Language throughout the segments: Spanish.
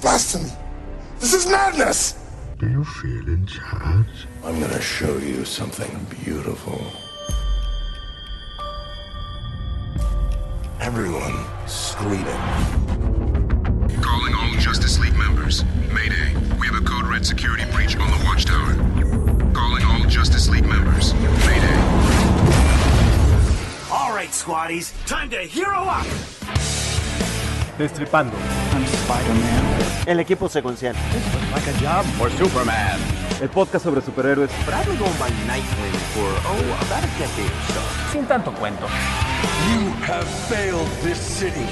blasphemy. This is madness. Do you feel in charge? I'm gonna show you something beautiful. Everyone screaming. Calling all Justice League members. Mayday. We have a code red security breach on the watchtower. Calling all Justice League members. Mayday. All right, squaddies. Time to hero up. Destripando. I'm Spider-Man. El equipo secuencial. Like a job for Superman. El podcast sobre superhéroes. But I've been going by Nightwing for, about a decade or so. Sin tanto cuento. You have failed this city.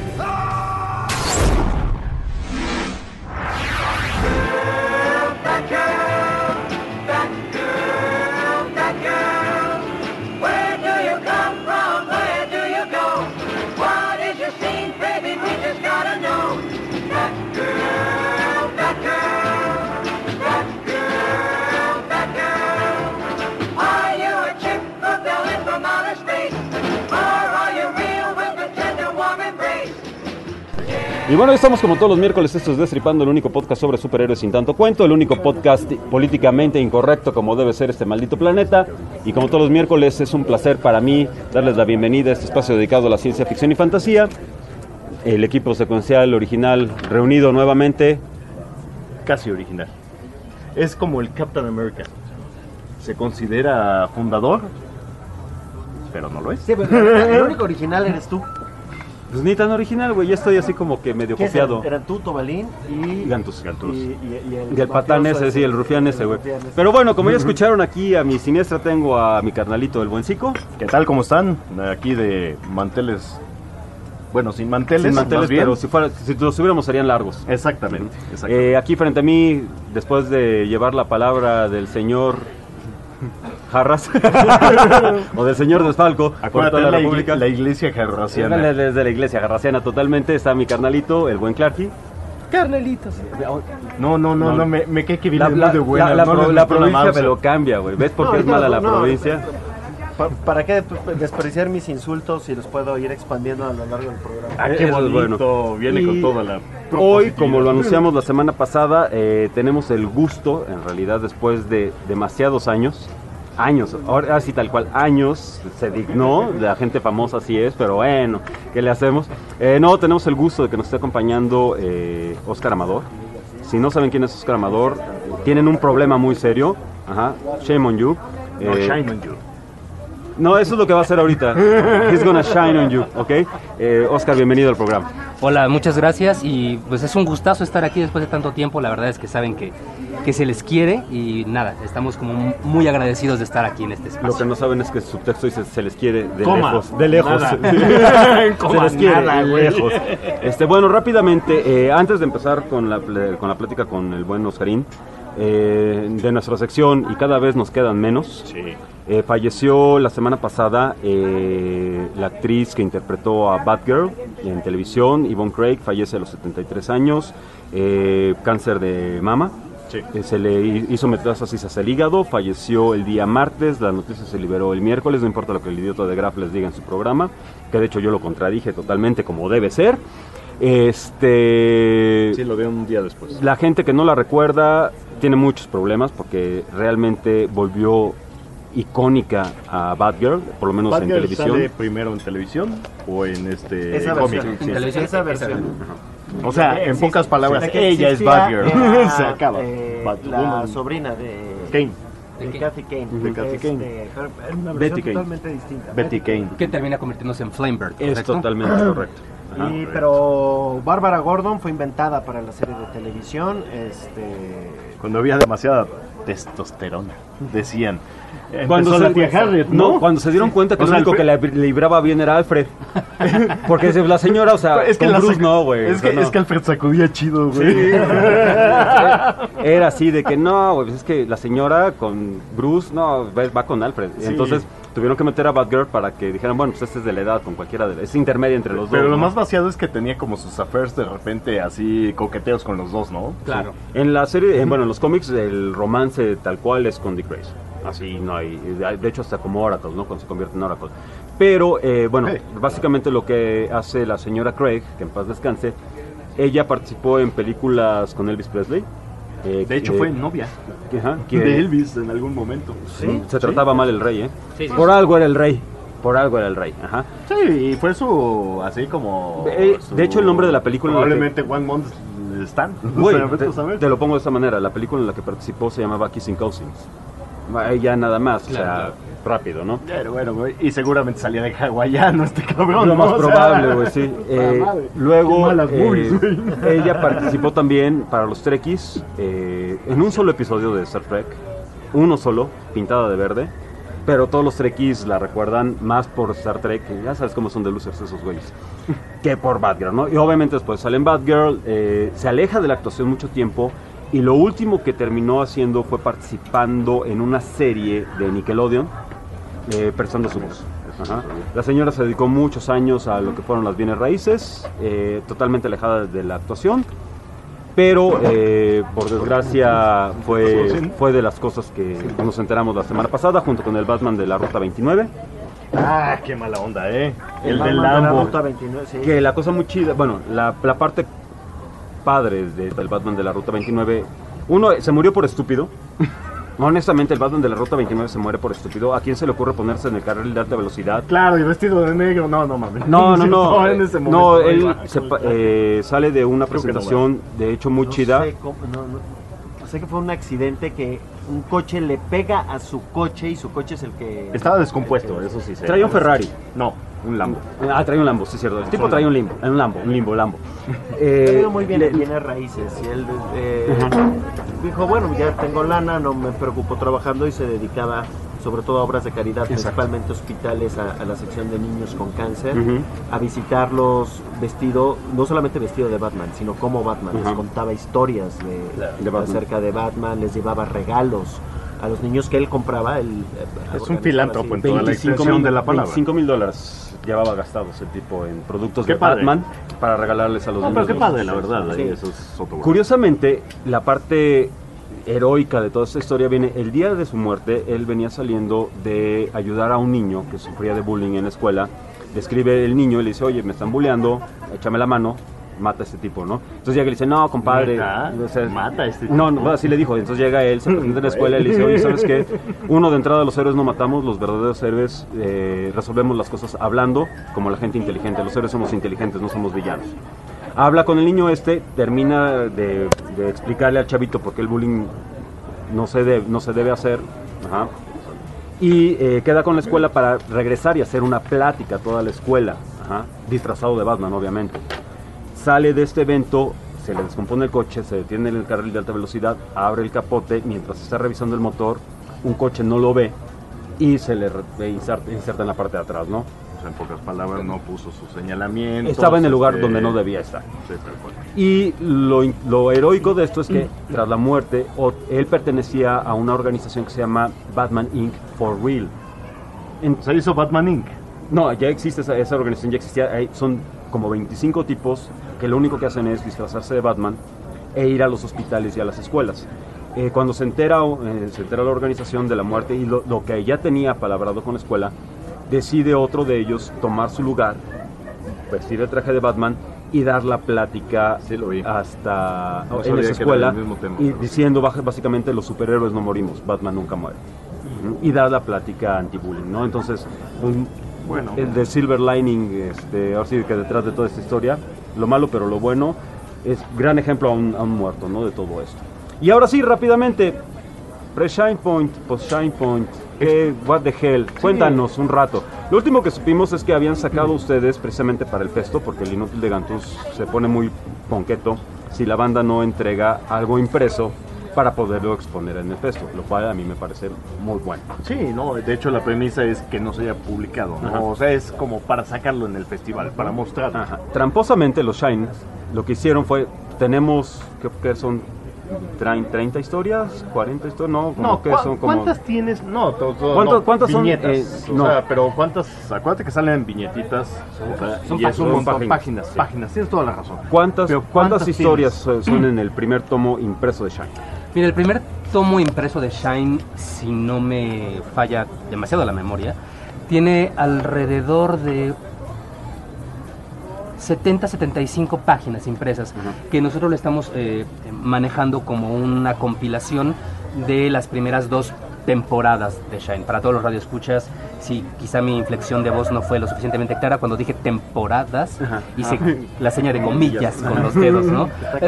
Where do you come from? Where do you go? What is your scene, baby? We just gotta know. Batgirl, Batgirl, Batgirl, Batgirl. Are you a chick who fell in from outer space? Or are you real with a tender, warm embrace? Y bueno, estamos como todos los miércoles, esto es Destripando, el único podcast sobre superhéroes sin tanto cuento, el único podcast políticamente incorrecto como debe ser este maldito planeta. Y como todos los miércoles es un placer para mí darles la bienvenida a este espacio dedicado a la ciencia ficción y fantasía. El equipo secuencial original reunido nuevamente. Casi original. Es como el Captain America. Se considera fundador, pero no lo es. Sí, pero el único original eres tú. Pues ni tan original, güey, ya estoy así como que medio ¿Qué copiado. eran tú, Tobalín y... Gantus. Y Y el patán ese, sí, el rufián ese, güey. Pero bueno, como ya escucharon aquí a mi siniestra, tengo a mi carnalito, el buen Cico. ¿Qué tal? ¿Cómo están? Aquí de manteles. Bueno, sin manteles. Sin manteles, más bien. pero si los tuviéramos serían largos. Exactamente. exactamente. Aquí frente a mí, después de llevar la palabra del señor Jarras o del señor Desfalco por Acuérdate, toda la la República, la iglesia jarraciana. desde la iglesia jarraciana totalmente, está mi carnalito, el buen Clarky. Carnelitos. No, me cae que viene muy de buena. La no les meto la provincia mouse. me lo cambia, güey. ¿Ves por qué es mala la provincia? ¿Para qué desperdiciar mis insultos si los puedo ir expandiendo a lo largo del programa? Ah, qué Eso es bonito. bueno. Viene Y con toda la hoy, como lo anunciamos la semana pasada, tenemos el gusto, en realidad después de demasiados años, ahora sí tal cual, años, se dignó, la gente famosa así es, pero bueno, ¿qué le hacemos? No, tenemos el gusto de que nos esté acompañando Óscar Amador. Si no saben quién es Óscar Amador, tienen un problema muy serio, shame on you. No, shine on you. No, eso es lo que va a hacer ahorita. He's gonna shine on you, ¿ok? Óscar, bienvenido al programa. Hola, muchas gracias y pues es un gustazo estar aquí después de tanto tiempo. La verdad es que saben que se les quiere y nada, estamos como muy agradecidos de estar aquí en este espacio. Lo que no saben es que su texto dice se les quiere de Coma, lejos. De lejos. nada. Se les quiere Nada, de güey. lejos. Bueno, rápidamente, antes de empezar con la plática con el buen Oscarín, de nuestra sección, y cada vez nos quedan menos. Sí. Falleció la semana pasada la actriz que interpretó a Batgirl en televisión, Yvonne Craig, fallece a los 73 años, cáncer de mama. Sí. Se le hizo metástasis hacia el hígado, falleció el día martes, la noticia se liberó el miércoles, no importa lo que el idiota de Graf les diga en su programa, que de hecho yo lo contradije totalmente como debe ser. Sí, lo veo un día después. La gente que no la recuerda tiene muchos problemas porque realmente volvió icónica a Batgirl, por lo menos en ¿Batgirl televisión. sale primero en televisión o en Esa cómic? versión. En televisión. Esa versión. O sea, en pocas palabras, La que ella es existía Batgirl. era, Se acaba. La Batwoman. sobrina de... Kane. De Kathy Kane. De Kathy Kane. Era una versión Betty Kane. totalmente distinta. Betty Kane. Que termina convirtiéndose en Flamebird, Es ¿correcto? totalmente correcto. Ajá. Pero Bárbara Gordon fue inventada para la serie de televisión. Cuando había demasiada testosterona, decían. Cuando Empezó la tía Harriet, ¿no? Cuando se dieron cuenta que O el sea, único que la libraba bien era Alfred. Porque la señora, o sea, Es que con la Bruce sac- no, güey. Es o sea, que, no. es que Alfred sacudía chido, güey. Sí. Era así de que no, güey, pues es que la señora con Bruce, no, va con Alfred. Sí. Entonces tuvieron que meter a Batgirl para que dijeran, bueno, pues este es de la edad con cualquiera de... Es intermedia entre los Pero dos. lo ¿no? más vaciado es que tenía como sus affairs de repente así coqueteos con los dos, ¿no? Claro. En la serie, bueno, en los cómics el romance tal cual es con Dick Grayson. Así no hay, de hecho hasta como Oracle, ¿no? Cuando se convierte en Oracle. Pero, bueno, Hey. básicamente lo que hace la señora Craig, que en paz descanse, Ella participó en películas con Elvis Presley. De hecho, fue novia de Elvis en algún momento. Se trataba mal el rey, ¿eh? Sí, sí, Por algo era el rey. Por algo era el rey. Ajá. Sí, y fue su. Así como. De hecho, el nombre de la película. Probablemente One Month Stand. Güey, Vete a saber. te lo pongo de esta manera. La película en la que participó se llamaba Kissing Cousins. Ya nada más, Claro. rápido, ¿no? Pero bueno, güey. Y seguramente salía de hawaiano este cabrón. Lo ¿no? más O sea, probable, güey, sí. madre. Luego, Qué malas movies, güey. ella participó también para los Trekkies en un solo episodio de Star Trek. Uno solo, pintada de verde. Pero todos los Trekkies la recuerdan más por Star Trek, que ya sabes cómo son de losers esos güeyes, que por Batgirl, ¿no? Y obviamente después sale en Batgirl, se aleja de la actuación mucho tiempo. Y lo último que terminó haciendo fue participando en una serie de Nickelodeon, prestando su voz. Ajá. La señora se dedicó muchos años a lo que fueron las bienes raíces, totalmente alejada de la actuación, pero por desgracia fue de las cosas que nos enteramos la semana pasada, junto con el Batman de la Ruta 29. Ah, qué mala onda, ¿eh? El Batman del de la Lambo. Ruta 29, sí. Que la cosa muy chida, bueno, la parte padre del Batman de la Ruta 29, uno se murió por estúpido. Honestamente, el Batman de la Ruta 29 se muere por estúpido. ¿A quién se le ocurre ponerse en el carril de alta velocidad? Claro, y vestido de negro. No, mames. No. En ese momento, No, él igual. sale de una Creo que no, presentación, de hecho, muy chida. Sé cómo- no sé que fue un accidente que un coche le pega a su coche y su coche es el que... Estaba descompuesto, eso sí. Traía un Ferrari. No, un Lambo. Traía un Lambo, sí, cierto. El tipo traía un Lambo. Ha ido muy bien en bienes raíces y él dijo, bueno, ya tengo lana, no me preocupo trabajando y se dedicaba sobre todo a obras de caridad, principalmente hospitales, a la sección de niños con cáncer, a visitarlos vestido, no solamente vestido de Batman, sino como Batman, les contaba historias De Batman. acerca de Batman, les llevaba regalos a los niños que él compraba. Es un filántropo en toda la extensión de la palabra. $25 llevaba gastados el tipo en productos Qué de padre. Batman para regalarles a los No, niños. pero qué de padre, los- la verdad. Sí. Eso es otro bueno. Curiosamente, la parte heroica de toda esta historia viene el día de su muerte. Él venía saliendo de ayudar a un niño que sufría de bullying en la escuela. Le escribe el niño y le dice, oye, me están bulleando, échame la mano, mata a este tipo, ¿no? Entonces llega y le dice, no, compadre. ¿Neta? O sea, ¿Mata a este tipo? No, así le dijo. Entonces llega él, se presenta en la escuela y le dice, oye, ¿sabes qué? Uno, de entrada, los héroes no matamos, los verdaderos héroes resolvemos las cosas hablando, como la gente inteligente. Los héroes somos inteligentes, no somos villanos. Habla con el niño termina de explicarle al chavito por qué el bullying no se debe hacer. Ajá. Y queda con la escuela para regresar y hacer una plática a toda la escuela. Ajá. Disfrazado de Batman, obviamente. Sale de este evento, se le descompone el coche, se detiene en el carril de alta velocidad, abre el capote, mientras está revisando el motor, un coche no lo ve y se le inserta en la parte de atrás, ¿no? O sea, en pocas palabras, no puso su señalamiento. Estaba en el lugar donde no debía estar. Sí, tal cual. Y lo heroico de esto es que tras la muerte, él pertenecía a una organización que se llama Batman Inc. for Real. Se hizo Batman Inc. No, ya existe esa organización, ya existía. Son como 25 tipos que lo único que hacen es disfrazarse de Batman e ir a los hospitales y a las escuelas. Cuando se entera la organización de la muerte y lo que ya tenía palabrado con la escuela, decide otro de ellos tomar su lugar, vestir el traje de Batman y dar la plática hasta No en sabía esa que era escuela el mismo tema, y pero sí. diciendo básicamente los superhéroes no morimos, Batman nunca muere. Y dar la plática anti-bullying, ¿no? Entonces, Bueno. el de Silver Lining, ahora sí que detrás de toda esta historia, lo malo pero lo bueno, es gran ejemplo a un muerto, ¿no? De todo esto. Y ahora sí, rápidamente, pre-Shine Point, post-Shine Point, what the hell, cuéntanos un rato. Lo último que supimos es que habían sacado ustedes precisamente para el festo, porque el inútil de Gantus se pone muy ponqueto si la banda no entrega algo impreso para poderlo exponer en el festo, lo cual a mí me parece muy bueno. Sí, no, de hecho la premisa es que no se haya publicado, ¿no? Ajá. O sea, es como para sacarlo en el festival, para mostrar. Ajá. Tramposamente los Shine lo que hicieron fue, tenemos, ¿qué son? 30 historias, 40 historias, no, como No, que son como... ¿cuántas tienes? No, ¿Cuántas son? viñetas. O No. sea, pero ¿cuántas? Acuérdate que salen viñetitas. O sea, son y es un páginas. montón, Páginas, sí. páginas. Tienes toda la razón. ¿Cuántas ¿cuántas historias son en el primer tomo impreso de Shine? Mira, el primer tomo impreso de Shine, si no me falla demasiado la memoria, tiene alrededor de 70, 75 páginas impresas, que nosotros lo estamos manejando como una compilación de las primeras 2 temporadas de Shine. Para todos los radioescuchas, si quizá mi inflexión de voz no fue lo suficientemente clara cuando dije temporadas, hice la seña de comillas con los dedos, ¿no?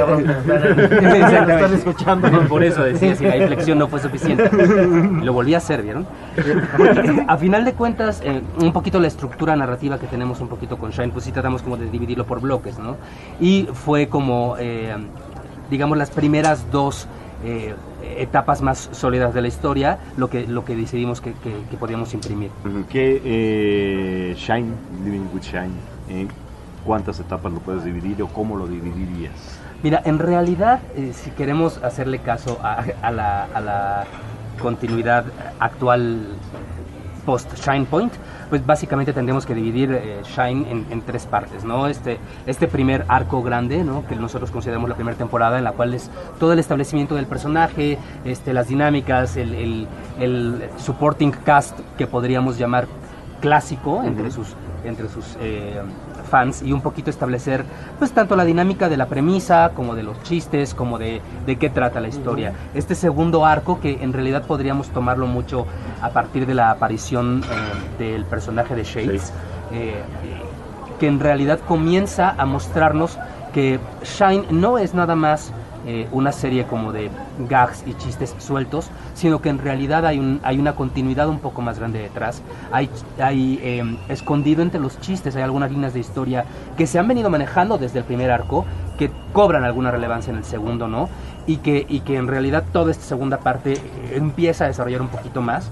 Están escuchando. Por eso decía, si la inflexión no fue suficiente. Lo volví a hacer, ¿vieron? A final de cuentas, un poquito la estructura narrativa que tenemos un poquito con Shine, pues sí tratamos como de dividirlo por bloques, ¿no? Y fue como, digamos, las primeras 2 etapas más sólidas de la historia, lo que decidimos que podíamos imprimir. ¿Qué Shine, Living with Shine, cuántas etapas lo puedes dividir o cómo lo dividirías? Mira, en realidad, si queremos hacerle caso a la continuidad actual post-Shine Point, pues básicamente tendremos que dividir Shine en 3 partes, ¿no? Este primer arco grande, ¿no? Que nosotros consideramos la primera temporada, en la cual es todo el establecimiento del personaje, las dinámicas, el supporting cast que podríamos llamar clásico entre sus fans, y un poquito establecer pues tanto la dinámica de la premisa como de los chistes, como de qué trata la historia. Este segundo arco, que en realidad podríamos tomarlo mucho a partir de la aparición del personaje de Shades, que en realidad comienza a mostrarnos que Shine no es nada más una serie como de gags y chistes sueltos, sino que en realidad hay una continuidad un poco más grande detrás. Hay escondido entre los chistes, hay algunas líneas de historia que se han venido manejando desde el primer arco, que cobran alguna relevancia en el segundo, ¿no? Y que en realidad toda esta segunda parte empieza a desarrollar un poquito más.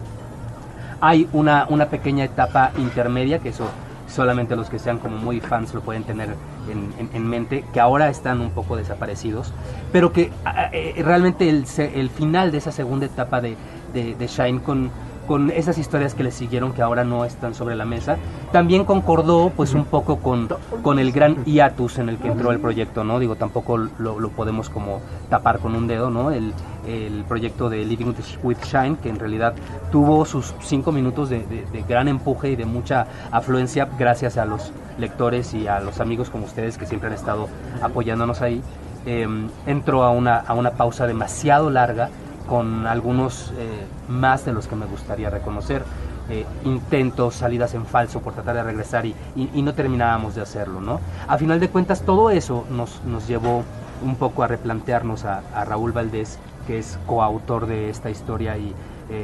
Hay una pequeña etapa intermedia, que eso solamente los que sean como muy fans lo pueden tener en mente, que ahora están un poco desaparecidos, pero que realmente el final de esa segunda etapa de Shine, con esas historias que le siguieron, que ahora no están sobre la mesa, también concordó pues un poco con el gran hiatus en el que entró el proyecto, ¿no? Digo, tampoco lo podemos como tapar con un dedo, ¿no? El proyecto de Living with Shine, que en realidad tuvo sus 5 minutos de gran empuje y de mucha afluencia gracias a los lectores y a los amigos como ustedes que siempre han estado apoyándonos ahí, entró a una pausa demasiado larga, con algunos más de los que me gustaría reconocer, intentos, salidas en falso por tratar de regresar y no terminábamos de hacerlo, ¿no? A final de cuentas, todo eso nos llevó un poco a replantearnos a Raúl Valdés, que es coautor de esta historia, y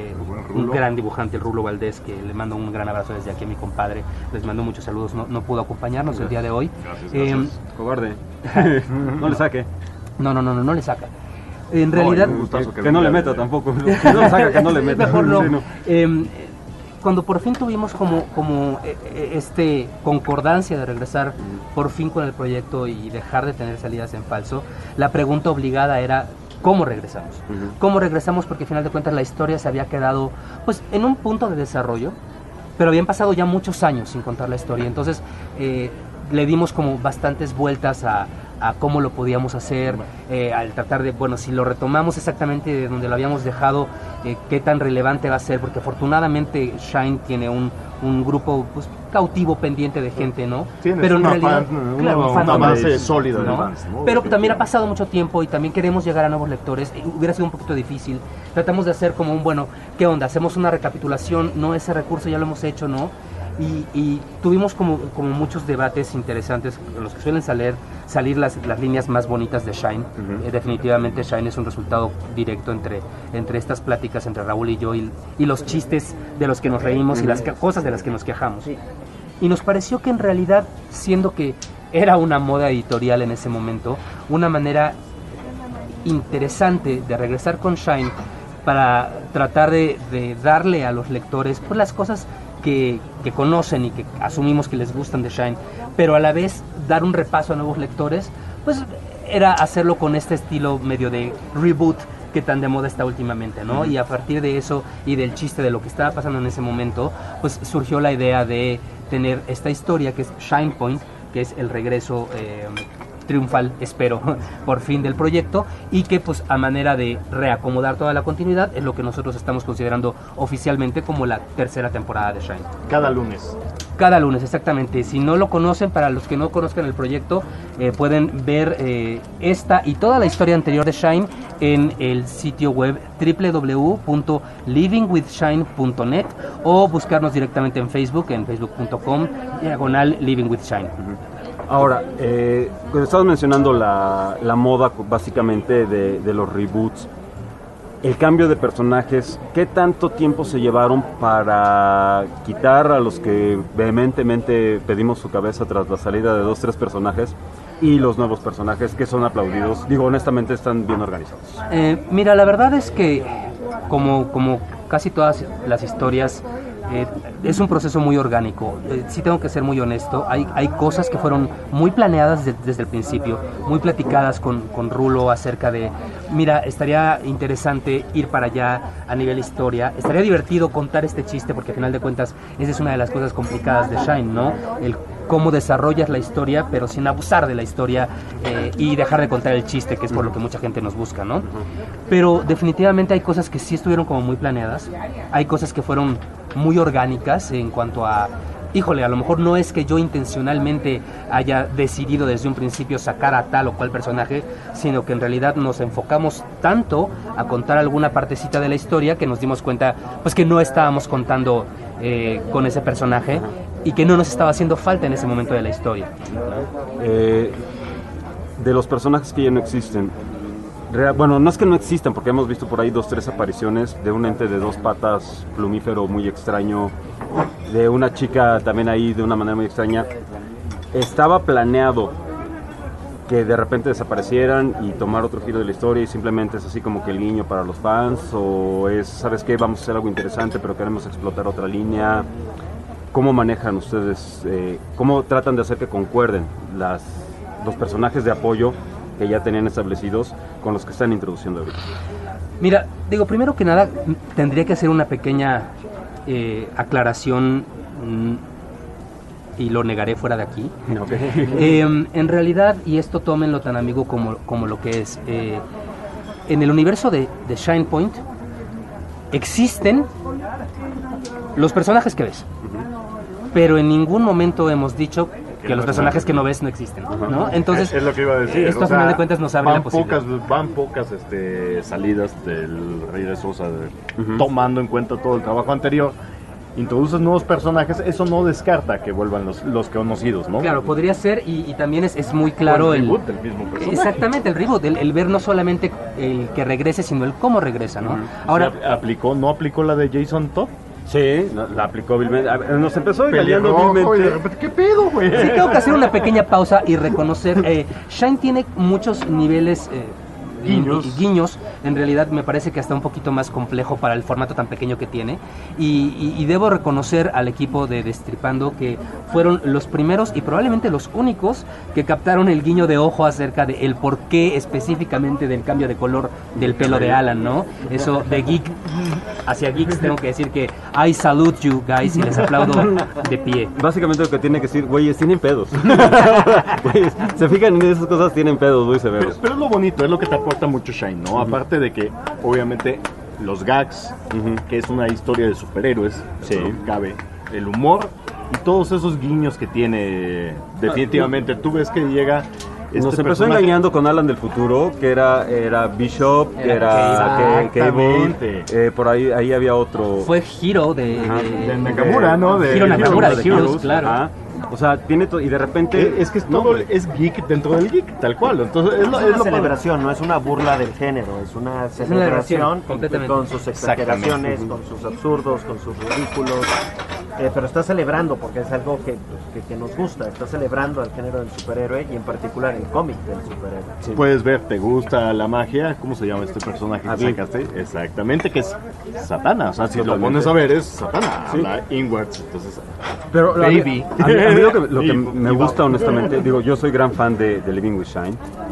un gran dibujante, el Rulo Valdés, que le mando un gran abrazo desde aquí a mi compadre. Les mando muchos saludos, no pudo acompañarnos el día de hoy. Gracias. Cobarde. No le saque. No le saca. En realidad, que no le meta tampoco. Que no saca, que no le meta. Mejor no. Cuando por fin tuvimos como concordancia de regresar por fin con el proyecto y dejar de tener salidas en falso, la pregunta obligada era ¿cómo regresamos? ¿Cómo regresamos? Porque al final de cuentas la historia se había quedado pues en un punto de desarrollo, pero habían pasado ya muchos años sin contar la historia. Entonces le dimos como bastantes vueltas a cómo lo podíamos hacer, al tratar de, bueno, si lo retomamos exactamente de donde lo habíamos dejado, qué tan relevante va a ser, porque afortunadamente Shine tiene un grupo pues cautivo, pendiente de gente, ¿no? Pero en realidad, una base sólida de fans, ¿no? Pero también ha pasado mucho tiempo y también queremos llegar a nuevos lectores. Hubiera sido un poquito difícil. Tratamos de hacer como bueno, ¿qué onda? Hacemos una recapitulación, no, ese recurso ya lo hemos hecho, ¿no? Y tuvimos como muchos debates interesantes en los que suelen salir las líneas más bonitas de Shine. Definitivamente Shine es un resultado directo entre estas pláticas entre Raúl y yo y los chistes de los que nos reímos y las cosas de las que nos quejamos. Y nos pareció que en realidad, siendo que era una moda editorial en ese momento, una manera interesante de regresar con Shine para tratar de darle a los lectores pues las cosas que conocen y que asumimos que les gustan de Shine, pero a la vez dar un repaso a nuevos lectores, pues era hacerlo con este estilo medio de reboot que tan de moda está últimamente, ¿no? Y a partir de eso y del chiste de lo que estaba pasando en ese momento, pues surgió la idea de tener esta historia que es Shine Point, que es el regreso triunfal, espero, por fin del proyecto, y que pues a manera de reacomodar toda la continuidad es lo que nosotros estamos considerando oficialmente como la tercera temporada de Shine. Cada lunes. Cada lunes, exactamente. Si no lo conocen, para los que no conozcan el proyecto, pueden ver esta y toda la historia anterior de Shine en el sitio web www.livingwithshine.net o buscarnos directamente en Facebook, en facebook.com/livingwithshine. Ahora, estabas mencionando la moda básicamente de los reboots. El cambio de personajes, ¿qué tanto tiempo se llevaron para quitar a los que vehementemente pedimos su cabeza tras la salida de 2-3 personajes y los nuevos personajes que son aplaudidos? Digo, honestamente están bien organizados. Mira, la verdad es que como casi todas las historias, es un proceso muy orgánico. Sí tengo que ser muy honesto, hay cosas que fueron muy planeadas desde el principio, muy platicadas con Rulo acerca de, mira, estaría interesante ir para allá a nivel historia, estaría divertido contar este chiste, porque al final de cuentas esa es una de las cosas complicadas de Shine, ¿no? El cómo desarrollas la historia, pero sin abusar de la historia y dejar de contar el chiste, que es por lo que mucha gente nos busca, ¿no? Pero definitivamente hay cosas que sí estuvieron como muy planeadas, hay cosas que fueron muy orgánicas en cuanto a, híjole, a lo mejor no es que yo intencionalmente haya decidido desde un principio sacar a tal o cual personaje, sino que en realidad nos enfocamos tanto a contar alguna partecita de la historia que nos dimos cuenta pues que no estábamos contando con ese personaje y que no nos estaba haciendo falta en ese momento de la historia. De los personajes que ya no existen, bueno, no es que no existan, porque hemos visto por ahí 2-3 apariciones de un ente de 2 patas plumífero muy extraño, de una chica también ahí de una manera muy extraña. ¿Estaba planeado que de repente desaparecieran y tomar otro giro de la historia y simplemente es así como que el guiño para los fans? ¿O es, sabes qué, vamos a hacer algo interesante pero queremos explotar otra línea? ¿Cómo manejan ustedes, cómo tratan de hacer que concuerden los personajes de apoyo que ya tenían establecidos con los que están introduciendo ahorita? Mira, digo, primero que nada tendría que hacer una pequeña aclaración, y lo negaré fuera de aquí. Okay. En realidad, y esto tómenlo tan amigo como lo que es, en el universo de Shine Point existen los personajes que ves, pero en ningún momento hemos dicho que los personajes que no ves no existen, ¿no? Entonces, es lo que iba a decir. Esto a final de cuentas nos abre la posibilidad. Van pocas salidas del Rey de Sosa, tomando en cuenta todo el trabajo anterior. Introduces nuevos personajes, eso no descarta que vuelvan los conocidos, ¿no? Claro, podría ser, y también es muy claro el reboot del mismo personaje. Exactamente, el reboot, el ver no solamente el que regrese, sino el cómo regresa, ¿no? Ahora, ¿no aplicó la de Jason Todd? Sí, la aplicó vilmente. Nos empezó engañando vilmente. De repente, ¿qué pedo, güey? Sí, tengo que hacer una pequeña pausa y reconocer, Shine tiene muchos niveles guiños. En realidad me parece que hasta un poquito más complejo para el formato tan pequeño que tiene, y debo reconocer al equipo de Destripando que fueron los primeros y probablemente los únicos que captaron el guiño de ojo acerca de el porqué específicamente del cambio de color del pelo de Alan, ¿no? Eso de geek hacia geeks, tengo que decir que I salute you guys y les aplaudo de pie. Básicamente lo que tiene que decir, güeyes, tienen pedos. Güeyes, se fijan en esas cosas, tienen pedos muy severos. Pero es lo bonito, es lo que te aporta mucho Shine, ¿no? Aparte de que, obviamente, los gags, que es una historia de superhéroes, eso cabe, el humor y todos esos guiños que tiene, definitivamente. Tú ves que llega... Nos empezó engañando con Alan del futuro, que era Bishop, que era Cable, por ahí había otro... Fue Hiro de Nakamura, ¿no? Hiro Nakamura de Heroes, claro. Ajá. O sea, tiene todo, y de repente... Es que es geek dentro del geek, tal cual. Entonces, es una celebración, no es una burla del género, es una celebración con sus exageraciones, con sus absurdos, con sus ridículos. Pero está celebrando, porque es algo que nos gusta, está celebrando al género del superhéroe y en particular el cómic del superhéroe. Sí. Puedes ver, ¿te gusta la magia? ¿Cómo se llama este personaje que sacaste? Exactamente, que es Satana. O sea, si lo pones a ver, es Satana. Habla inwards, entonces... Pero baby. A mí lo que me gusta, honestamente, digo, yo soy gran fan de Living with Shine.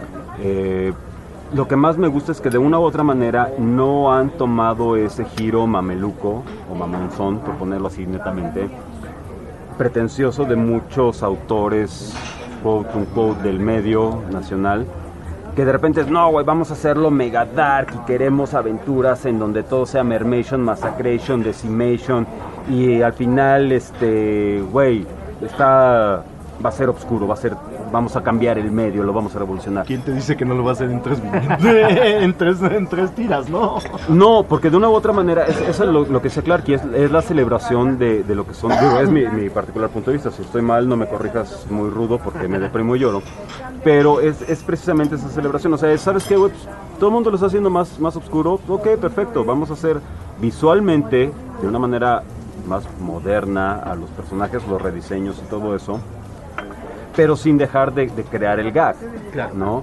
Lo que más me gusta es que de una u otra manera no han tomado ese giro mameluco o mamonzón, por ponerlo así netamente, pretencioso de muchos autores, quote unquote, del medio nacional, que de repente es, no, güey, vamos a hacerlo mega dark y queremos aventuras en donde todo sea mermation, massacration, decimation y al final, güey, va a ser oscuro, vamos a cambiar el medio, lo vamos a revolucionar. ¿Quién te dice que no lo va a hacer en 3 minutos? en tres tiras, ¿no? No, porque de una u otra manera, eso es lo que sé claro, que es la celebración de lo que son, digo, es mi particular punto de vista, si estoy mal no me corrijas muy rudo porque me deprimo y lloro, pero es precisamente esa celebración, o sea, ¿sabes qué, güey? Pues, todo el mundo lo está haciendo más oscuro, ok, perfecto, vamos a hacer visualmente, de una manera más moderna, a los personajes, los rediseños y todo eso, pero sin dejar de crear el gag, Claro. ¿no?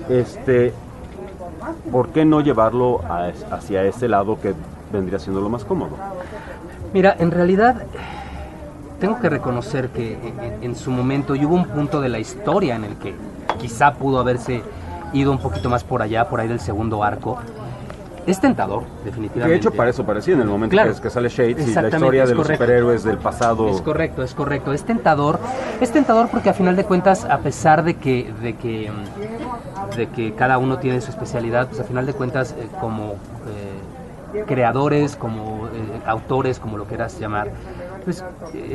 ¿Por qué no llevarlo hacia ese lado que vendría siendo lo más cómodo? Mira, en realidad tengo que reconocer que en su momento y hubo un punto de la historia en el que quizá pudo haberse ido un poquito más por allá, por ahí del segundo arco. Es tentador, definitivamente. De hecho, para eso parecía en el momento Claro. que sale Shades y la Exactamente, historia es de los correcto. superhéroes del pasado. Es correcto. Es tentador porque a final de cuentas, a pesar de que cada uno tiene su especialidad, pues a final de cuentas, como creadores, como autores, como lo quieras llamar, pues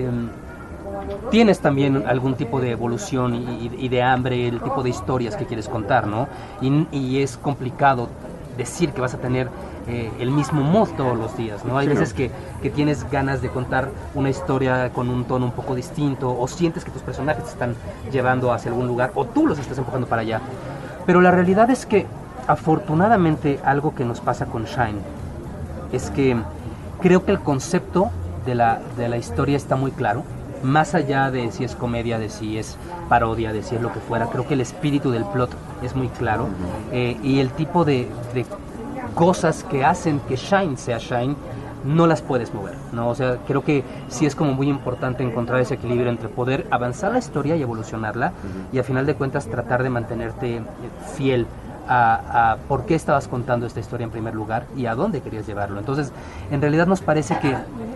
tienes también algún tipo de evolución y de hambre, el tipo de historias que quieres contar, ¿no? Y es complicado decir que vas a tener el mismo mood todos los días, ¿no? Hay veces que tienes ganas de contar una historia con un tono un poco distinto, o sientes que tus personajes te están llevando hacia algún lugar, o tú los estás empujando para allá. Pero la realidad es que, afortunadamente, algo que nos pasa con Shine es que creo que el concepto de la historia está muy claro, más allá de si es comedia, de si es parodia, de si es lo que fuera. Creo que el espíritu del plot es muy claro, y el tipo de cosas que hacen que Shine sea Shine no las puedes mover, ¿no? O sea, creo que sí es como muy importante encontrar ese equilibrio entre poder avanzar la historia y evolucionarla, y a final de cuentas tratar de mantenerte fiel a por qué estabas contando esta historia en primer lugar y a dónde querías llevarlo. Entonces, en realidad nos parece que,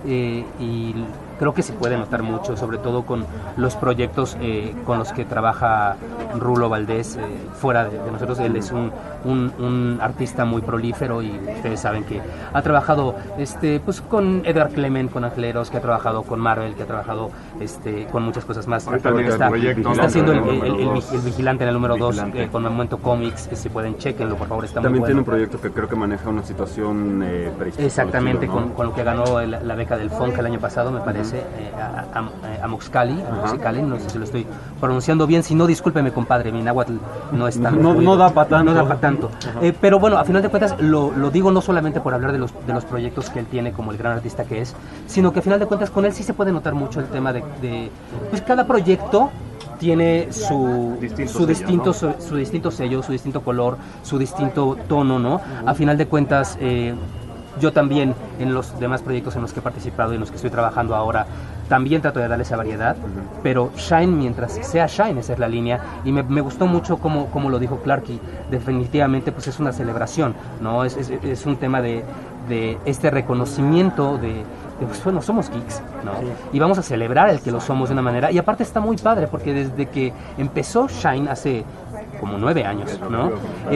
y creo que se puede notar mucho, sobre todo con los proyectos con los que trabaja Rulo Valdés, fuera de nosotros. Él es un artista muy prolífero, y ustedes saben que ha trabajado pues con Edward Clement, con Angeleros, que ha trabajado con Marvel, que ha trabajado con muchas cosas más. También está haciendo el Vigilante en el número 2 con Momento Comics, que se pueden, chequenlo, por favor, está muy También bueno. tiene un proyecto que creo que maneja una situación prehistórica. Exactamente, ¿no? con lo que ganó la beca del FONCA el año pasado, me parece, Amoxicali, no sé si lo estoy pronunciando bien, si no, discúlpeme, compadre, mi náhuatl no es tan no da para tanto. No da para tanto. Pero bueno, a final de cuentas, lo digo no solamente por hablar de los proyectos que él tiene como el gran artista que es, sino que a final de cuentas con él sí se puede notar mucho el tema de pues cada proyecto tiene su distinto sello, su distinto color, su distinto tono, ¿no? A final de cuentas, yo también, en los demás proyectos en los que he participado y en los que estoy trabajando ahora, también trato de darle esa variedad, pero Shine, mientras sea Shine, esa es la línea, y me gustó mucho como lo dijo Clark, y definitivamente pues es una celebración, ¿no? Es un tema de este reconocimiento de pues bueno, somos geeks, ¿no? Sí. Y vamos a celebrar el que lo somos de una manera, y aparte está muy padre, porque desde que empezó Shine hace como 9 años, ¿no?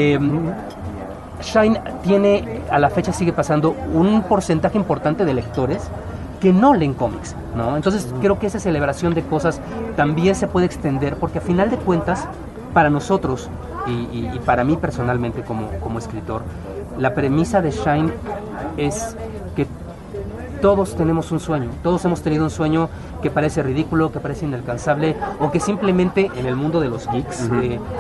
Shine tiene, a la fecha sigue pasando, un porcentaje importante de lectores que no leen cómics, ¿no? Entonces creo que esa celebración de cosas también se puede extender, porque a final de cuentas, para nosotros y para mí personalmente como escritor, la premisa de Shine es que todos tenemos un sueño, todos hemos tenido un sueño que parece ridículo, que parece inalcanzable, o que simplemente en el mundo de los geeks,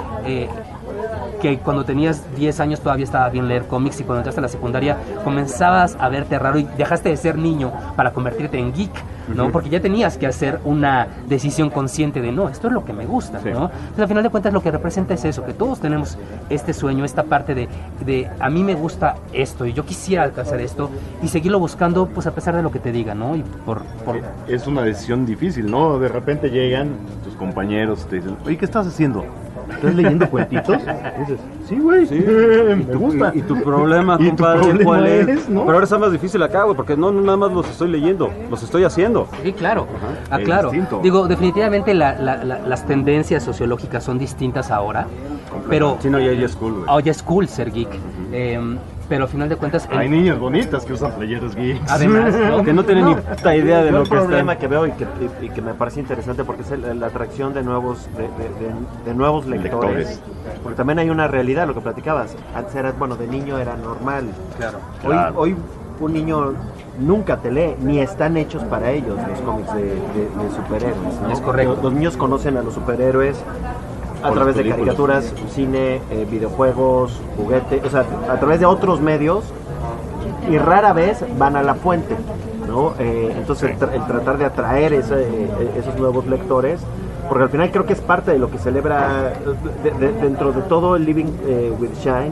que cuando tenías 10 años todavía estaba bien leer cómics, y cuando entraste a la secundaria comenzabas a verte raro y dejaste de ser niño para convertirte en geek, ¿no? Porque ya tenías que hacer una decisión consciente de no, esto es lo que me gusta, ¿no? Entonces, al final de cuentas, lo que representa es eso, que todos tenemos este sueño, esta parte de a mí me gusta esto y yo quisiera alcanzar esto y seguirlo buscando, pues a pesar de lo que te digan, ¿no? Y Es una decisión difícil, ¿no? De repente llegan tus compañeros, te dicen, oye, ¿qué estás haciendo? ¿Estás leyendo cuentitos? Y dices, sí, güey, sí, me gusta. ¿Y tu problema, compadre, cuál es? ¿No? Pero ahora está más difícil acá, güey, porque no nada más los estoy leyendo, los estoy haciendo. cambiando. Sí, claro. Ajá. Claro. Distinto. Digo, definitivamente las tendencias sociológicas son distintas ahora, pero... Sí, no, ya es cool, güey. Oh, ya es cool ser geek. Pero al final de cuentas... Hay niñas bonitas que usan playeras geeks. Además, ¿no? Que no tienen ni puta idea de Yo lo el que problema están. que veo y que me parece interesante porque es la atracción de nuevos de nuevos lectores. Porque también hay una realidad, lo que platicabas. Antes era, bueno, de niño era normal. Claro. Hoy un niño nunca te lee, ni están hechos para ellos los cómics de superhéroes, ¿no? Es correcto. Los niños conocen a los superhéroes a Por través las de películas. caricaturas, cine, videojuegos, juguetes, o sea, a través de otros medios y rara vez van a la fuente, ¿no? Entonces el tratar de atraer esos nuevos lectores, porque al final creo que es parte de lo que celebra dentro de todo el Living with Shine,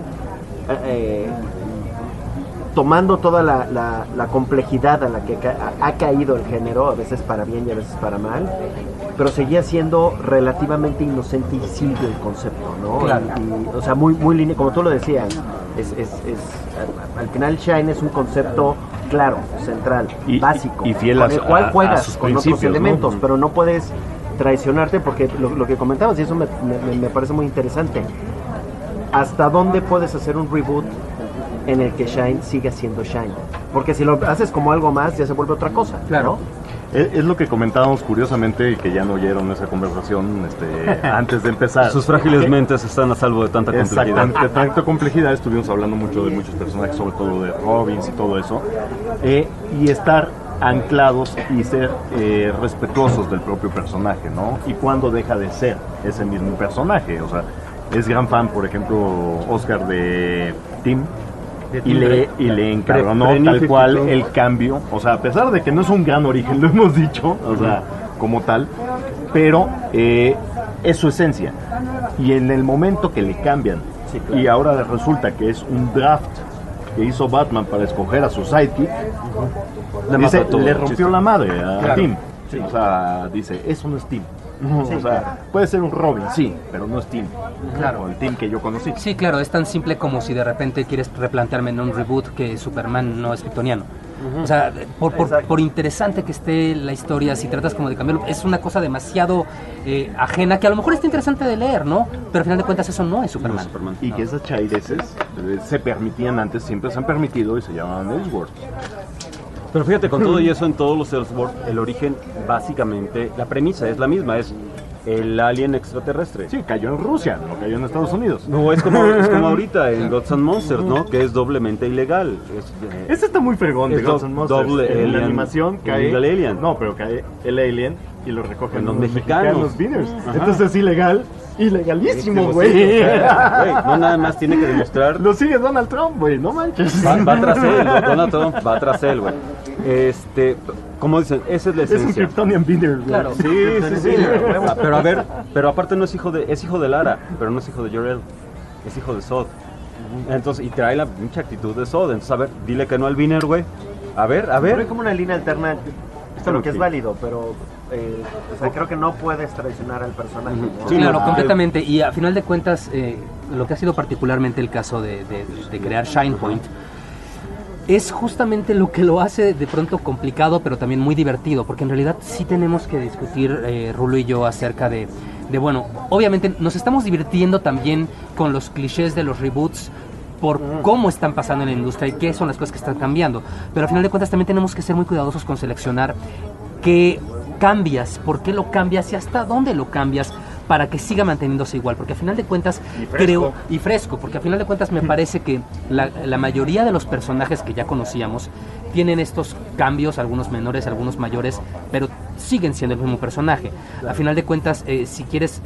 tomando toda la complejidad a la que ha caído el género, a veces para bien y a veces para mal, pero seguía siendo relativamente inocente y simple el concepto, ¿no? Claro. O sea, muy lineal, como tú lo decías, al final Shine es un concepto claro, central, básico, y fiel con a el cual a juegas sus con otros principios, ¿no? elementos, pero no puedes traicionarte porque lo que comentabas, y eso me parece muy interesante, ¿hasta dónde puedes hacer un reboot en el que Shine siga siendo Shine? Porque si lo haces como algo más, ya se vuelve otra cosa. Claro. ¿no? Es lo que comentábamos curiosamente y que ya no oyeron esa conversación antes de empezar. Sus frágiles mentes están a salvo de tanta complejidad. Exactamente, tanta complejidad. Estuvimos hablando mucho de muchos personajes, sobre todo de Robbins y todo eso. Y estar anclados y ser respetuosos del propio personaje, ¿no? Y cuando deja de ser ese mismo personaje. O sea, es gran fan, por ejemplo, Oscar de Tim. Y le encabronó tal cual el cambio, o sea, a pesar de que no es un gran origen, lo hemos dicho, o sea, como tal, pero es su esencia. Y en el momento que le cambian, Sí, claro. y ahora resulta que es un draft que hizo Batman para escoger a su sidekick, dice, le rompió la madre a Claro. Tim. O sea, dice, eso no es Tim. O sea, puede ser un Robin, sí, pero no es Tim. Claro. El Tim que yo conocí. Sí, claro, es tan simple como si de repente quieres replantearme en un reboot que Superman no es kryptoniano. O sea, por interesante que esté la historia, si tratas como de cambiarlo, es una cosa demasiado ajena, que a lo mejor está interesante de leer, ¿no? Pero al final de cuentas eso no es Superman. Y que esas chaireces se permitían antes, siempre se han permitido y se llamaban Ellsworth. Pero fíjate, con todo y eso, en todos los Ellsworth, el origen, básicamente, la premisa es la misma, es el alien extraterrestre. Sí, cayó en Rusia, no cayó en Estados Unidos. No, es como ahorita en Gods and Monsters, ¿no? Que es doblemente ilegal. Este está muy fregón de Es Gods and Monsters. doble En la alien, animación cae... illegal alien. No, pero cae el alien y lo recogen Los los mexicanos. Beaners. Ajá. Entonces es ilegal, ilegalísimo, Sí, güey. o sea, no nada más tiene que demostrar. Lo sigue Donald Trump, güey, no manches. Va tras él, ¿no? Donald Trump va tras él, güey. Como dicen, esa es la Es un esencia. Kryptonian Beaner, güey. Claro. Sí. Pero a ver, pero aparte no es hijo de Lara, pero no es hijo de Jor-El, es hijo de Zod. Entonces, y trae la mucha actitud de Zod. Entonces, a ver, dile que no al Viner, güey. A ver. Pero hay como una línea alterna, Claro lo que que es válido, pero o sea, creo que no puedes traicionar al personaje, ¿no? Sí, Claro, no, completamente. Y a final de cuentas, lo que ha sido particularmente el caso de crear Shine Point es justamente lo que lo hace de pronto complicado, pero también muy divertido, porque en realidad sí tenemos que discutir, Rulo y yo, acerca de bueno, obviamente nos estamos divirtiendo también con los clichés de los reboots, por cómo están pasando en la industria y qué son las cosas que están cambiando. Pero al final de cuentas también tenemos que ser muy cuidadosos con seleccionar qué cambias, por qué lo cambias y hasta dónde lo cambias para que siga manteniéndose igual, porque al final de cuentas y fresco, porque al final de cuentas me parece que la mayoría de los personajes que ya conocíamos tienen estos cambios, algunos menores, algunos mayores, pero siguen siendo el mismo personaje. Al final de cuentas, si quieres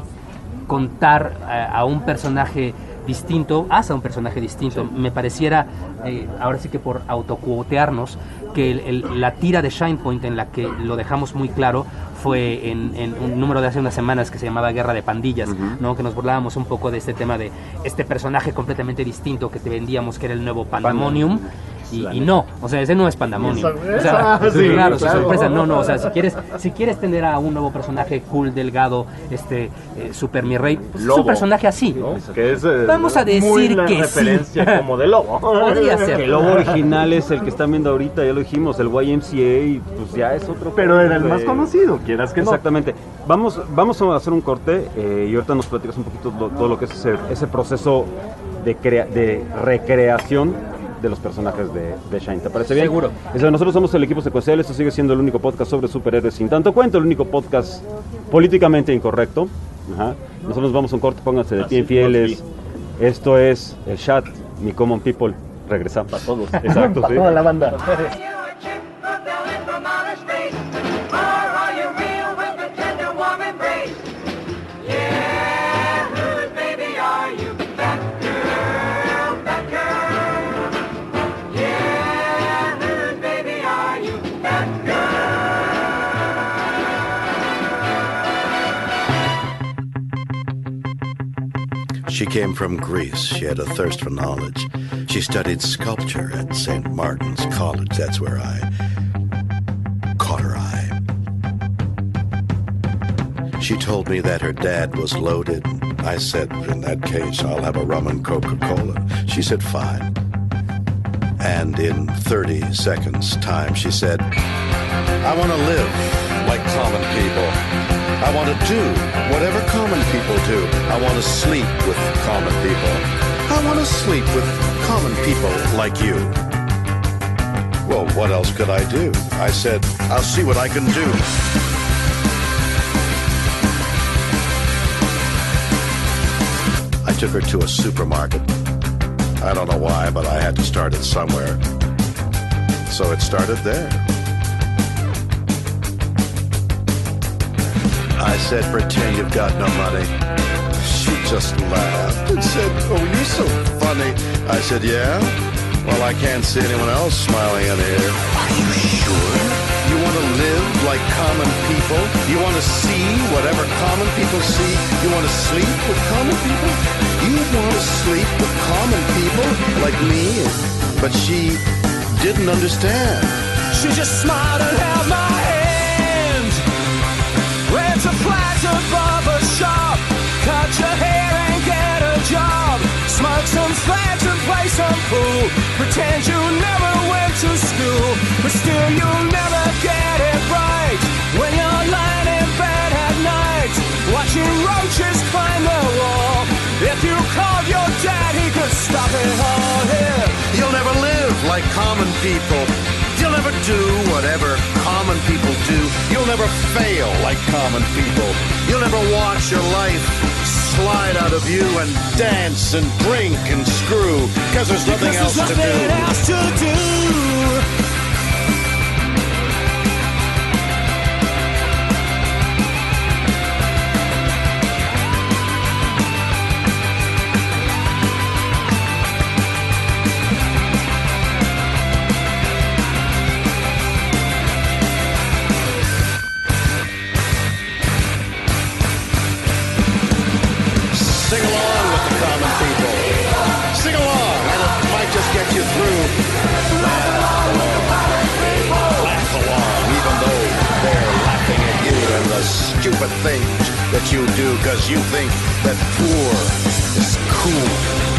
contar a un personaje distinto, haz a un personaje distinto. Sí. Me pareciera, ahora sí que por autocuotearnos, que la tira de Shine Point en la que lo dejamos muy claro fue en un número de hace unas semanas que se llamaba Guerra de Pandillas, ¿no? Que nos burlábamos un poco de este tema de este personaje completamente distinto que te vendíamos, que era el nuevo Pandemonium. y no, o sea, ese no es Pandemonium. Sorpresa. O sea, Sí, claro, claro. sorpresa, no, o sea, si quieres tener a un nuevo personaje cool, delgado, super mi rey, pues es Lobo, un personaje así. ¿no? Que es, Vamos a decir muy la que referencia sí. como de lobo. Podría ser. El lobo original es el que están viendo ahorita, ya lo dijimos, el YMCA, pues ya es otro. Pero era el de- más conocido, quieras que no. Exactamente. Vamos a hacer un corte y ahorita nos platicas un poquito todo lo que es ese proceso de recreación de los personajes de Shine. ¿Te parece bien? Seguro. Nosotros somos el equipo secuencial. Esto sigue siendo el único podcast sobre superhéroes sin tanto cuento, el único podcast políticamente incorrecto. Ajá. Nosotros nos vamos a un corte, pónganse de pie fieles. Esto es el chat, mi common people. Regresamos. Para todos. Exacto, Para sí. toda la banda. Are you a chick who fell in from outer space? Or are you real with a tender, warm embrace? Yeah, whose baby are you? That girl, that girl. Yeah, whose baby are you? That girl. She came from Greece. She had a thirst for knowledge. She studied sculpture at St. Martin's College. That's where I caught her eye. She told me that her dad was loaded. I said, in that case, I'll have a rum and Coca-Cola. She said, fine. And in 30 seconds time, she said, I want to live like common people. I want to do whatever common people do. I want to sleep with common people. I want to sleep with common people like you. Well, what else could I do? I said, I'll see what I can do. I took her to a supermarket. I don't know why, but I had to start it somewhere. So it started there. I said, pretend you've got no money. She just laughed and said, oh, you're so funny. I said, yeah? Well, I can't see anyone else smiling in here. Are you sure? You want to live like common people? You want to see whatever common people see? You want to sleep with common people? You want to sleep with common people like me? But she didn't understand. She just smiled and held my hand. Went to flash a barber shop. Cut your hair and get a job. Smoke some fags and play some pool. Pretend you never went to school. But still you'll never get it right. When you're lying in bed at night, watching roaches climb the wall. If you called your dad, he could stop it all here. You'll never live like common people. You'll never do whatever common people do. You'll never fail like common people. You'll never watch your life slide out of you and dance and drink and screw because there's nothing else to do. Else to do. Sing along with the common people. Sing along, and it might just get you through. Laugh along, even though they're laughing at you and the stupid things that you do because you think that poor is cool.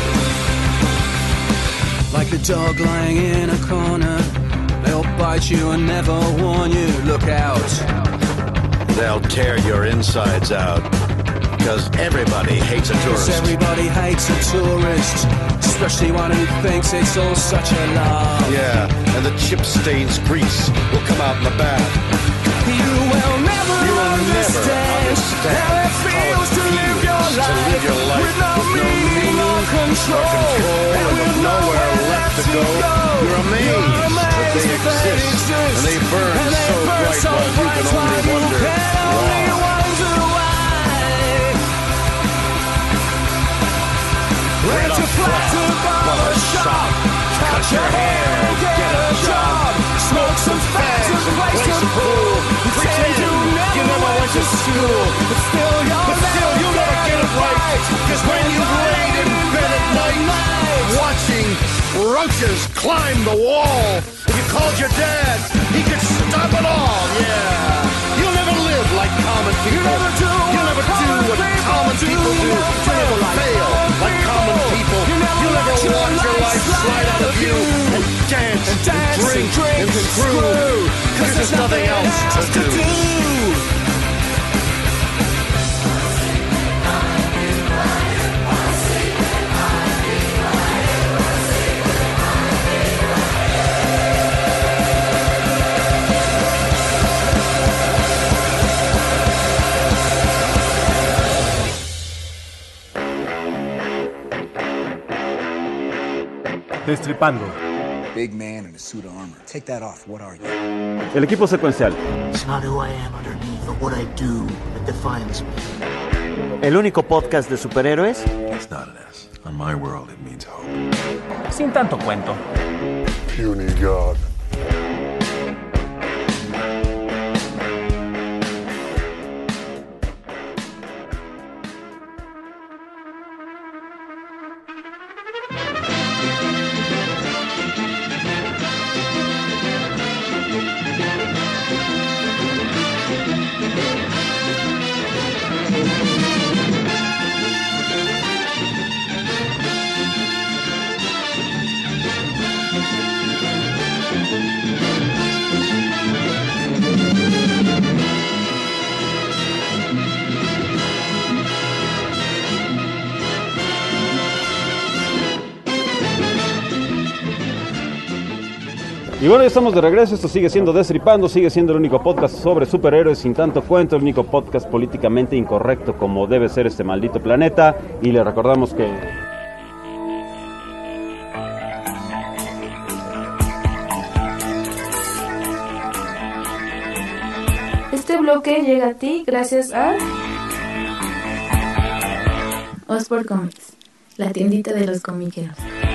Like a dog lying in a corner, they'll bite you and never warn you. Look out. They'll tear your insides out because everybody hates a tourist. Everybody hates a tourist, especially one who thinks it's all such a lie. Yeah, and the chip stains grease will come out in the bath. You will never understand how it feels to live your life with no meaning or control, and with nowhere left to go. You're amazed that they exist, and they burn so bright while you can only wonder why. Rent a flat to barber shop, cut your hair, get a job, smoke some fags and play some pool. Pretend you never went to school, but still you'll never get it right. Cause when you laid in bed at night, watching roaches climbed the wall. If you called your dad, he could stop it all, yeah. You'll never live like common people. You'll never do what common people do. You'll never fail like common people. You'll never watch your life slide out of you and dance and drink and screw. Because there's nothing else to do. Destripando. Big man in a suit of armor. Take that off. What are you? El equipo secuencial. It's not who I am underneath, but what I do that defines me. El único podcast de superhéroes. It's not an S. On my world, it means hope. Sin tanto cuento. Puny God. Y bueno, ya estamos de regreso, esto sigue siendo Destripando, sigue siendo el único podcast sobre superhéroes sin tanto cuento, el único podcast políticamente incorrecto como debe ser este maldito planeta, y le recordamos que... Este bloque llega a ti gracias a Osport Comics, la tiendita de los comiqueros.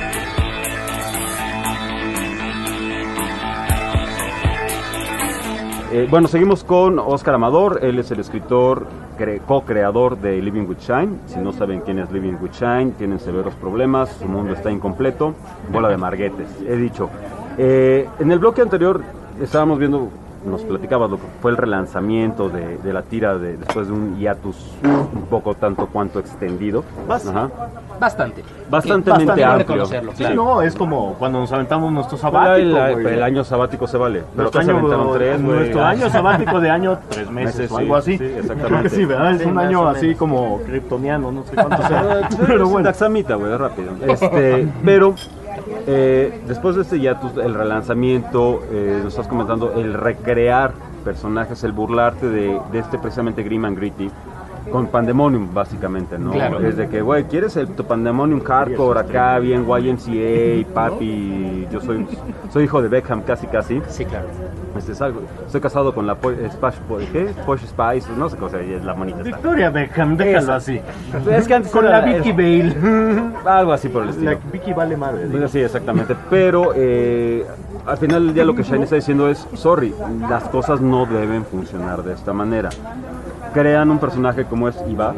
Bueno, seguimos con Oscar Amador, él es el escritor, co-creador de Living with Shine. Si no saben quién es Living with Shine, tienen severos problemas, su mundo está incompleto, bola de marguetes, he dicho. En el bloque anterior estábamos viendo, nos platicabas lo que fue el relanzamiento de la tira después de un hiatus un poco tanto cuanto extendido. Ajá. Bastante amplio. Claro. Sí, no, es como cuando nos aventamos nuestro sabático. El año sabático se vale. Pero Nuestro se aventaron 3, güey. Nuestro año sabático de año 3 meses o algo así. Sí, exactamente. Creo que sí, ¿verdad? Es un año así como kryptoniano, no sé cuánto sea. Pero bueno. Taxamita, güey, rápido. Pero después de este hiatus, el relanzamiento, nos estás comentando, el recrear personajes, el burlarte de este precisamente Grim and Gritty, con Pandemonium, básicamente, ¿no? Claro. Es de que, güey, ¿quieres tu Pandemonium hardcore acá, bien YMCA, papi? Yo soy hijo de Beckham, casi. Sí, claro. Estoy casado con la Posh Spice, no sé qué cosa, es la monita. Victoria Beckham, déjalo así. Es que antes con la Vicky Bale. Algo así por el estilo. La Vicky vale madre. Sí, exactamente. Pero al final del día lo que Shine está diciendo es, sorry, las cosas no deben funcionar de esta manera. Crean un personaje como es Iva.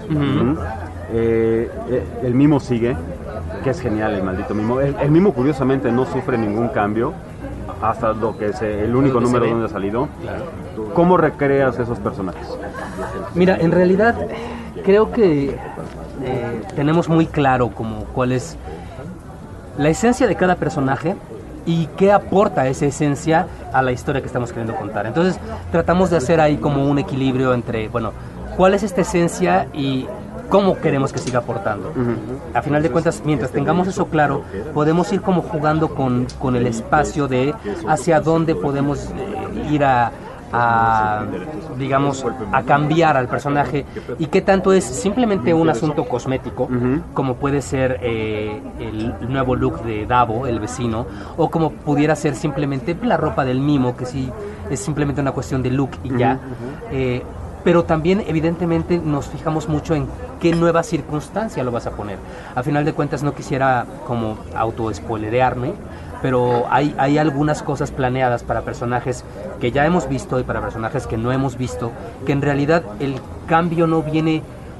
El mimo sigue, que es genial el maldito mimo. El mimo curiosamente no sufre ningún cambio hasta lo que es el único número donde ha salido. Claro. ¿Cómo recreas esos personajes? Mira, en realidad creo que tenemos muy claro como cuál es la esencia de cada personaje y qué aporta esa esencia a la historia que estamos queriendo contar. Entonces tratamos de hacer ahí como un equilibrio entre, bueno, cuál es esta esencia y cómo queremos que siga aportando. A final de cuentas, mientras tengamos eso claro, podemos ir como jugando con el espacio de hacia dónde podemos ir a digamos, a cambiar al personaje y qué tanto es simplemente un asunto cosmético, como puede ser el nuevo look de Davo, el vecino, o como pudiera ser simplemente la ropa del mimo, que sí es simplemente una cuestión de look y ya. Pero también evidentemente nos fijamos mucho en qué nueva circunstancia lo vas a poner. A final de cuentas no quisiera como auto-spoilerearme, pero hay algunas cosas planeadas para personajes que ya hemos visto y para personajes que no hemos visto, que en realidad el cambio no viene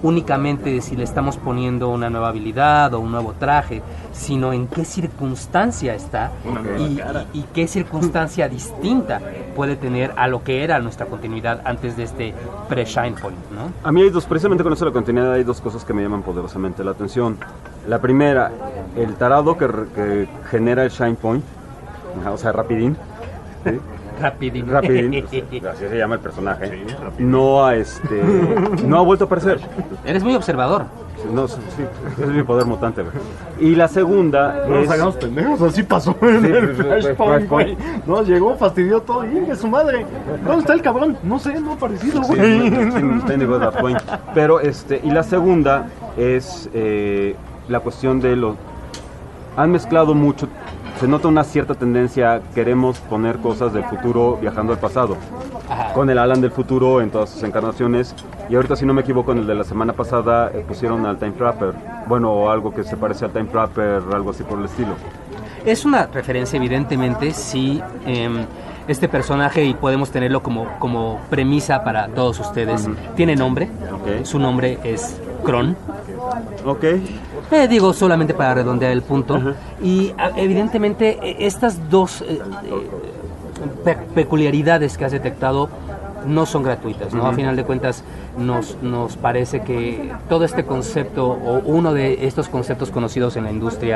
únicamente si le estamos poniendo una nueva habilidad o un nuevo traje, sino en qué circunstancia está y qué circunstancia distinta puede tener a lo que era nuestra continuidad antes de este pre-Shine Point, ¿no? A mí precisamente con eso de la continuidad hay dos cosas que me llaman poderosamente la atención. La primera, el tarado que genera el Shine Point, o sea, Rapidín, ¿sí? Rapidín, pues, así se llama el personaje. No ha vuelto a aparecer. Eres muy observador. No, sí, es mi poder mutante, güey. Y la segunda no es... nos hagamos pendejos, así pasó en el Flashpoint, güey. No, llegó, fastidió todo, y es su madre. ¿Dónde está el cabrón? No sé, no ha aparecido, güey. Pero, y la segunda es la cuestión de los... Han mezclado mucho, se nota una cierta tendencia, queremos poner cosas del futuro viajando al pasado. Ajá. Con el Alan del futuro en todas sus encarnaciones, y ahorita si no me equivoco en el de la semana pasada pusieron al Time Trapper, bueno, algo que se parece al Time Trapper, algo así por el estilo. Es una referencia evidentemente, sí, este personaje, y podemos tenerlo como premisa para todos ustedes, tiene nombre, su nombre es Kron. Digo solamente para redondear el punto, y evidentemente estas dos peculiaridades que has detectado no son gratuitas, ¿no? A final de cuentas nos parece que todo este concepto, o uno de estos conceptos conocidos en la industria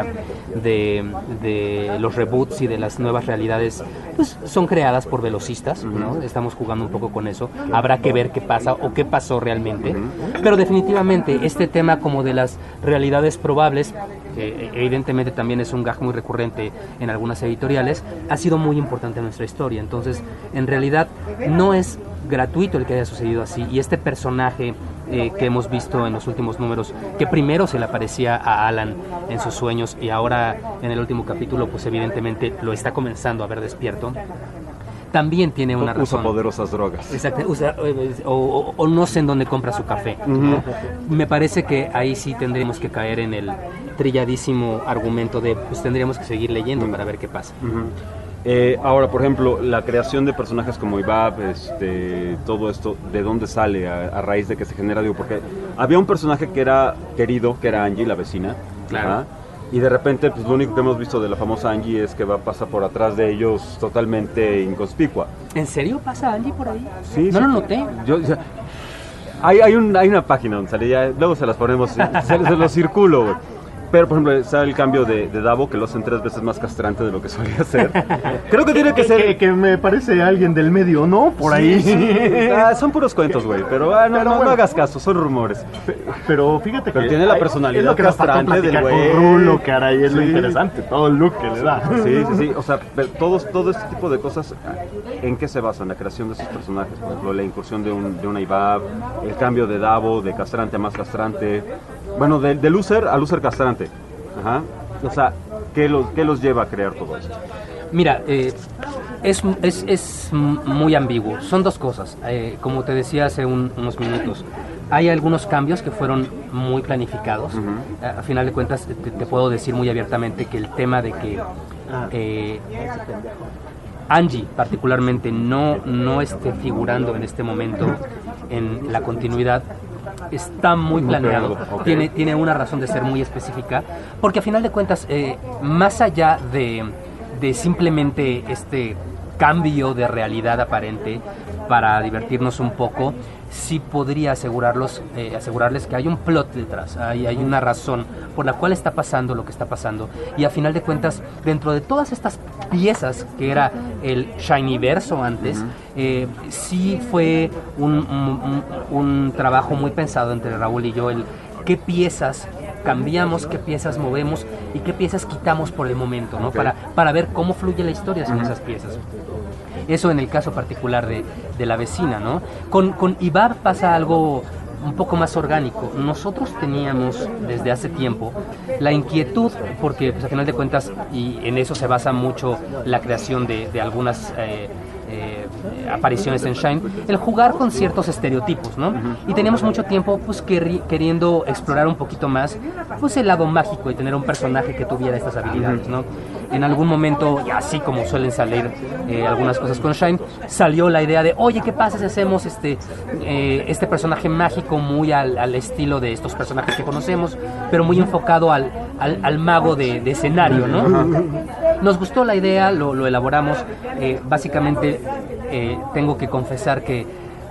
de los reboots y de las nuevas realidades, pues son creadas por velocistas, ¿no? Estamos jugando un poco con eso. Habrá que ver qué pasa o qué pasó realmente, pero definitivamente este tema como de las realidades probables, evidentemente también es un gag muy recurrente en algunas editoriales, ha sido muy importante en nuestra historia. Entonces, en realidad no es gratuito el que haya sucedido así, y este personaje que hemos visto en los últimos números, que primero se le aparecía a Alan en sus sueños y ahora en el último capítulo pues evidentemente lo está comenzando a ver despierto, también tiene una razón. Usa poderosas drogas. Exacto, o no sé en dónde compra su café. Me parece que ahí sí tendríamos que caer en el trilladísimo argumento de pues tendríamos que seguir leyendo para ver qué pasa. Ahora, por ejemplo, la creación de personajes como Ibab, todo esto, ¿de dónde sale a raíz de que se genera? Digo, porque había un personaje que era querido, que era Angie, la vecina. Claro. Y de repente, pues lo único que hemos visto de la famosa Angie es que pasa por atrás de ellos totalmente inconspicua. ¿En serio pasa Angie por ahí? Sí. No lo noté. Hay una página donde sale, ya, luego se las ponemos, se los circulo, güey. Pero, por ejemplo, está el cambio de Davo, que lo hacen 3 veces más castrante de lo que solía hacer. Creo que tiene que ser... Que me parece alguien del medio, ¿no? Por ahí. Sí. Son puros cuentos, güey. Pero no hagas caso, son rumores. Pero fíjate que... Pero tiene la personalidad es lo castrante del güey. Con Rulo, caray, es lo interesante. Todo el look que le da. Sí. O sea, todo este tipo de cosas, ¿en qué se basa? En la creación de esos personajes. Por ejemplo, la incursión de una Ibab, el cambio de Davo, de castrante a más castrante. Bueno, de loser a loser castrante. Ajá. O sea, ¿qué los lleva a crear todo esto? Mira, es muy ambiguo. Son dos cosas. Como te decía hace unos minutos, hay algunos cambios que fueron muy planificados. A final de cuentas, te puedo decir muy abiertamente que el tema de que Angie particularmente no esté figurando en este momento en la continuidad está muy planeado. Tiene una razón de ser muy específica, porque a final de cuentas, más allá de simplemente este cambio de realidad aparente para divertirnos un poco, sí podría asegurarles que hay un plot detrás, hay una razón por la cual está pasando lo que está pasando, y a final de cuentas, dentro de todas estas piezas que era el Shinyverso antes, sí fue un trabajo muy pensado entre Raúl y yo, el qué piezas cambiamos, qué piezas movemos y qué piezas quitamos por el momento, ¿no? Para ver cómo fluye la historia sin esas piezas. Eso en el caso particular de la vecina, ¿no? Con Ibab pasa algo un poco más orgánico. Nosotros teníamos desde hace tiempo la inquietud, porque pues, a final de cuentas, y en eso se basa mucho la creación de algunas apariciones en Shine, el jugar con ciertos estereotipos, ¿no? Y teníamos mucho tiempo pues queriendo explorar un poquito más pues el lado mágico y tener un personaje que tuviera estas habilidades, ¿no? en algún momento, y así como suelen salir algunas cosas con Shine, salió la idea de, oye, ¿qué pasa si hacemos este personaje mágico muy al estilo de estos personajes que conocemos, pero muy enfocado al mago de escenario, ¿no? Nos gustó la idea, lo elaboramos. Básicamente, tengo que confesar que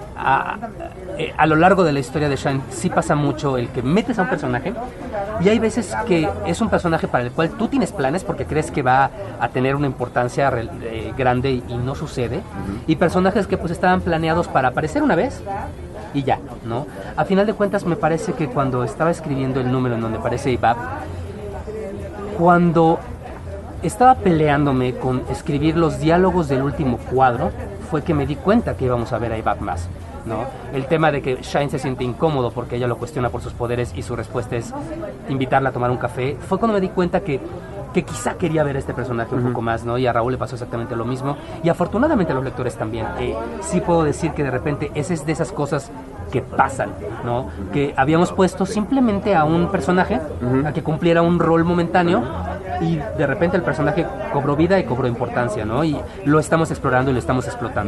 a lo largo de la historia de Shine sí pasa mucho el que metes a un personaje y hay veces que es un personaje para el cual tú tienes planes porque crees que va a tener una importancia grande y no sucede, y personajes que pues estaban planeados para aparecer una vez y ya, ¿no? A final de cuentas me parece que cuando estaba escribiendo el número en donde aparece Ibab, cuando estaba peleándome con escribir los diálogos del último cuadro, fue que me di cuenta que íbamos a ver a Ibab más, ¿no? El tema de que Shine se siente incómodo porque ella lo cuestiona por sus poderes y su respuesta es invitarla a tomar un café, fue cuando me di cuenta que quizá quería ver a este personaje un poco más, ¿no? Y a Raúl le pasó exactamente lo mismo, y afortunadamente a los lectores también. Sí puedo decir que de repente esa es de esas cosas que pasan, ¿no? Que habíamos puesto simplemente a un personaje a que cumpliera un rol momentáneo y de repente el personaje cobró vida y cobró importancia, ¿no? Y lo estamos explorando y lo estamos explotando.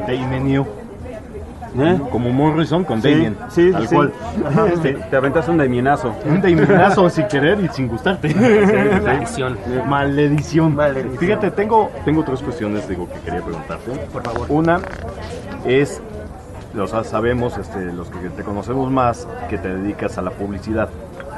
Como Morrison con Damien, tal cual. Te aventas un Damienazo. Un Damienazo sin querer y sin gustarte. Maledición. Fíjate, tengo 3 cuestiones que quería preguntarte. Por favor. Una es, sabemos, los que te conocemos más, que te dedicas a la publicidad.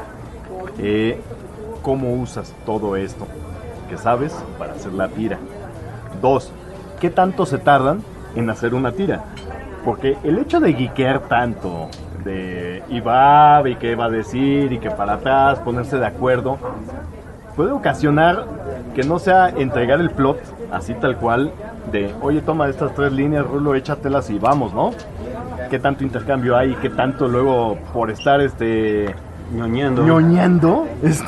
¿Cómo usas todo esto que sabes para hacer la tira? 2, ¿qué tanto se tardan en hacer una tira? Porque el hecho de geekear tanto de Ibab y qué va a decir y que para atrás, ponerse de acuerdo, puede ocasionar que no sea entregar el plot así tal cual de, oye, toma estas 3 líneas, Rulo, échatelas y vamos, ¿no? ¿Qué tanto intercambio hay? ¿Qué tanto luego por estar ñoñando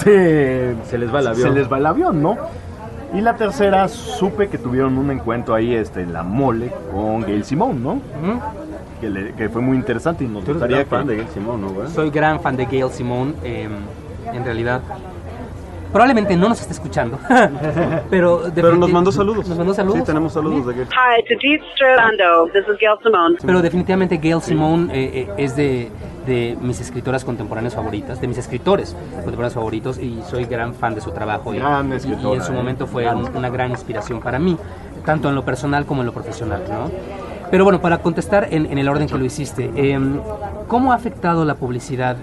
se les va el avión? ¿no? Y la tercera, supe que tuvieron un encuentro ahí en la mole con Gail Simone, ¿no? Que fue muy interesante y nos gustaría eres gran fan de Gail Simone, ¿no, güey? Soy gran fan de Gail Simone. En realidad, probablemente no nos esté escuchando, pero nos mandó saludos. Nos mandó saludos. Sí, tenemos saludos de Gail. Hi, it's Edith Strelando. This is Gail Simone. Pero definitivamente Gail Simone es de mis escritoras contemporáneas favoritas, de mis escritores contemporáneos favoritos, y soy gran fan de su trabajo. Gran y en su momento fue una gran inspiración para mí, tanto en lo personal como en lo profesional, ¿no? Pero bueno, para contestar en el orden que lo hiciste, ¿cómo ha afectado la publicidad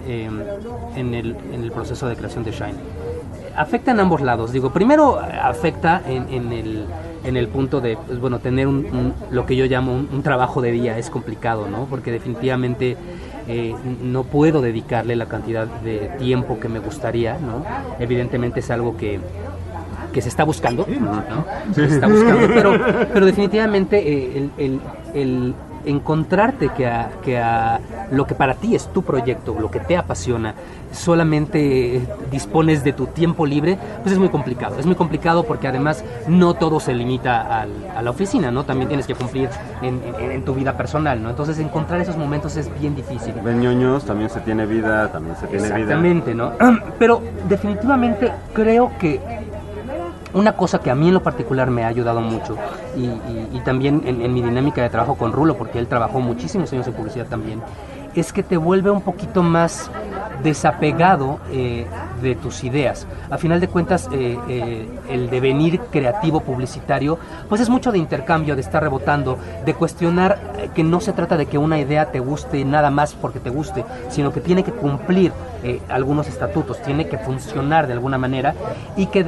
en el proceso de creación de Shine? Afecta en ambos lados. Digo, primero afecta en el punto de, pues, bueno, tener lo que yo llamo un trabajo de día es complicado, ¿no? Porque definitivamente no puedo dedicarle la cantidad de tiempo que me gustaría, ¿no? Evidentemente es algo que se está buscando, ¿no? Se está buscando, pero definitivamente el encontrarte que a lo que para ti es tu proyecto, lo que te apasiona, solamente dispones de tu tiempo libre, pues es muy complicado. Es muy complicado porque además no todo se limita a la oficina, ¿no? También tienes que cumplir en tu vida personal, ¿no? Entonces encontrar esos momentos es bien difícil. Ven ñoños, también se tiene vida, Exactamente, ¿no? Pero definitivamente creo que una cosa que a mí en lo particular me ha ayudado mucho y también en mi dinámica de trabajo con Rulo, porque él trabajó muchísimos años en publicidad también, es que te vuelve un poquito más desapegado de tus ideas. A final de cuentas, el devenir creativo publicitario, pues es mucho de intercambio, de estar rebotando, de cuestionar que no se trata de que una idea te guste nada más porque te guste, sino que tiene que cumplir algunos estatutos, tiene que funcionar de alguna manera y que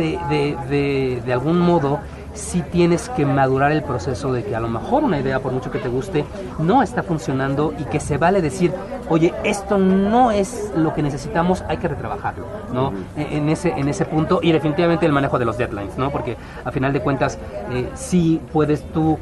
de algún modo sí tienes que madurar el proceso de que a lo mejor una idea, por mucho que te guste, no está funcionando y que se vale decir, oye, esto no es lo que necesitamos, hay que retrabajarlo, ¿no? En ese punto, y definitivamente el manejo de los deadlines, ¿no? Porque a final de cuentas sí puedes tú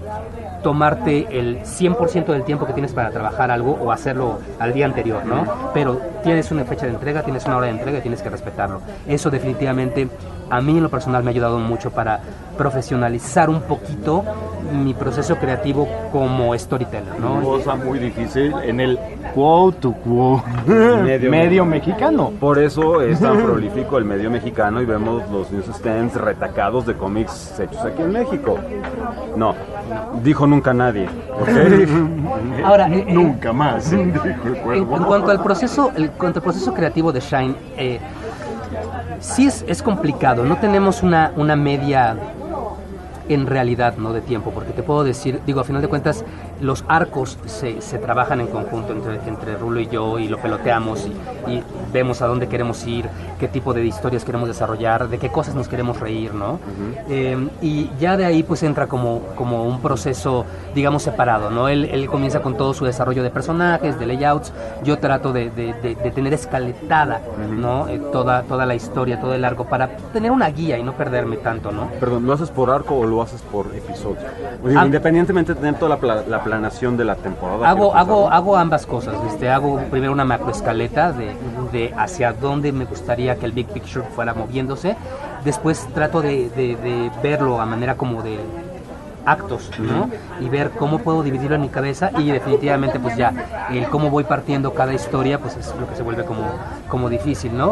tomarte el 100% del tiempo que tienes para trabajar algo o hacerlo al día anterior, ¿no? Pero tienes una fecha de entrega, tienes una hora de entrega y tienes que respetarlo. Eso definitivamente a mí en lo personal me ha ayudado mucho para profesionalizar un poquito mi proceso creativo como storyteller, ¿no? Cosa muy difícil en el quote to quote medio mexicano. Por eso es tan prolífico el medio mexicano y vemos los newsstands retacados de cómics hechos aquí en México. No, dijo nunca nadie, ¿ok? Ahora, nunca más, dijo el cuervo. En cuanto al proceso, creativo de Shine, sí es complicado. No tenemos una media en realidad, ¿no?, de tiempo, porque te puedo decir, a final de cuentas, los arcos se trabajan en conjunto entre Rulo y yo, y lo peloteamos y vemos a dónde queremos ir, qué tipo de historias queremos desarrollar, de qué cosas nos queremos reír, ¿no? Y ya de ahí pues entra como un proceso, digamos, separado, ¿no? Él comienza con todo su desarrollo de personajes, de layouts. Yo trato de tener escaletada, ¿no? Toda la historia, todo el arco, para tener una guía y no perderme tanto, ¿no? Perdón, ¿lo haces por arco o lo haces por episodio? Independientemente de tener toda la planación de la temporada. Hago ambas cosas. Hago primero una macroescaleta de hacia dónde me gustaría que el big picture fuera moviéndose. Después trato de verlo a manera como de actos, ¿no? Y ver cómo puedo dividirlo en mi cabeza, y definitivamente pues ya el cómo voy partiendo cada historia pues es lo que se vuelve como difícil, ¿no?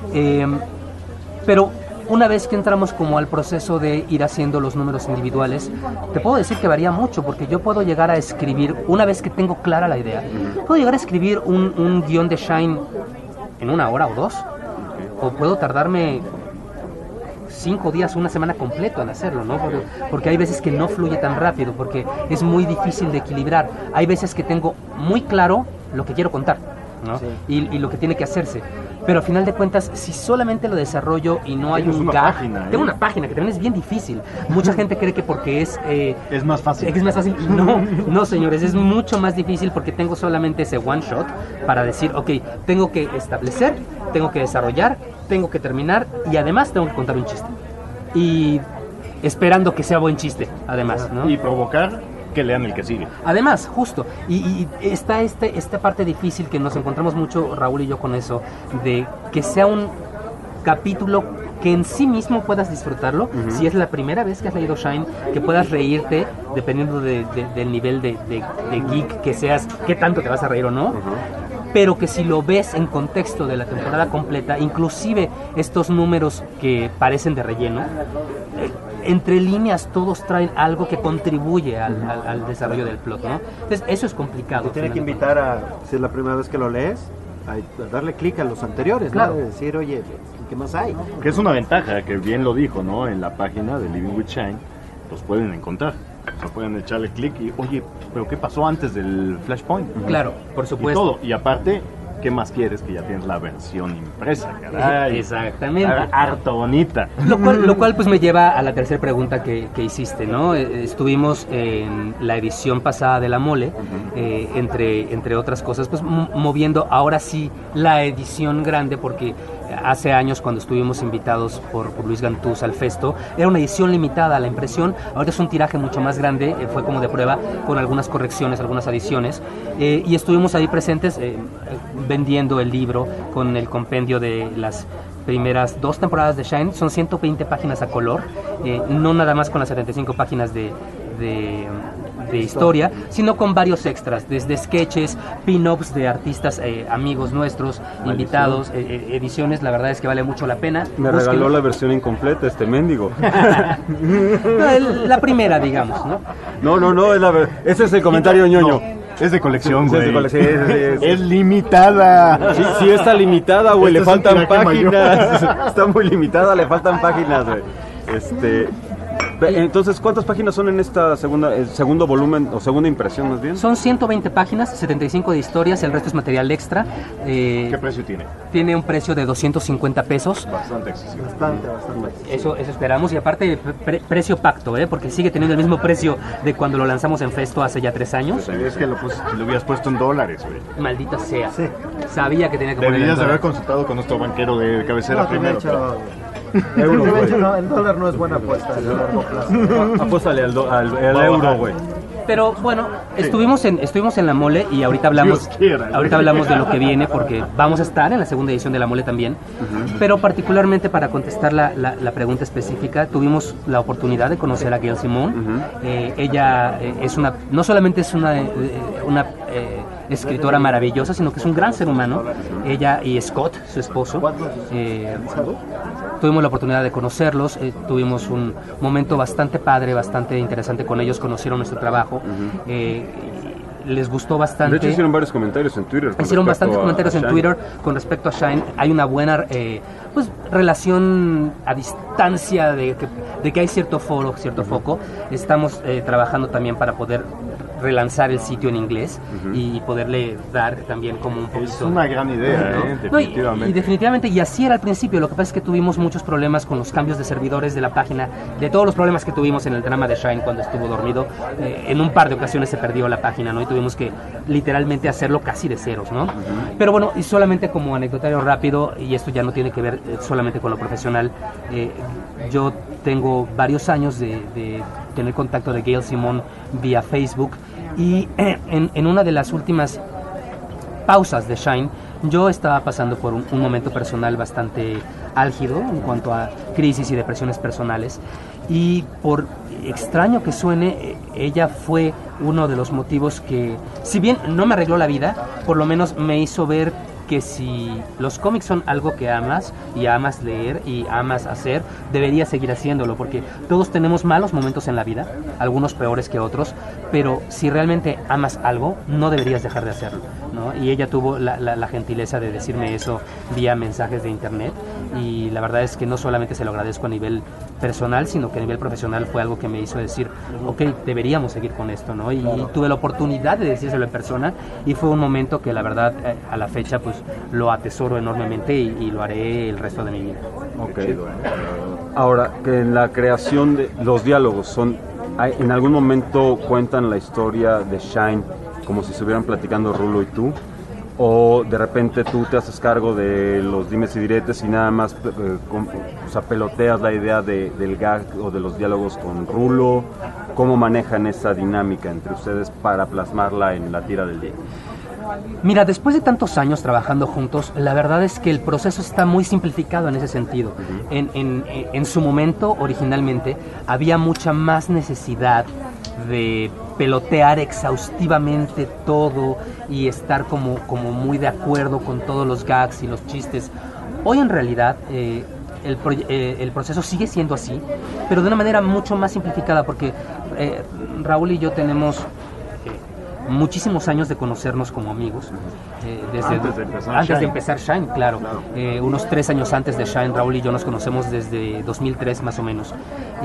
Pero una vez que entramos como al proceso de ir haciendo los números individuales, te puedo decir que varía mucho, porque yo puedo llegar a escribir, una vez que tengo clara la idea, puedo llegar a escribir un guión de Shine en 1 hora o 2, o puedo tardarme 5 días, una semana completa en hacerlo, ¿no? Porque hay veces que no fluye tan rápido, porque es muy difícil de equilibrar. Hay veces que tengo muy claro lo que quiero contar, ¿no? Sí. Y lo que tiene que hacerse. Pero al final de cuentas, si solamente lo desarrollo y no hay un gag, tengo una página que también es bien difícil. Mucha gente cree que porque es más fácil. Es más fácil. No, señores, es mucho más difícil, porque tengo solamente ese one shot para decir, ok, tengo que establecer, tengo que desarrollar, tengo que terminar, y además tengo que contar un chiste. Y esperando que sea buen chiste, además, ¿no? Y provocar que lean el que sigue. Además, justo, y está esta parte difícil que nos encontramos mucho, Raúl y yo, con eso, de que sea un capítulo que en sí mismo puedas disfrutarlo. Si es la primera vez que has leído Shine, que puedas reírte, dependiendo del nivel de geek que seas, qué tanto te vas a reír o no. Pero que si lo ves en contexto de la temporada completa, inclusive estos números que parecen de relleno, entre líneas todos traen algo que contribuye al desarrollo del plot, ¿no? Entonces eso es complicado. Tiene que invitar a, si es la primera vez que lo lees, a darle clic a los anteriores, claro, ¿no? De decir, oye, ¿qué más hay? Que es una ventaja, que bien lo dijo, ¿no? En la página de Living with Shine, los pueden encontrar. O sea, pueden echarle clic y, oye, ¿pero qué pasó antes del Flashpoint? Claro, por supuesto. Y todo. Y aparte, ¿qué más quieres? Que ya tienes la versión impresa, caray. Exactamente. Harto bonita. Lo cual pues me lleva a la tercera pregunta que hiciste, ¿no? Estuvimos en la edición pasada de La Mole, entre otras cosas, pues moviendo ahora sí la edición grande, porque hace años, cuando estuvimos invitados por Luis Gantús al Festo, era una edición limitada a la impresión. Ahora es un tiraje mucho más grande, fue como de prueba, con algunas correcciones, algunas adiciones, y estuvimos ahí presentes vendiendo el libro con el compendio de las primeras 2 temporadas de Shine. Son 120 páginas a color, no nada más con las 75 páginas de historia, sino con varios extras, desde sketches, pin-ups de artistas amigos nuestros, invitados, ediciones. La verdad es que vale mucho la pena. Me regaló la versión incompleta este mendigo. La primera, digamos, ¿no? No, ese es el comentario ñoño. Es de colección, güey. Es limitada. Sí, está limitada, güey. Le faltan páginas. Está muy limitada, le faltan páginas, güey. Entonces, ¿cuántas páginas son en esta segundo volumen, o segunda impresión más bien? Son 120 páginas, 75 de historias, el resto es material extra. ¿Qué precio tiene? Tiene un precio de 250 pesos. Bastante accesible. Bastante. Eso esperamos, y aparte precio pacto, porque sigue teniendo el mismo precio de cuando lo lanzamos en Festo hace ya 3 años. Sabías que lo hubieras puesto en dólares, güey. Maldita sea. Sí. Sabía que tenía que poner. Deberías haber consultado con nuestro banquero de cabecera primero. El dólar no es buena apuesta a largo plazo. Apuéstale al euro, güey. Pero bueno, Estuvimos en la Mole y ahorita hablamos de lo que viene porque vamos a estar en la segunda edición de la Mole también. Pero particularmente para contestar la pregunta específica, tuvimos la oportunidad de conocer a Gail Simone. Ella no solamente es una escritora maravillosa, sino que es un gran ser humano. Ella y Scott, su esposo, tuvimos la oportunidad de conocerlos, tuvimos un momento bastante padre, bastante interesante con ellos, conocieron nuestro trabajo. Les gustó bastante. De hecho hicieron varios comentarios en Twitter. Hicieron bastantes comentarios en Twitter con respecto a Shine. Hay una buena relación a distancia de que hay cierto foco. Estamos trabajando también para poder relanzar el sitio en inglés y poderle dar también como un poquito... Es una gran idea, ¿no? definitivamente. Y definitivamente, y así era al principio. Lo que pasa es que tuvimos muchos problemas con los cambios de servidores de la página, de todos los problemas que tuvimos en el drama de Shine cuando estuvo dormido. En un par de ocasiones se perdió la página, ¿no? Y tuvimos que literalmente hacerlo casi de ceros, ¿no? Pero bueno, y solamente como anecdotario rápido, y esto ya no tiene que ver solamente con lo profesional, yo tengo varios años de tener contacto de Gail Simone vía Facebook, y en una de las últimas pausas de Shine, yo estaba pasando por un momento personal bastante álgido en cuanto a crisis y depresiones personales, y por extraño que suene, ella fue uno de los motivos que, si bien no me arregló la vida, por lo menos me hizo ver que si los cómics son algo que amas y amas leer y amas hacer, deberías seguir haciéndolo, porque todos tenemos malos momentos en la vida, algunos peores que otros, pero si realmente amas algo, no deberías dejar de hacerlo, ¿no? Y ella tuvo la gentileza de decirme eso vía mensajes de internet, y la verdad es que no solamente se lo agradezco a nivel personal, sino que a nivel profesional fue algo que me hizo decir, ok, deberíamos seguir con esto, ¿no? Y tuve la oportunidad de decírselo en persona, y fue un momento que la verdad a la fecha pues lo atesoro enormemente y lo haré el resto de mi vida. Okay. Ahora, que en la creación de los diálogos en algún momento cuentan la historia de Shine como si estuvieran platicando Rulo y tú, o de repente tú te haces cargo de los dimes y diretes y nada más peloteas la idea del gag o de los diálogos con Rulo. ¿Cómo manejan esa dinámica entre ustedes para plasmarla en la tira del día? Mira, después de tantos años trabajando juntos, la verdad es que el proceso está muy simplificado en ese sentido. En su momento, originalmente, había mucha más necesidad de pelotear exhaustivamente todo y estar como muy de acuerdo con todos los gags y los chistes. Hoy en realidad el proceso sigue siendo así, pero de una manera mucho más simplificada, porque Raúl y yo tenemos muchísimos años de conocernos como amigos, antes de empezar Shine, claro. Unos 3 años antes de Shine, Raúl y yo nos conocemos desde 2003 más o menos.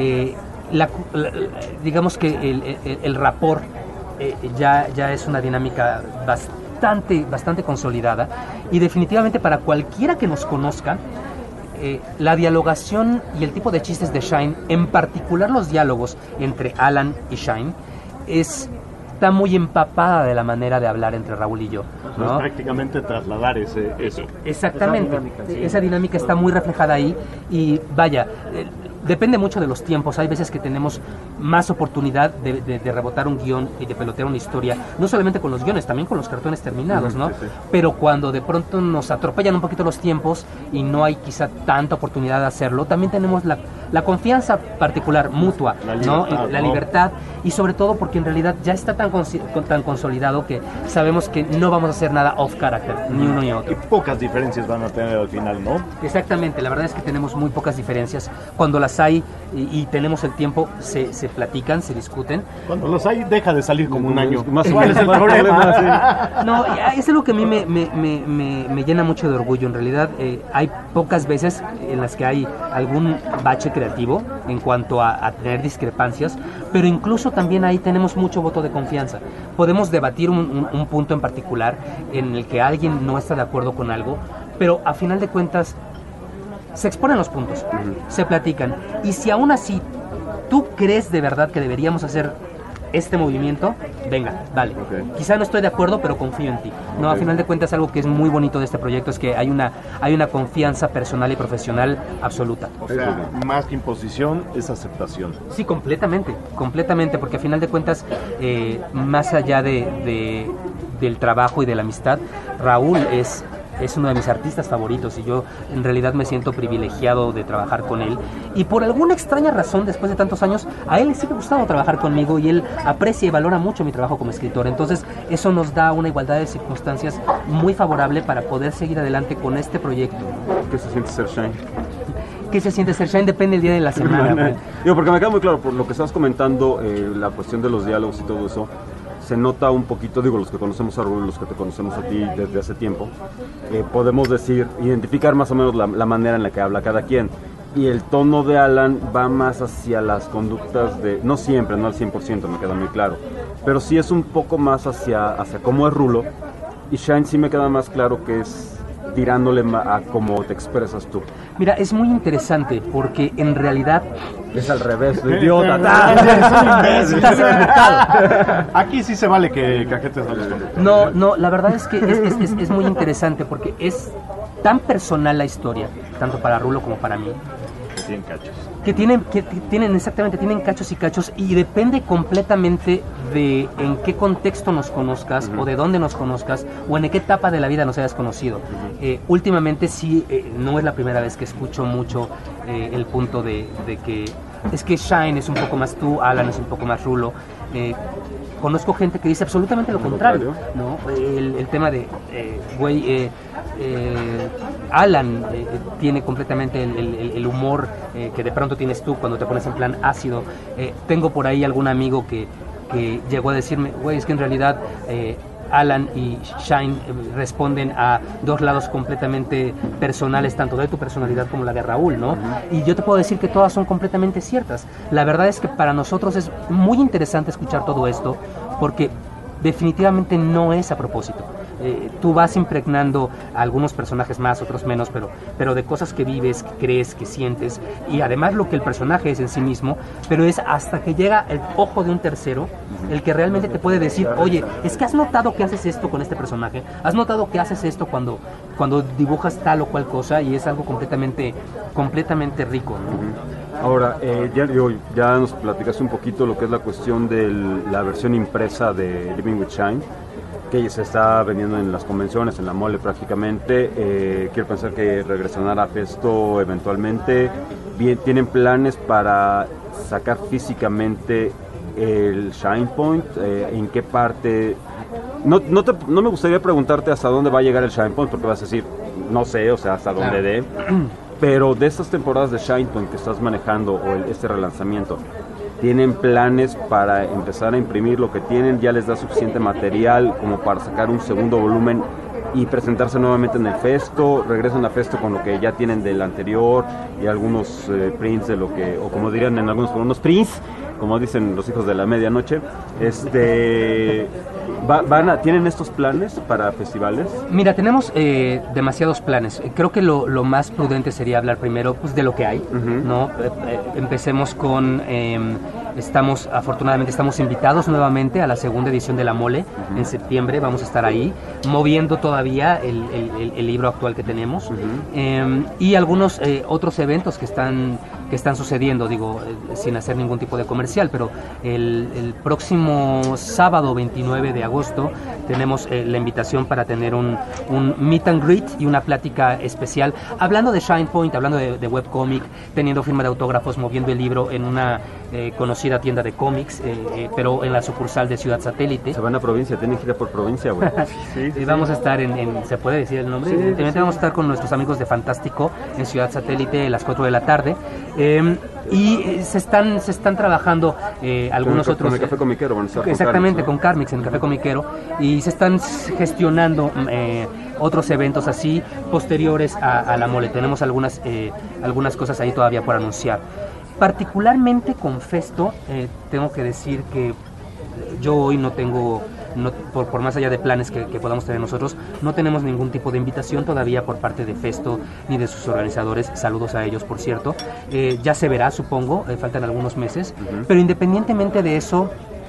Digamos que el rapport ya es una dinámica bastante consolidada, y definitivamente para cualquiera que nos conozca, la dialogación y el tipo de chistes de Shine, en particular los diálogos entre Alan y Shine, está muy empapada de la manera de hablar entre Raúl y yo, ¿no? Es prácticamente trasladar eso. Exactamente, esa dinámica está muy reflejada ahí, y vaya, depende mucho de los tiempos. Hay veces que tenemos más oportunidad de rebotar un guión y de pelotear una historia, no solamente con los guiones, también con los cartones terminados, ¿no? Pero cuando de pronto nos atropellan un poquito los tiempos y no hay quizá tanta oportunidad de hacerlo, también tenemos la confianza particular, mutua, ¿no? La libertad, y sobre todo porque en realidad ya está tan consolidado que sabemos que no vamos a hacer nada off character, ni uno ni otro. Y pocas diferencias van a tener al final, ¿no? Exactamente, la verdad es que tenemos muy pocas diferencias. Cuando las hay y tenemos el tiempo, se platican, se discuten. Cuando los hay, deja de salir como un año. ¿Cuál es el problema? No, es algo que a mí me llena mucho de orgullo. En realidad, hay pocas veces en las que hay algún bache creativo en cuanto a tener discrepancias, pero incluso también ahí tenemos mucho voto de confianza. Podemos debatir un punto en particular en el que alguien no está de acuerdo con algo, pero a final de cuentas se exponen los puntos, se platican, y si aún así tú crees de verdad que deberíamos hacer este movimiento, venga, dale. Quizá no estoy de acuerdo, pero confío en ti. No, a final de cuentas algo que es muy bonito de este proyecto es que hay una confianza personal y profesional absoluta. O sea, más que imposición, es aceptación. Sí, completamente, porque a final de cuentas, más allá del trabajo y de la amistad, Raúl es uno de mis artistas favoritos y yo en realidad me siento privilegiado de trabajar con él. Y por alguna extraña razón, después de tantos años, a él le sigue gustando trabajar conmigo y él aprecia y valora mucho mi trabajo como escritor. Entonces, eso nos da una igualdad de circunstancias muy favorable para poder seguir adelante con este proyecto. ¿Qué se siente ser Shine? ¿Qué se siente ser Shine? Depende del día de la semana. Digo, porque me queda muy claro, por lo que estabas comentando, la cuestión de los diálogos y todo eso, se nota un poquito, digo, los que conocemos a Raúl, los que te conocemos a ti desde hace tiempo, podemos identificar más o menos la manera en la que habla cada quien. Y el tono de Alan va más hacia las conductas no siempre, no al 100%, me queda muy claro, pero sí es un poco más hacia cómo es Rulo, y Shine sí me queda más claro que es tirándole a cómo te expresas tú. Mira, es muy interesante porque en realidad es al revés, idiota. Estás equivocado. Aquí sí se vale que cajetes a los conductores. No, la verdad es que es muy interesante porque es tan personal la historia, tanto para Rulo como para mí. Que tienen cachos. Que tienen cachos y cachos, y depende completamente de en qué contexto nos conozcas, o de dónde nos conozcas, o en qué etapa de la vida nos hayas conocido. Últimamente sí, no es la primera vez que escucho mucho el punto de que es que Shine es un poco más tú, Alan es un poco más Rulo. Conozco gente que dice absolutamente lo contrario, ¿no? El tema de, Alan tiene completamente el humor que de pronto tienes tú cuando te pones en plan ácido. Tengo por ahí algún amigo que llegó a decirme, es que en realidad Alan y Shine responden a dos lados completamente personales, tanto de tu personalidad como la de Raúl, ¿no? Y yo te puedo decir que todas son completamente ciertas. La verdad es que para nosotros es muy interesante escuchar todo esto, porque definitivamente no es a propósito. Tú vas impregnando a algunos personajes más, otros menos, pero de cosas que vives, que crees, que sientes, y además lo que el personaje es en sí mismo, pero es hasta que llega el ojo de un tercero el que realmente te puede decir, oye, es que has notado que haces esto con este personaje, has notado que haces esto cuando dibujas tal o cual cosa, y es algo completamente rico, ¿no? Ahora, ya nos platicaste un poquito lo que es la cuestión de la versión impresa de Living with Shine, que se está vendiendo en las convenciones, en la mole prácticamente. Quiero pensar que regresarán a Festo eventualmente. ¿Tienen planes para sacar físicamente el Shine Point? ¿En qué parte? No me gustaría preguntarte hasta dónde va a llegar el Shine Point, porque vas a decir, no sé, o sea, hasta dónde dé. Pero de estas temporadas de Shine Point que estás manejando, o este relanzamiento, ¿tienen planes para empezar a imprimir lo que tienen? ¿Ya les da suficiente material como para sacar un segundo volumen y presentarse nuevamente en el Festo? ¿Regresan a Festo con lo que ya tienen del anterior y algunos prints de lo que, o como dirían en algunos foros, prints, como dicen los hijos de la medianoche? ¿Tienen estos planes para festivales? Mira, tenemos demasiados planes. Creo que lo más prudente sería hablar primero de lo que hay, ¿no? Empecemos con... afortunadamente estamos invitados nuevamente a la segunda edición de La Mole. En septiembre vamos a estar ahí, moviendo todavía el libro actual que tenemos. Y algunos otros eventos que están sucediendo, sin hacer ningún tipo de comercial, pero el próximo sábado 29 de agosto tenemos la invitación para tener un meet and greet y una plática especial, hablando de Shine Point, hablando de webcomic, teniendo firma de autógrafos, moviendo el libro en una conocida tienda de cómics, pero en la sucursal de Ciudad Satélite. Se van a provincia, tienen que ir por provincia, güey. Sí, vamos a estar ¿se puede decir el nombre? Evidentemente vamos a estar con nuestros amigos de Fantástico en Ciudad Satélite a las 4 de la tarde. Y se están trabajando algunos otros... Con el Café Comiquero van a estar. Exactamente, con Carmix en el Café Comiquero. Y se están gestionando otros eventos así posteriores a La Mole. Tenemos algunas cosas ahí todavía por anunciar. Particularmente con Festo, tengo que decir que yo hoy no tengo... por más allá de planes que podamos tener nosotros, no tenemos ningún tipo de invitación todavía por parte de Festo ni de sus organizadores. Saludos a ellos, por cierto. Ya se verá, supongo, faltan algunos meses, pero independientemente de eso,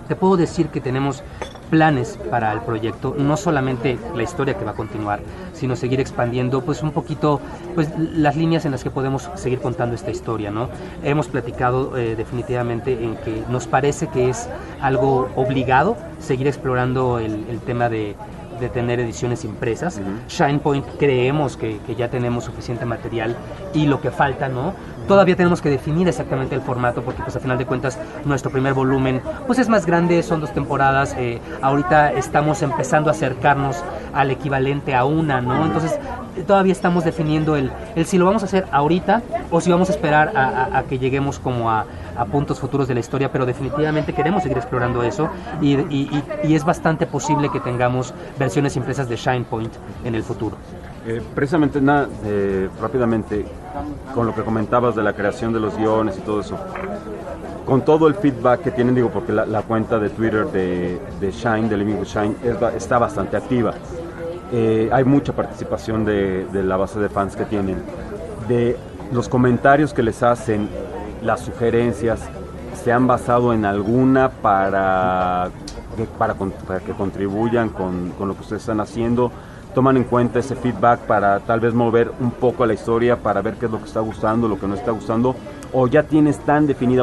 te puedo decir que tenemos planes para el proyecto, no solamente la historia que va a continuar, sino seguir expandiendo pues un poquito pues las líneas en las que podemos seguir contando esta historia, ¿no? Hemos platicado definitivamente en que nos parece que es algo obligado seguir explorando el tema de tener ediciones impresas. Shine Point creemos que ya tenemos suficiente material y lo que falta, ¿no? Todavía tenemos que definir exactamente el formato porque pues a final de cuentas nuestro primer volumen pues es más grande, son 2 temporadas, ahorita estamos empezando a acercarnos al equivalente a una, ¿no? Entonces todavía estamos definiendo el si lo vamos a hacer ahorita o si vamos a esperar a que lleguemos como a puntos futuros de la historia, pero definitivamente queremos seguir explorando eso y es bastante posible que tengamos versiones impresas de Shine Point en el futuro. Precisamente, rápidamente, con lo que comentabas de la creación de los guiones y todo eso, con todo el feedback que tienen, digo, porque la cuenta de Twitter de Shine, de Living with Shine, está bastante activa. Hay mucha participación de la base de fans que tienen, de los comentarios que les hacen, las sugerencias, ¿se han basado en alguna para que contribuyan con lo que ustedes están haciendo? ¿Toman en cuenta ese feedback para tal vez mover un poco la historia, para ver qué es lo que está gustando, lo que no está gustando? ¿O ya tienen tan definida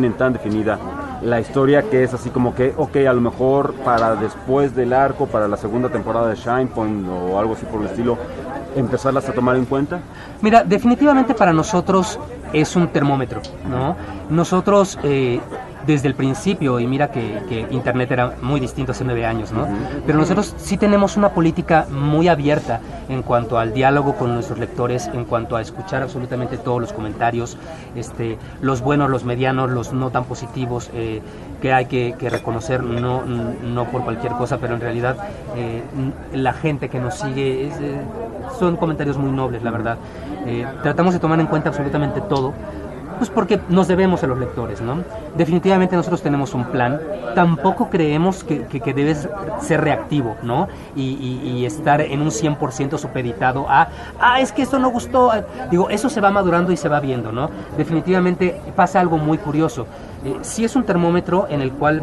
la historia que es así como que, ok, a lo mejor para después del arco, para la segunda temporada de Shine Point o algo así por el estilo, empezarlas a tomar en cuenta? Mira, definitivamente para nosotros es un termómetro, ¿no? Nosotros desde el principio, y mira que Internet era muy distinto hace 9 años, ¿no? Pero nosotros sí tenemos una política muy abierta en cuanto al diálogo con nuestros lectores, en cuanto a escuchar absolutamente todos los comentarios, los buenos, los medianos, los no tan positivos, que hay que reconocer, no por cualquier cosa, pero en realidad la gente que nos sigue son comentarios muy nobles, la verdad. Tratamos de tomar en cuenta absolutamente todo, pues porque nos debemos a los lectores, ¿no? Definitivamente nosotros tenemos un plan, tampoco creemos que debes ser reactivo, ¿no? Y estar en un 100% supeditado es que esto no gustó. Digo, eso se va madurando y se va viendo, ¿no? Definitivamente pasa algo muy curioso. Sí es un termómetro en el cual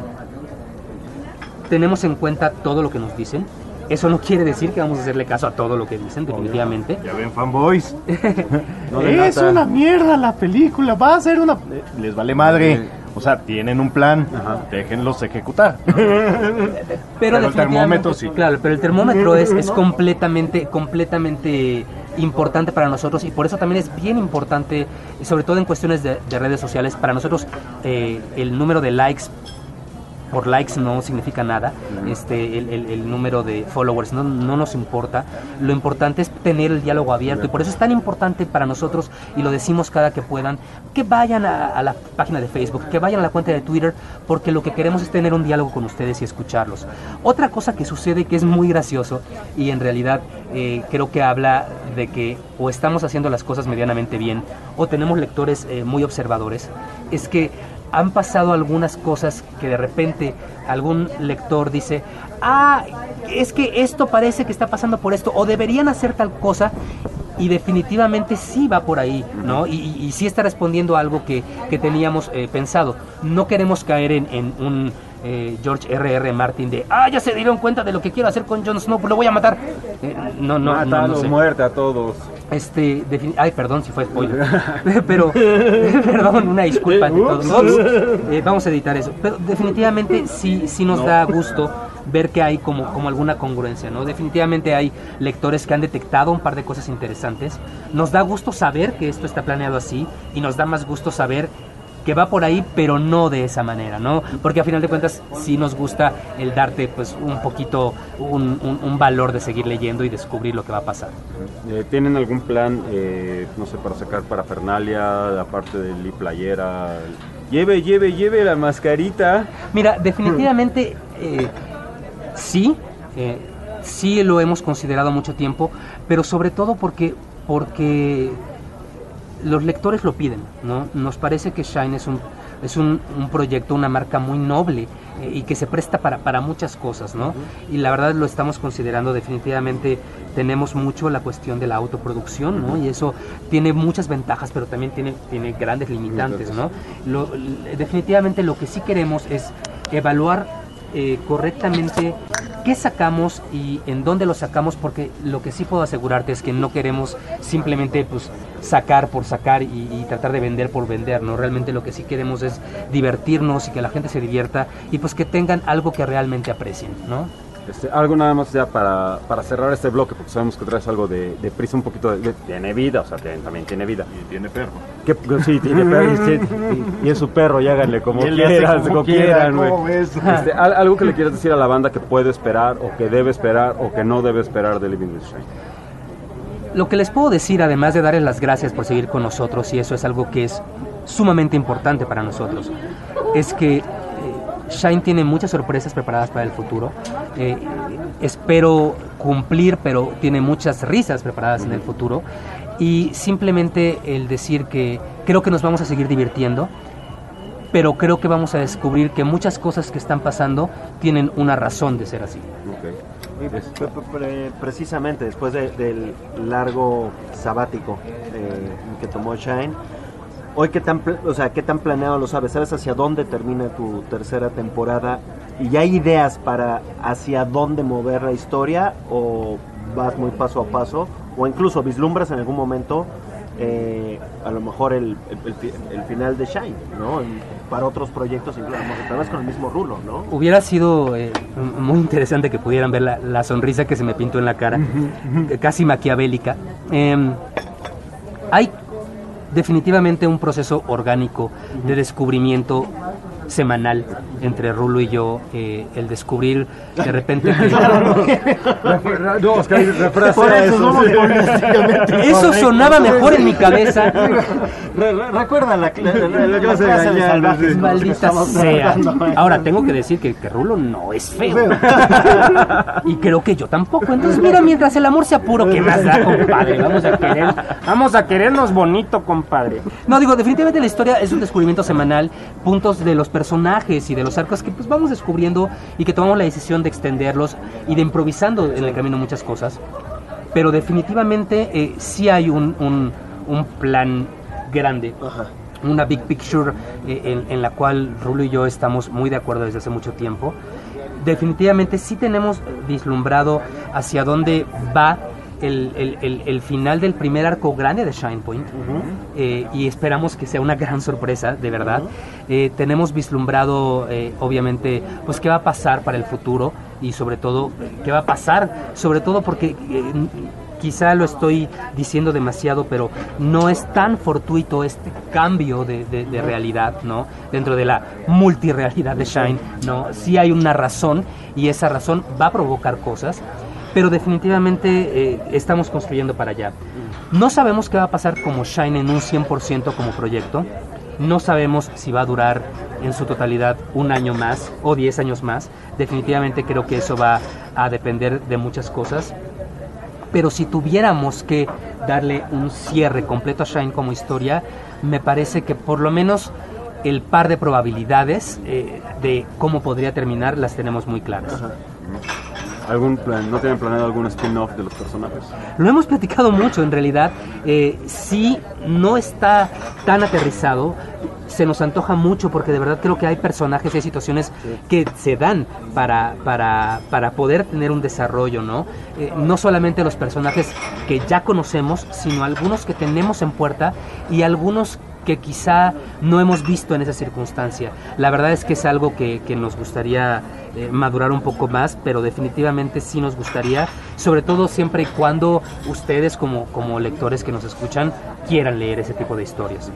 tenemos en cuenta todo lo que nos dicen. Eso no quiere decir que vamos a hacerle caso a todo lo que dicen, definitivamente. Ya ven, fanboys. Es una mierda la película, va a ser una... Les vale madre. O sea, tienen un plan, déjenlos ejecutar. Pero el termómetro sí. Claro, pero el termómetro es completamente importante para nosotros y por eso también es bien importante, sobre todo en cuestiones de redes sociales, para nosotros el número de likes por likes no significa nada, el número de followers no nos importa, lo importante es tener el diálogo abierto y por eso es tan importante para nosotros, y lo decimos cada que puedan, que vayan a la página de Facebook, que vayan a la cuenta de Twitter, porque lo que queremos es tener un diálogo con ustedes y escucharlos. Otra cosa que sucede que es muy gracioso y en realidad creo que habla de que o estamos haciendo las cosas medianamente bien o tenemos lectores muy observadores, es que han pasado algunas cosas que de repente algún lector dice, es que esto parece que está pasando por esto, o deberían hacer tal cosa, y definitivamente sí va por ahí, ¿no? Y sí está respondiendo a algo que teníamos pensado. No queremos caer en un George R.R. Martin de, ya se dieron cuenta de lo que quiero hacer con Jon Snow, pues lo voy a matar. No sé. Muerte a todos. Perdón si fue spoiler. Pero, perdón, una disculpa ante todos. Vamos a editar eso. Pero definitivamente sí nos da gusto ver que hay como alguna congruencia, ¿no? Definitivamente hay lectores que han detectado un par de cosas interesantes. Nos da gusto saber que esto está planeado así y nos da más gusto saber que va por ahí, pero no de esa manera, ¿no? Porque a final de cuentas sí nos gusta el darte pues un poquito un valor de seguir leyendo y descubrir lo que va a pasar. ¿Tienen algún plan, no sé, para sacar parafernalia, aparte de la playera? Lleve la mascarita. Mira, definitivamente sí lo hemos considerado mucho tiempo, pero sobre todo porque los lectores lo piden, ¿no? Nos parece que Shine es un proyecto, una marca muy noble y que se presta para muchas cosas, ¿no? Y la verdad lo estamos considerando definitivamente. Tenemos mucho la cuestión de la autoproducción, ¿no? Y eso tiene muchas ventajas, pero también tiene grandes limitantes, ¿no? Definitivamente lo que sí queremos es evaluar correctamente qué sacamos y en dónde lo sacamos, porque lo que sí puedo asegurarte es que no queremos simplemente pues sacar por sacar y tratar de vender por vender, ¿no? Realmente lo que sí queremos es divertirnos y que la gente se divierta y pues que tengan algo que realmente aprecien, ¿no? Algo nada más ya para cerrar este bloque, porque sabemos que traes algo de prisa, un poquito tiene vida, o sea, también tiene vida. Y tiene perro. Sí, tiene perro, y es su perro, y háganle como quieran, güey. Algo que le quieras decir a la banda que puede esperar, o que debe esperar, o que no debe esperar de Living with Shine. Lo que les puedo decir, además de darles las gracias por seguir con nosotros, y eso es algo que es sumamente importante para nosotros, es que Shine tiene muchas sorpresas preparadas para el futuro. Espero cumplir, pero tiene muchas risas preparadas en el futuro. Y simplemente el decir que creo que nos vamos a seguir divirtiendo, pero creo que vamos a descubrir que muchas cosas que están pasando tienen una razón de ser así. Precisamente después del largo sabático que tomó Shine, hoy ¿qué tan planeado lo sabes? ¿Sabes hacia dónde termina tu tercera temporada? ¿Y ya hay ideas para hacia dónde mover la historia? ¿O vas muy paso a paso? ¿O incluso vislumbras en algún momento a lo mejor el final de Shine, ¿no? Para otros proyectos, incluso tal vez con el mismo Rulo, ¿no? Hubiera sido muy interesante que pudieran ver la sonrisa que se me pintó en la cara, casi maquiavélica. Hay definitivamente un proceso orgánico de descubrimiento semanal entre Rulo y yo, el descubrir de repente que... No, Oscar, eso sonaba mejor en mi cabeza. Recuerda la clase de salvajes. Maldita sea. Ahora, tengo que decir que Rulo no es feo. Y creo que yo tampoco. Entonces, mira, mientras el amor sea puro, ¿qué más da, compadre? Vamos a querernos bonito, compadre. No, digo, definitivamente la historia es un descubrimiento semanal, puntos de los personajes y de los arcos que pues vamos descubriendo y que tomamos la decisión de extenderlos y de improvisando en el camino muchas cosas. Pero definitivamente sí hay un plan grande, una big picture en la cual Rulo y yo estamos muy de acuerdo desde hace mucho tiempo. Definitivamente sí tenemos vislumbrado hacia dónde va el final del primer arco grande de Shine Point, y esperamos que sea una gran sorpresa, de verdad. Tenemos vislumbrado, obviamente, pues qué va a pasar para el futuro y sobre todo, qué va a pasar, sobre todo porque quizá lo estoy diciendo demasiado, pero no es tan fortuito este cambio de realidad, ¿no? Dentro de la multirrealidad de Shine, ¿no? Sí hay una razón y esa razón va a provocar cosas, pero definitivamente estamos construyendo para allá. No sabemos qué va a pasar como Shine en un 100% como proyecto. No sabemos si va a durar en su totalidad un año más o 10 años más. Definitivamente creo que eso va a depender de muchas cosas. Pero si tuviéramos que darle un cierre completo a Shine como historia, me parece que por lo menos el par de probabilidades de cómo podría terminar las tenemos muy claras. ¿Algún plan? ¿No tienen planeado algún spin-off de los personajes? Lo hemos platicado mucho, en realidad. Sí, no está tan aterrizado. Se nos antoja mucho porque de verdad creo que hay personajes y hay situaciones que se dan para poder tener un desarrollo, ¿no? No solamente los personajes que ya conocemos, sino algunos que tenemos en puerta y algunos que quizá no hemos visto en esa circunstancia. La verdad es que es algo que nos gustaría madurar un poco más, pero definitivamente sí nos gustaría, sobre todo siempre y cuando ustedes como lectores que nos escuchan quieran leer ese tipo de historias.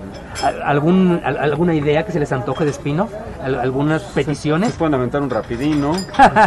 ¿Alguna idea que se les antoje de spin-off? ¿Algunas peticiones? Se pueden aventar un rapidín, ¿no?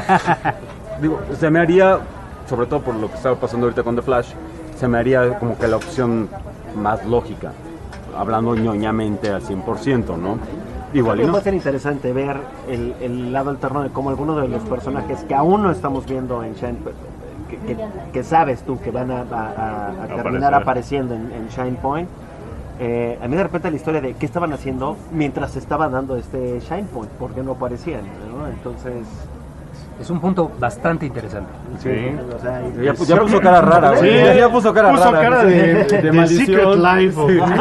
Digo, se me haría, sobre todo por lo que estaba pasando ahorita con The Flash, se me haría como que la opción más lógica, hablando ñoñamente al 100%, ¿no? Igual y no. Va a ser interesante ver el lado alterno de cómo algunos de los personajes que aún no estamos viendo en Shine, que sabes tú que van a terminar apareciendo en Shine Point, a mí de repente la historia de qué estaban haciendo mientras se estaba dando este Shine Point, porque no aparecían, ¿no? Entonces... Es un punto bastante interesante. Sí. O sea, Ya puso cara rara. Sí, Ya puso cara rara. Puso cara de maldición. Secret Life.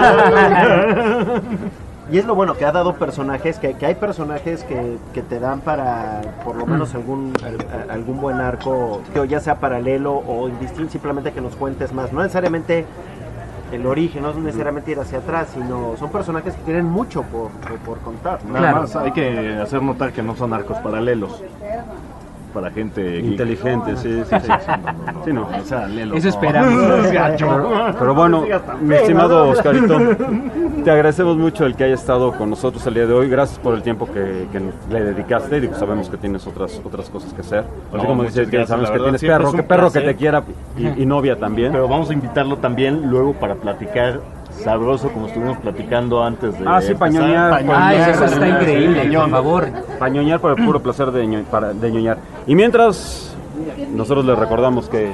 Y es lo bueno, que ha dado personajes, que hay personajes que te dan para, por lo menos, algún buen arco, que ya sea paralelo o indistinto, simplemente que nos cuentes más. No necesariamente el origen, no es necesariamente ir hacia atrás, sino son personajes que tienen mucho por contar. Nada más hay que hacer notar que no son arcos paralelos. Para gente inteligente, sí. Sí, no. O sea, léelo. Eso esperamos. Pero bueno, mi estimado Oscarito, te agradecemos mucho el que haya estado con nosotros el día de hoy. Gracias por el tiempo que le dedicaste. Digo, sabemos que tienes otras cosas que hacer. Así como dices, que sabemos que tienes perro que te quiera y novia también. Pero vamos a invitarlo también luego para platicar sabroso, como estuvimos platicando antes de sí, pañoñar. Eso está increíble, por favor. Pañoñar por el puro placer de ñoñar. Y mientras, nosotros les recordamos que...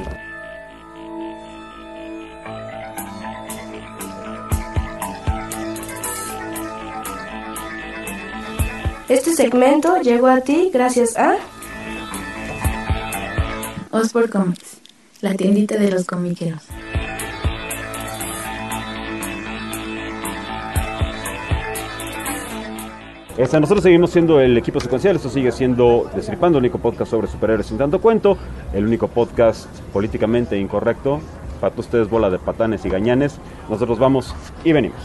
Este segmento llegó a ti gracias a... Oxford Comics, la tiendita de los comiqueros. Nosotros seguimos siendo el equipo secuencial, esto sigue siendo Destripando, el único podcast sobre superhéroes sin tanto cuento, el único podcast políticamente incorrecto, para todos ustedes bola de patanes y gañanes. Nosotros vamos y venimos.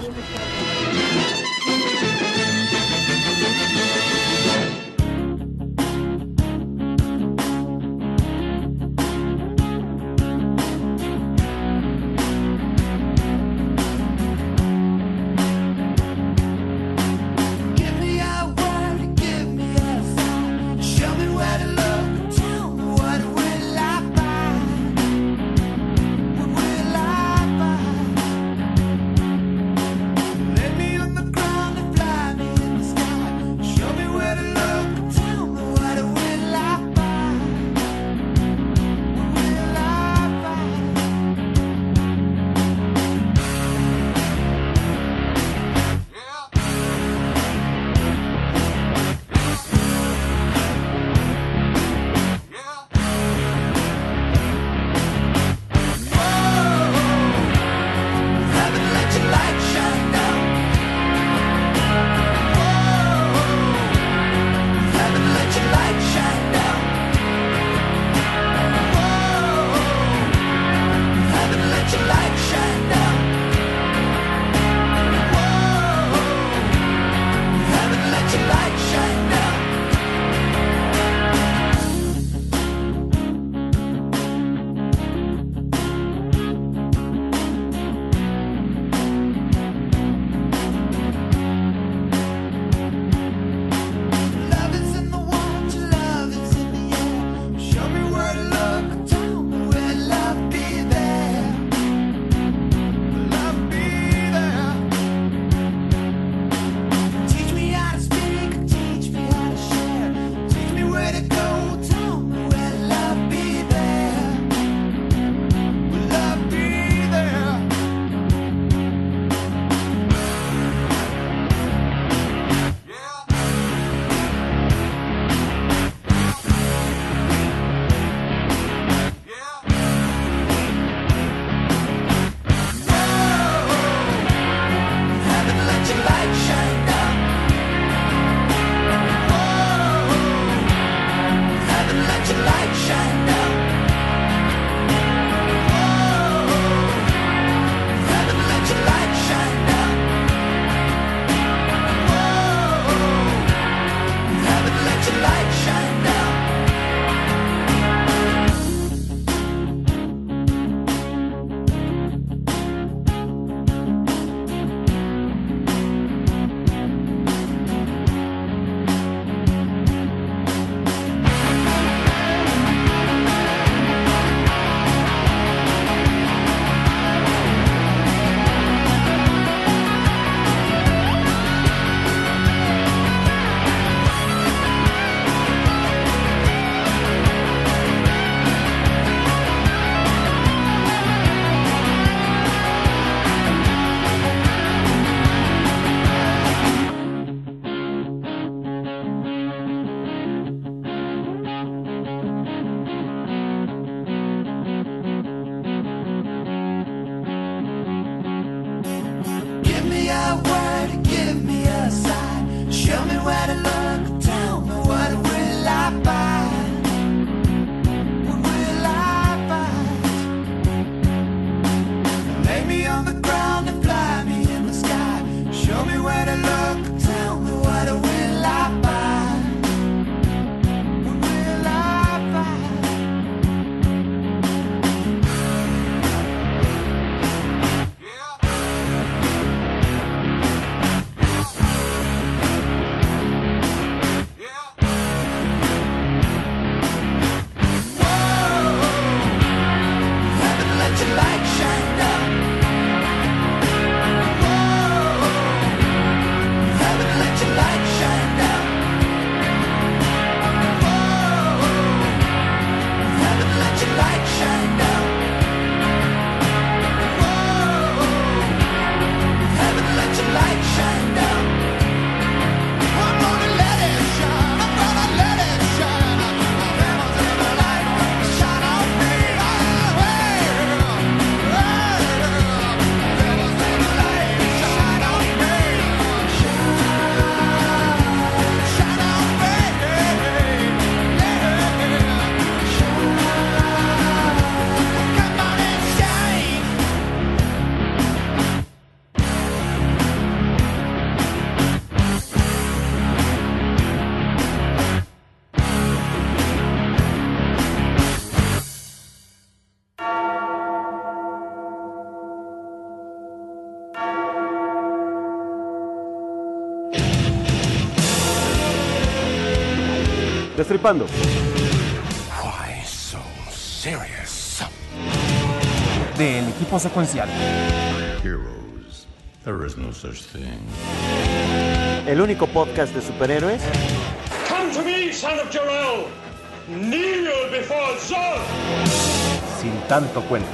Destripando. Why so serious? Del equipo secuencial. Heroes. There is no such thing. El único podcast de superhéroes. Come to me, son of Jor-El. Kneel before Zod. Sin tanto cuento.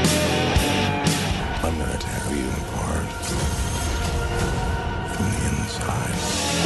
I'm gonna tear you apart from the inside.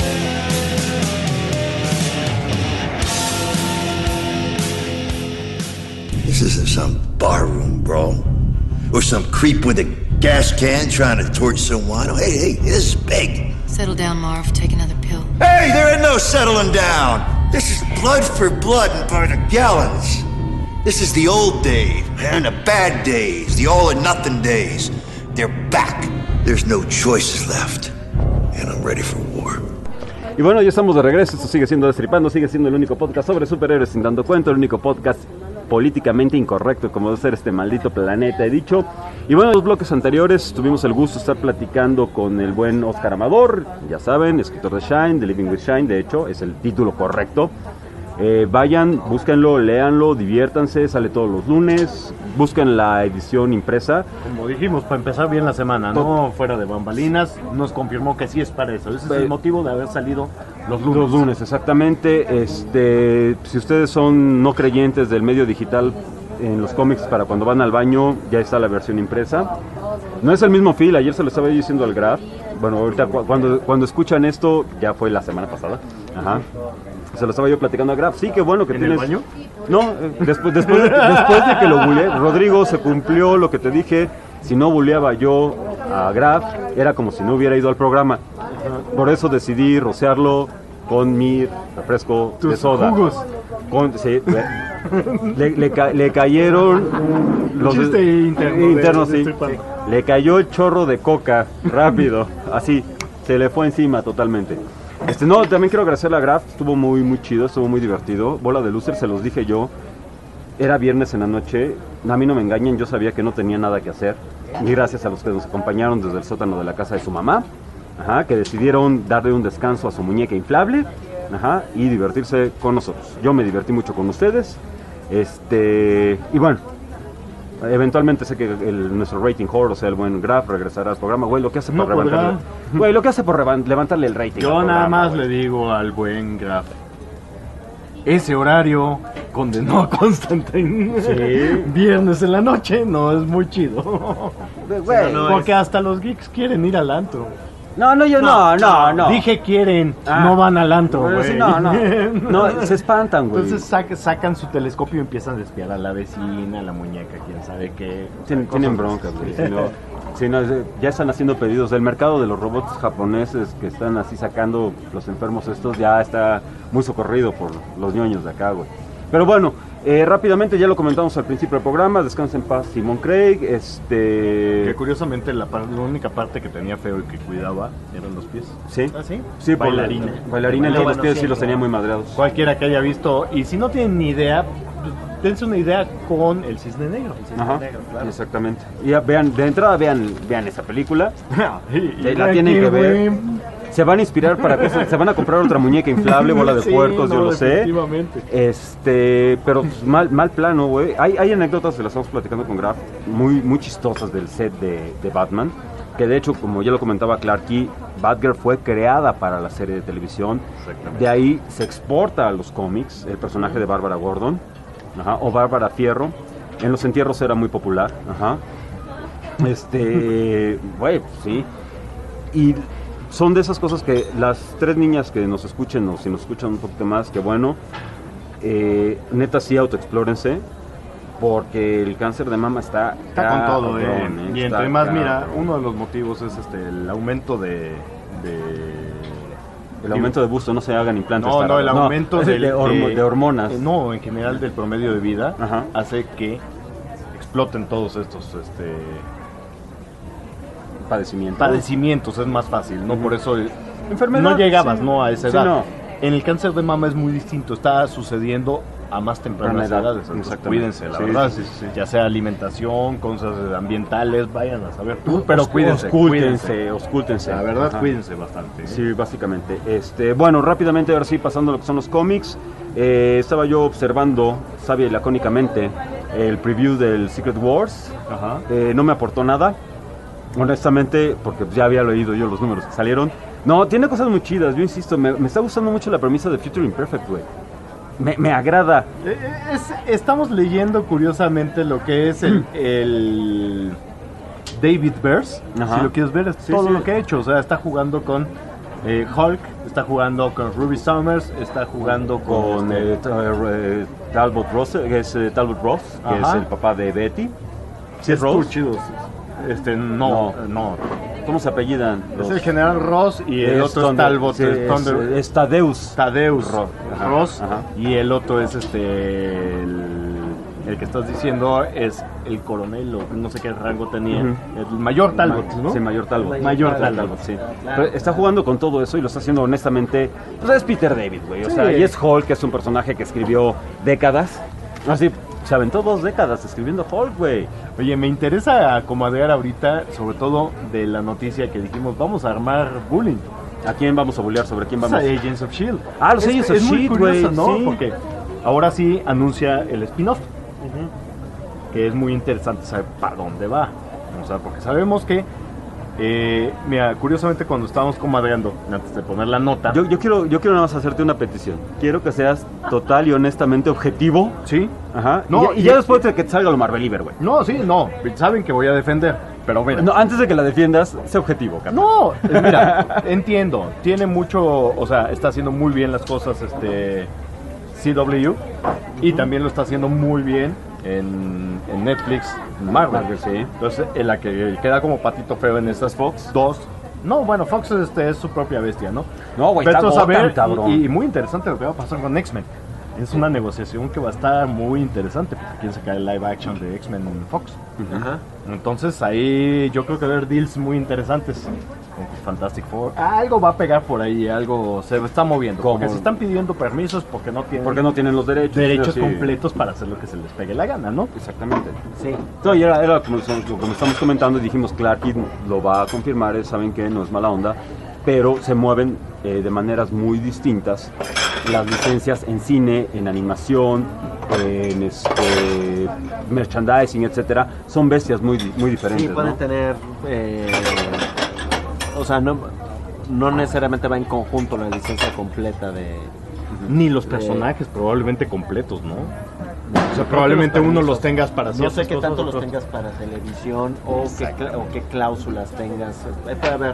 This isn't some barroom brawl or some creep with a gas can trying to torch someone. Oh, hey, this is big. Settle down, Marv. Take another pill. Hey, there ain't no settling down. This is blood for blood and by the gallons. This is the old days, and the bad days, the all or nothing days. They're back. There's no choices left. And I'm ready for war. Y bueno, ya estamos de regreso. Esto sigue siendo Destripando, sigue siendo el único podcast sobre superhéroes sin dando cuenta, el único podcast políticamente incorrecto como debe ser este maldito planeta, he dicho. Y bueno, en los bloques anteriores tuvimos el gusto de estar platicando con el buen Oscar Amador, ya saben, escritor de Shine, de Living with Shine, de hecho, es el título correcto. Vayan, búsquenlo, léanlo, diviértanse, sale todos los lunes, busquen la edición impresa. Como dijimos, para empezar bien la semana, no fuera de bambalinas, nos confirmó que sí es para eso. Ese es el motivo de haber salido los lunes. Los lunes, exactamente. Si ustedes son no creyentes del medio digital en los cómics para cuando van al baño, ya está la versión impresa. No es el mismo feel, ayer se lo estaba yo diciendo al Graf. Bueno, ahorita cuando escuchan esto, ya fue la semana pasada. Ajá. Se lo estaba yo platicando a Graf. Sí, qué bueno que ¿En tienes. el baño? No, después de que lo buleé, Rodrigo, se cumplió lo que te dije. Si no buleaba yo a Graf, era como si no hubiera ido al programa. Por eso decidí rociarlo con mi refresco de soda. Jugos. Sí, le cayeron los chiste interno sí. Le cayó el chorro de coca rápido, así, se le fue encima totalmente. No, también quiero agradecerle a Graf, estuvo muy chido, estuvo muy divertido. Bola de Loser, se los dije yo. Era viernes en la noche, a mí no me engañen, yo sabía que no tenía nada que hacer. Y gracias a los que nos acompañaron desde el sótano de la casa de su mamá, que decidieron darle un descanso a su muñeca inflable, y divertirse con nosotros. Yo me divertí mucho con ustedes, y bueno, eventualmente sé que nuestro rating whore, o sea, el buen Graf, regresará al programa. Güey, lo que hace por levantarle el rating. Yo nada más le digo al buen Graf, ese horario condenó a Constantine. Sí. Viernes en la noche no es muy chido. Porque hasta los geeks quieren ir al antro. No. Dije quieren, no van al antro, güey. Sí, no, se espantan, güey. Entonces sacan su telescopio y empiezan a espiar a la vecina, a la muñeca, quién sabe qué. Tienen broncas, güey. Ya están haciendo pedidos. El mercado de los robots japoneses que están así sacando los enfermos estos ya está muy socorrido por los ñoños de acá, güey. Pero bueno, rápidamente ya lo comentamos al principio del programa. Descansa en paz Simon Craig. Que curiosamente la única parte que tenía feo y que cuidaba eran los pies. ¿Sí? ¿Ah, sí? Sí, bailarina. Bailarina en todos los pies, sí los tenía muy madreados. Cualquiera que haya visto, y si no tienen ni idea, dense una idea con El Cisne Negro. Negro, claro. Exactamente. Y vean, de entrada vean esa película. La tienen que ver. Se van a inspirar para cosas, se van a comprar otra muñeca inflable, bola de puercos, yo lo sé. Pero pues, mal plano, güey. Hay anécdotas, se las estamos platicando con Graf, muy chistosas del set de Batman. Que de hecho, como ya lo comentaba Clarky, Batgirl fue creada para la serie de televisión. De ahí se exporta a los cómics el personaje de Bárbara Gordon, o Bárbara Fierro. En los entierros era muy popular. Güey, sí. Y son de esas cosas que las tres niñas que nos escuchen, o si nos escuchan un poquito más, que bueno, neta sí autoexplórense, porque el cáncer de mama está con todo, y entre más, cabrón. Mira, uno de los motivos es el aumento de el aumento de busto, no se hagan implantes. El aumento de hormonas. No, en general del promedio de vida, hace que exploten todos estos padecimientos, es más fácil, ¿no? Por eso enfermedad, no llegabas, sí. ¿no? A esa edad. Sí, no. En el cáncer de mama es muy distinto, está sucediendo a más tempranas edades. Entonces, cuídense, la verdad. Ya sea alimentación, cosas ambientales, vayan a saber tú, pero cuídense. Oscúltense. La verdad, cuídense bastante. Sí, básicamente. Bueno, rápidamente, ahora sí, pasando a lo que son los cómics. Estaba yo observando, sabia y lacónicamente, el preview del Secret Wars. No me aportó nada, honestamente, porque ya había leído yo los números que salieron. No, tiene cosas muy chidas, yo insisto, me está gustando mucho la premisa de Future Imperfect, güey. Me agrada. Estamos leyendo curiosamente lo que es el David Verse. Si lo quieres ver, es todo lo que ha hecho. O sea, está jugando con Hulk, está jugando con Ruby Summers, está jugando con Talbot Ross, que es Talbot Ross, que es el papá de Betty. Sí, es muy chido. No. ¿Cómo se apellidan? Es el general Ross y el otro es Talbot. Es Thaddeus Ross. Y el otro es el que estás diciendo es el coronel o no sé qué rango tenía. El mayor Talbot, ¿no? Sí, mayor Talbot. Mayor Talbot, sí. Pero está jugando con todo eso y lo está haciendo honestamente. Pues es Peter David, güey. O sea, y es Hulk, que es un personaje que escribió décadas. Así, se aventó 2 décadas escribiendo Hulk, güey. Oye, me interesa acomodar ahorita, sobre todo de la noticia que dijimos, vamos a armar bullying. ¿A quién vamos a bullear? ¿Sobre quién vamos? A Agents of S.H.I.E.L.D. Los Agents of S.H.I.E.L.D., güey, ¿no? Sí. Porque ahora sí anuncia el spin-off. Que es muy interesante saber para dónde va. O sea, porque sabemos que mira, curiosamente cuando estábamos comadreando, antes de poner la nota, yo quiero nada más hacerte una petición. Quiero que seas total y honestamente objetivo. Sí. Ajá. No, y ya después de que te salga lo Marveliver, güey. No, sí, no. Saben que voy a defender. Pero mira. No, antes de que la defiendas, sé objetivo, Carlos. No, mira, entiendo. Tiene mucho, o sea, está haciendo muy bien las cosas CW y también lo está haciendo muy bien en Netflix, Marvel, sí. Entonces, en la que queda como patito feo en estas Fox 2. No, bueno, Fox es su propia bestia, ¿no? No, güey, pero está cabrón. Y muy interesante lo que va a pasar con X-Men. Es una negociación que va a estar muy interesante porque quién saca el live action de X-Men en Fox. Entonces ahí yo creo que va a haber deals muy interesantes. Fantastic Four. Algo va a pegar por ahí, algo se está moviendo. Porque se están pidiendo permisos porque no tienen los derechos completos para hacer lo que se les pegue la gana, ¿no? Exactamente. Sí. No, y era como estamos comentando y dijimos, Clarky lo va a confirmar, saben que no es mala onda, pero se mueven de maneras muy distintas las licencias en cine, en animación, en merchandising, etcétera, son bestias muy diferentes. Sí, pueden tener o sea, no necesariamente va en conjunto la licencia completa de... Ni los personajes probablemente completos, ¿no? O sea, probablemente uno los tengas para no sé qué tanto los tengas para televisión o qué cláusulas tengas. Puede haber...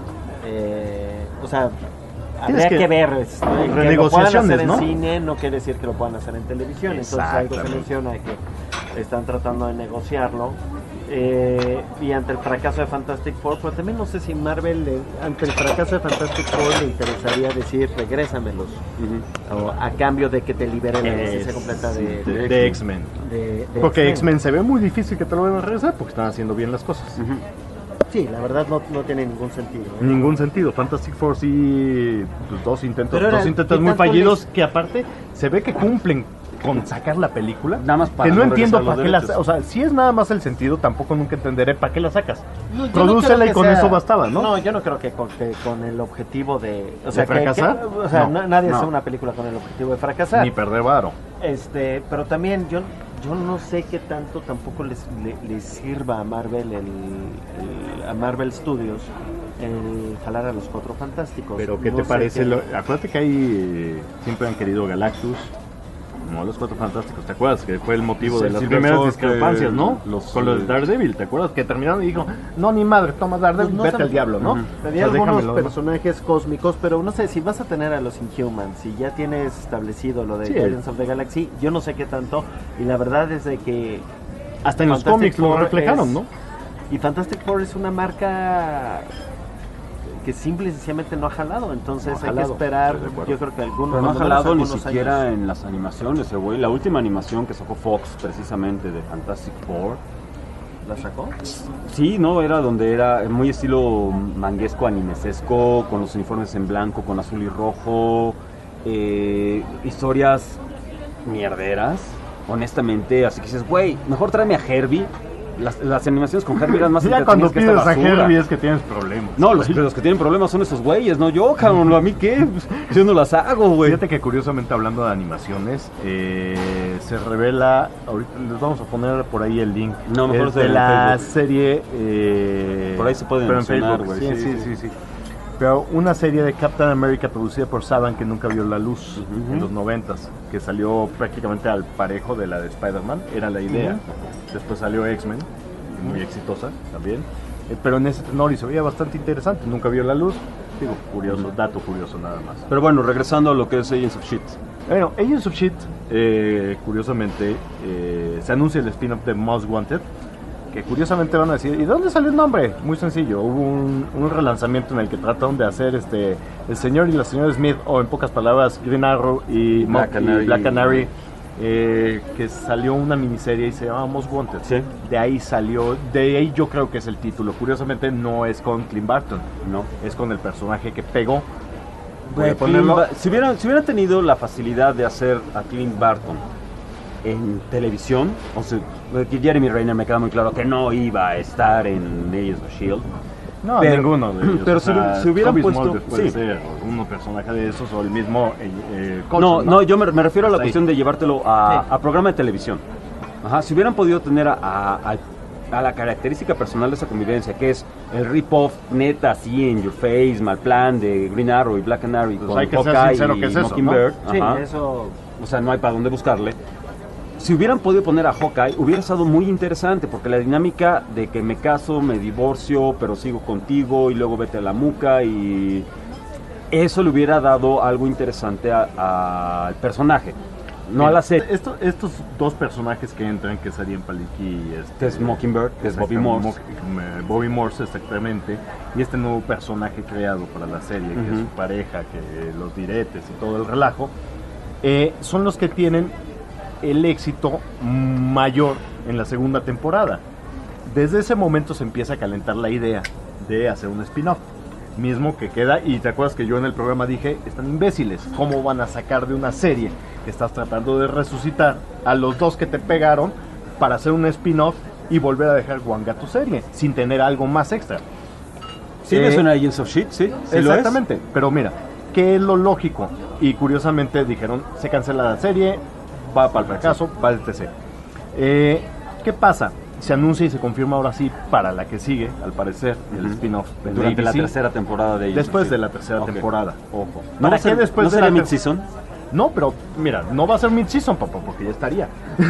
o sea, habría que ver. Renegociaciones, que lo puedan hacer ¿no? en cine no quiere decir que lo puedan hacer en televisión. Entonces algo se menciona que están tratando de negociarlo. Y ante el fracaso de Fantastic Four, pero también no sé si Marvel ante el fracaso de Fantastic Four le interesaría decir regrésamelos o a cambio de que te libere la licencia completa de X-Men. Porque X-Men se ve muy difícil que te lo vayan a regresar porque están haciendo bien las cosas. Sí, la verdad no tiene ningún sentido. Ningún sentido. Fantastic Four sí, pues, dos intentos muy fallidos que aparte se ve que cumplen con sacar la película, nada más para que no entiendo para qué o sea, si es nada más el sentido, tampoco nunca entenderé para qué la sacas. Prodúcela y con eso bastaba, ¿no? No, yo no creo que con el objetivo de... O sea, ¿de fracasar? Nadie hace una película con el objetivo de fracasar. Ni perder varo. Pero también yo no sé qué tanto tampoco les sirva a Marvel a Marvel Studios el jalar a los Cuatro Fantásticos. Pero ¿qué te parece? Acuérdate que ahí siempre han querido Galactus, no los Cuatro Fantásticos, ¿te acuerdas? Que fue el motivo de las primeras discrepancias, ¿no? Con los de Daredevil, ¿te acuerdas? Que terminaron y dijo, no, ni madre, toma Daredevil, vete al diablo, ¿no? Había algunos personajes cósmicos, pero no sé, si vas a tener a los Inhumans, si ya tienes establecido lo de Guardians of the Galaxy, yo no sé qué tanto, y la verdad es de que... Hasta en los cómics lo reflejaron, ¿no? Y Fantastic Four es una marca que simple y sencillamente no ha jalado, entonces hay que esperar, yo creo que algunos... Pero no ha jalado ni siquiera en las animaciones, güey. La última animación que sacó Fox, precisamente, de Fantastic Four... ¿La sacó? Sí, no, era donde era muy estilo manguesco, animesesco, con los uniformes en blanco, con azul y rojo, historias mierderas, honestamente, así que dices, güey, mejor tráeme a Herbie. Las animaciones con Herbie eran más Ya cuando entretenidas que esta pides a basura. Herbie es que tienes problemas. No, los que tienen problemas son esos güeyes, no yo, cabrón. ¿A mí qué? Pues, yo no las hago, güey. Fíjate que curiosamente hablando de animaciones, se revela, ahorita les vamos a poner por ahí el link. No, mejor es de en la Facebook. serie. Por ahí se pueden pero en mencionar, Facebook, güey. sí. Pero una serie de Captain America producida por Saban que nunca vio la luz en los 90s, que salió prácticamente al parejo de la de Spider-Man, era la idea. Después salió X-Men, muy exitosa también. Pero en ese tenor y se veía bastante interesante, nunca vio la luz. Digo, curioso, dato curioso nada más. Pero bueno, regresando a lo que es Agents of S.H.I.E.L.D. Bueno, Agents of S.H.I.E.L.D., curiosamente, se anuncia el spin-off de Most Wanted, que curiosamente van a decir, ¿y de dónde salió el nombre? Muy sencillo, hubo un relanzamiento en el que trataron de hacer el señor y la señora Smith, o en pocas palabras, Green Arrow y Black Canary, que salió una miniserie y se llama Most Wanted. Sí. De ahí yo creo que es el título. Curiosamente no es con Clint Barton, no, es con el personaje que pegó. Voy a ponerlo. Si hubiera tenido la facilidad de hacer a Clint Barton en televisión, o sea, que Jeremy Renner me queda muy claro que no iba a estar en Agents of S.H.I.E.L.D. No, pero, ninguno de ellos. Pero o sea, si hubieran Toby puesto... Smulders puede sí. ser un personaje de esos o el mismo Coulson, no, yo me refiero a la Hasta cuestión ahí. de llevártelo a programa de televisión. Ajá, si hubieran podido tener a la característica personal de esa convivencia, que es el rip-off neta, así en your face, mal plan de Green Arrow y Black Canary, Pues con hay que ser Hawkeye sincero y que es eso, Mockingbird. ¿no? Sí, Ajá. Eso. O sea, no hay para dónde buscarle. Si hubieran podido poner a Hawkeye, hubiera estado muy interesante, porque la dinámica de que me caso, me divorcio, pero sigo contigo y luego vete a la muca, y eso le hubiera dado algo interesante al personaje, no a la serie. Estos dos personajes que entran, que es Arian Paliki y Que es Mockingbird, que es Bobby Morse. Bobby Morse, exactamente. Y este nuevo personaje creado para la serie, que es su pareja, que los diretes y todo el relajo, son los que tienen el éxito mayor en la segunda temporada. Desde ese momento se empieza a calentar la idea de hacer un spin-off mismo que queda, y te acuerdas que yo en el programa dije, están imbéciles, ¿cómo van a sacar de una serie que estás tratando de resucitar a los dos que te pegaron para hacer un spin-off y volver a dejar guanga tu serie sin tener algo más extra? Sí, me suena a Agents of S.H.I.E.L.D., sí, sí exactamente, pero mira, ¿qué es lo lógico? Y curiosamente dijeron, se cancela la serie, va para el fracaso, va el TC. ¿Qué pasa? Se anuncia y se confirma ahora sí para la que sigue, al parecer, el spin-off de durante la ABC. tercera temporada de Agents Después of de S.H.I.E.L.D. la tercera temporada, ojo. ¿No va a qué ser, después ¿no de será la mid-season? No, pero mira, no va a ser mid-season, papá, porque ya estaría.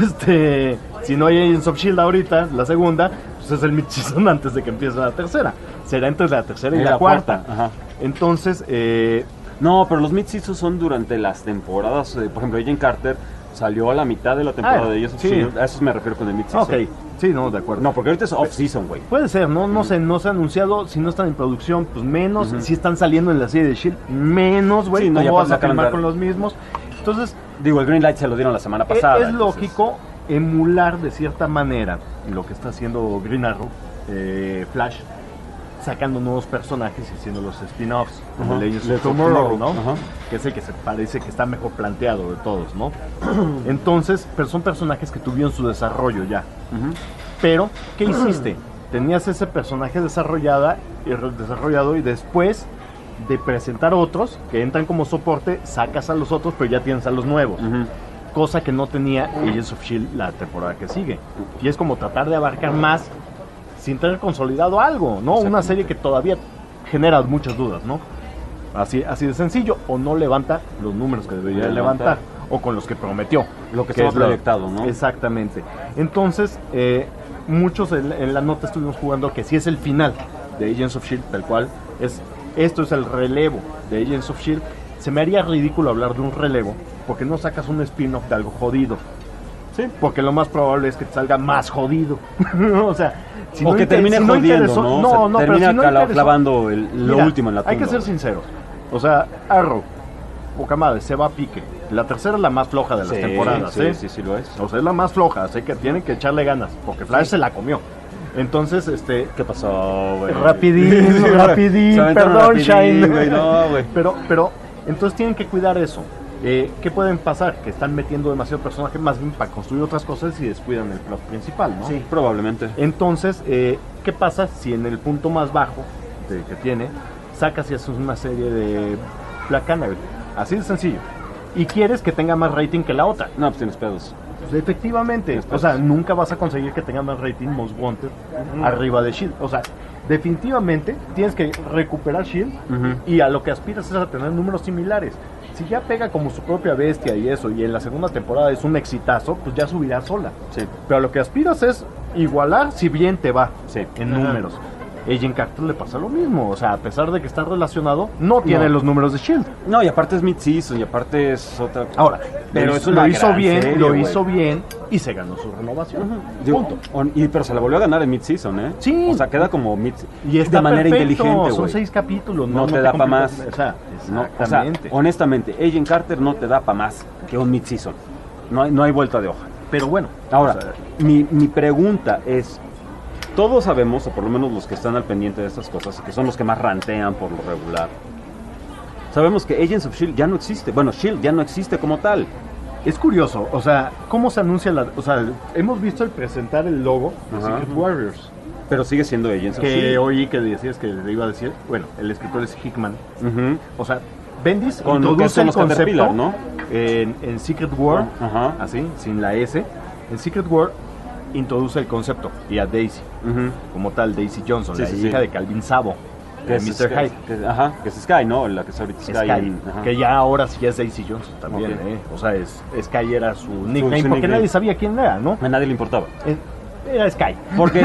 Si no hay Agents of S.H.I.E.L.D. ahorita, la segunda, pues es el mid-season antes de que empiece la tercera. Será entre la tercera y la cuarta. Ajá. Entonces, no, pero los mid-seasons son durante las temporadas. Por ejemplo, Agent Carter salió a la mitad de la temporada de Agents of S.H.I.E.L.D. A eso me refiero con el mid-season. Ok, sí, no, de acuerdo. No, porque ahorita es off-season, güey. Puede ser, no sé, no se ha anunciado. Si no están en producción, pues menos. Si están saliendo en la serie de S.H.I.E.L.D., menos, güey. Sí, no, ya ¿Cómo vas para a filmar sacar con los mismos? Entonces, digo, el green light se lo dieron la semana pasada. es lógico emular de cierta manera lo que está haciendo Green Arrow, Flash, sacando nuevos personajes y haciendo los spin-offs, como Legends of Tomorrow, ¿no? Que es el que se parece que está mejor planteado de todos, ¿no? Entonces, pero son personajes que tuvieron su desarrollo ya. Pero, ¿qué hiciste? Tenías ese personaje desarrollado y después de presentar otros que entran como soporte, sacas a los otros, pero ya tienes a los nuevos. Cosa que no tenía Agents of S.H.I.E.L.D. la temporada que sigue. Y es como tratar de abarcar más sin tener consolidado algo, ¿no? Una serie que todavía genera muchas dudas, ¿no? Así de sencillo, o no levanta los números que debería levantar, o con los que prometió. Lo que estaba proyectado, ¿no? Exactamente. Entonces, muchos en la nota estuvimos jugando que si es el final de Agents of S.H.I.E.L.D., tal cual, esto es el relevo de Agents of S.H.I.E.L.D., se me haría ridículo hablar de un relevo, porque no sacas un spin-off de algo jodido. Sí, porque lo más probable es que te salga más jodido. O sea, si o no que termine si jodiendo, no, ¿no? pero Termina si no clavando lo último en la tumba. Hay que ser sinceros. O sea, Arrow, poca madre, se va a pique. La tercera es la más floja de las temporadas. Sí lo es. O sea, es la más floja, así que tienen que echarle ganas, porque Flash se la comió. Entonces, ¿qué pasó, güey? Rapidín, perdón, Shine. Güey, no, güey. Pero, entonces tienen que cuidar eso. ¿Qué pueden pasar? Que están metiendo demasiado personaje más bien para construir otras cosas y descuidan el plot principal, ¿no? Sí, probablemente. Entonces, ¿qué pasa si en el punto más bajo que tiene sacas y haces una serie de Black Canary? Así de sencillo. Y quieres que tenga más rating que la otra. No, pues tienes pedos. Pues efectivamente. O sea, nunca vas a conseguir que tenga más rating Most Wanted arriba de S.H.I.E.L.D. O sea, definitivamente tienes que recuperar S.H.I.E.L.D. y a lo que aspiras es a tener números similares. Si ya pega como su propia bestia y eso, y en la segunda temporada es un exitazo, pues ya subirá sola. Sí. Pero a lo que aspiras es igualar si bien te va en números. Agent Carter le pasa lo mismo, o sea, a pesar de que está relacionado, no tiene los números de S.H.I.E.L.D. No, y aparte es mid-season, y aparte es otra... Ahora, pero lo hizo bien y se ganó su renovación. Punto. Pero se la volvió a ganar en mid-season, ¿eh? Sí. O sea, queda como y está de manera perfecto, inteligente, son güey. 6 capítulos. No te da para más. O sea, exactamente. Honestamente, Agent Carter no te da para más que un mid-season. No hay vuelta de hoja. Pero bueno. Ahora, mi pregunta es... Todos sabemos, o por lo menos los que están al pendiente de estas cosas, que son los que más rantean por lo regular, sabemos que Agents of S.H.I.E.L.D. ya no existe. Bueno, S.H.I.E.L.D. ya no existe como tal. Es curioso, o sea, ¿cómo se anuncia o sea, hemos visto el presentar el logo de Secret Warriors. Pero sigue siendo Agents of S.H.I.E.L.D. Que oí que decías que le iba a decir, bueno, el escritor es Hickman. O sea, Bendis introduce el concepto, ¿no? en Secret War, así, sin la S. En Secret War introduce el concepto y a Daisy, como tal, Daisy Johnson, la hija de Calvin Sabo, que es Mr. Hyde. Que es Sky, ¿no? La que es ahorita Sky. Que ya ahora sí es Daisy Johnson también, O sea, Sky era su nickname, porque nadie sabía quién era, ¿no? A nadie le importaba. Era Sky. Porque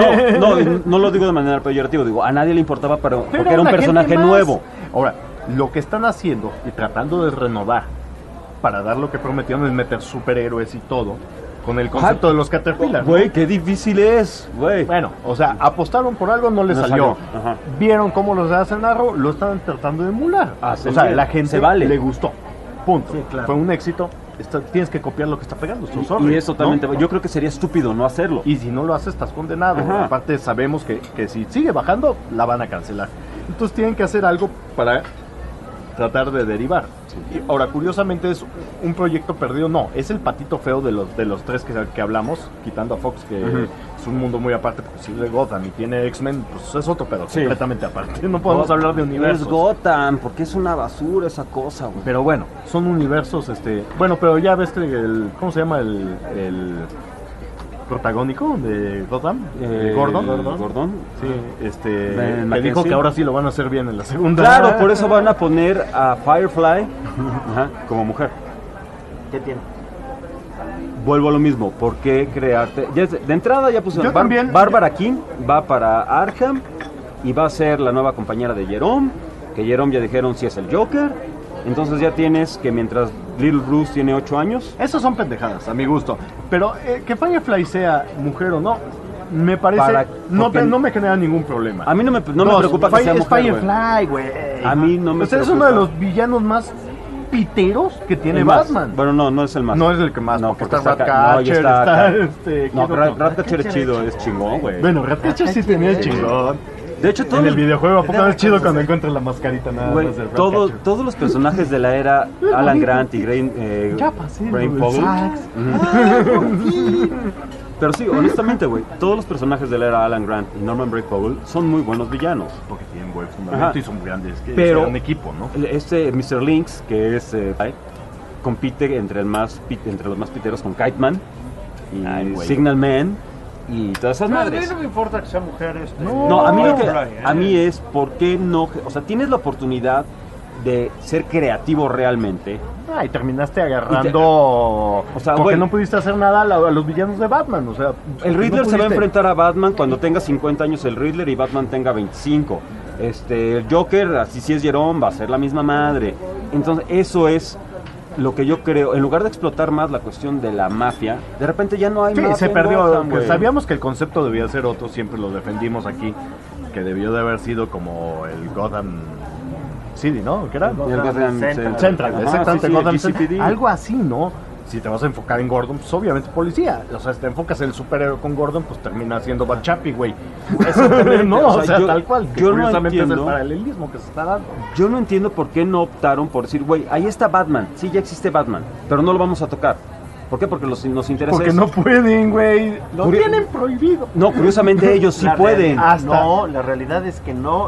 no lo digo de manera peyorativa, digo, a nadie le importaba, porque era un personaje nuevo. Ahora, lo que están haciendo y tratando de renovar para dar lo que prometieron es meter superhéroes y todo, con el concepto de los Caterpillar. Güey, qué difícil es, güey. Bueno, o sea, apostaron por algo, no les salió. Vieron cómo los hacen Arrow, lo están tratando de emular. O sea, la gente le gustó. Punto. Sí, claro. Fue un éxito. Tienes que copiar lo que está pegando. Y es totalmente. ¿No? Yo creo que sería estúpido no hacerlo. Y si no lo haces, estás condenado. Aparte, sabemos que si sigue bajando, la van a cancelar. Entonces tienen que hacer algo para tratar de derivar. Y ahora, curiosamente, es un proyecto perdido. No, es el patito feo de los tres que hablamos, quitando a Fox, que es un mundo muy aparte, porque si es de Gotham y tiene X-Men, pues es otro pedo, completamente aparte. No podemos hablar de universos. Es Gotham, porque es una basura esa cosa, güey. Pero bueno, son universos, bueno, pero ya ves que ¿cómo se llama el protagónico de Gotham? Gordon. Sí, me dijo que ahora sí lo van a hacer bien en la segunda. Claro, por eso van a poner a Firefly como mujer. ¿Qué tiene? Vuelvo a lo mismo, ¿por qué crearte? De entrada ya pusieron Bárbara King va para Arkham y va a ser la nueva compañera de Jerome, que Jerome ya dijeron si es el Joker. Entonces ya tienes que mientras Little Bruce tiene 8 años. Esos son pendejadas, a mi gusto. Pero que Firefly sea mujer o no, me parece... No me genera ningún problema. A mí no me preocupa que sea mujer, Firefly, güey. A mí no me preocupa. Es uno de los villanos más piteros que tiene Batman. Bueno, no es el más. No es el que más, no, porque está Ratcatcher, Ratcatcher es chido, es chingón, güey. Bueno, Ratcatcher sí tenía chingón. De hecho, en el videojuego, ¿a poco es chido cuando encuentras la mascarita nada más de todos los personajes de la era Alan Grant y Brain Powell. Pero sí, honestamente, güey, todos los personajes de la era Alan Grant y Norman Brain Powell son muy buenos villanos. Porque tienen buen fundamento y son grandes, pero un equipo, ¿no? Mr. Lynx, que es compite entre los más piteros con Kite Man y Signal Man y todas esas madres. A mí no me importa que sea mujer. No, a mí es por qué no, o sea, tienes la oportunidad de ser creativo realmente. Y terminaste agarrando, porque no pudiste hacer nada a los villanos de Batman, o sea, el Riddler se va a enfrentar a Batman cuando tenga 50 años el Riddler y Batman tenga 25. El Joker, así si es Jerome, va a ser la misma madre. Entonces, eso es lo que yo creo. En lugar de explotar más la cuestión de la mafia, de repente ya no hay mafia. Se perdió. Gotham, sabíamos que el concepto debía ser otro, siempre lo defendimos aquí, que debió de haber sido como el Gotham City, ¿no? ¿Qué era? El Gotham Central, exactamente, Gotham Central. Algo así, ¿no? Si te vas a enfocar en Gordon, pues obviamente policía. O sea, si te enfocas en el superhéroe con Gordon, pues termina siendo Bad Chappie, güey. No, o sea, tal cual. Que yo curiosamente no es el entiendo, paralelismo que se está dando. yo no entiendo por qué no optaron por decir, güey, ahí está Batman. Sí, ya existe Batman, pero no lo vamos a tocar. ¿Por qué? Porque nos interesa Porque eso. no pueden, güey. Lo tienen prohibido. No, curiosamente ellos sí pueden. No, la realidad es que no.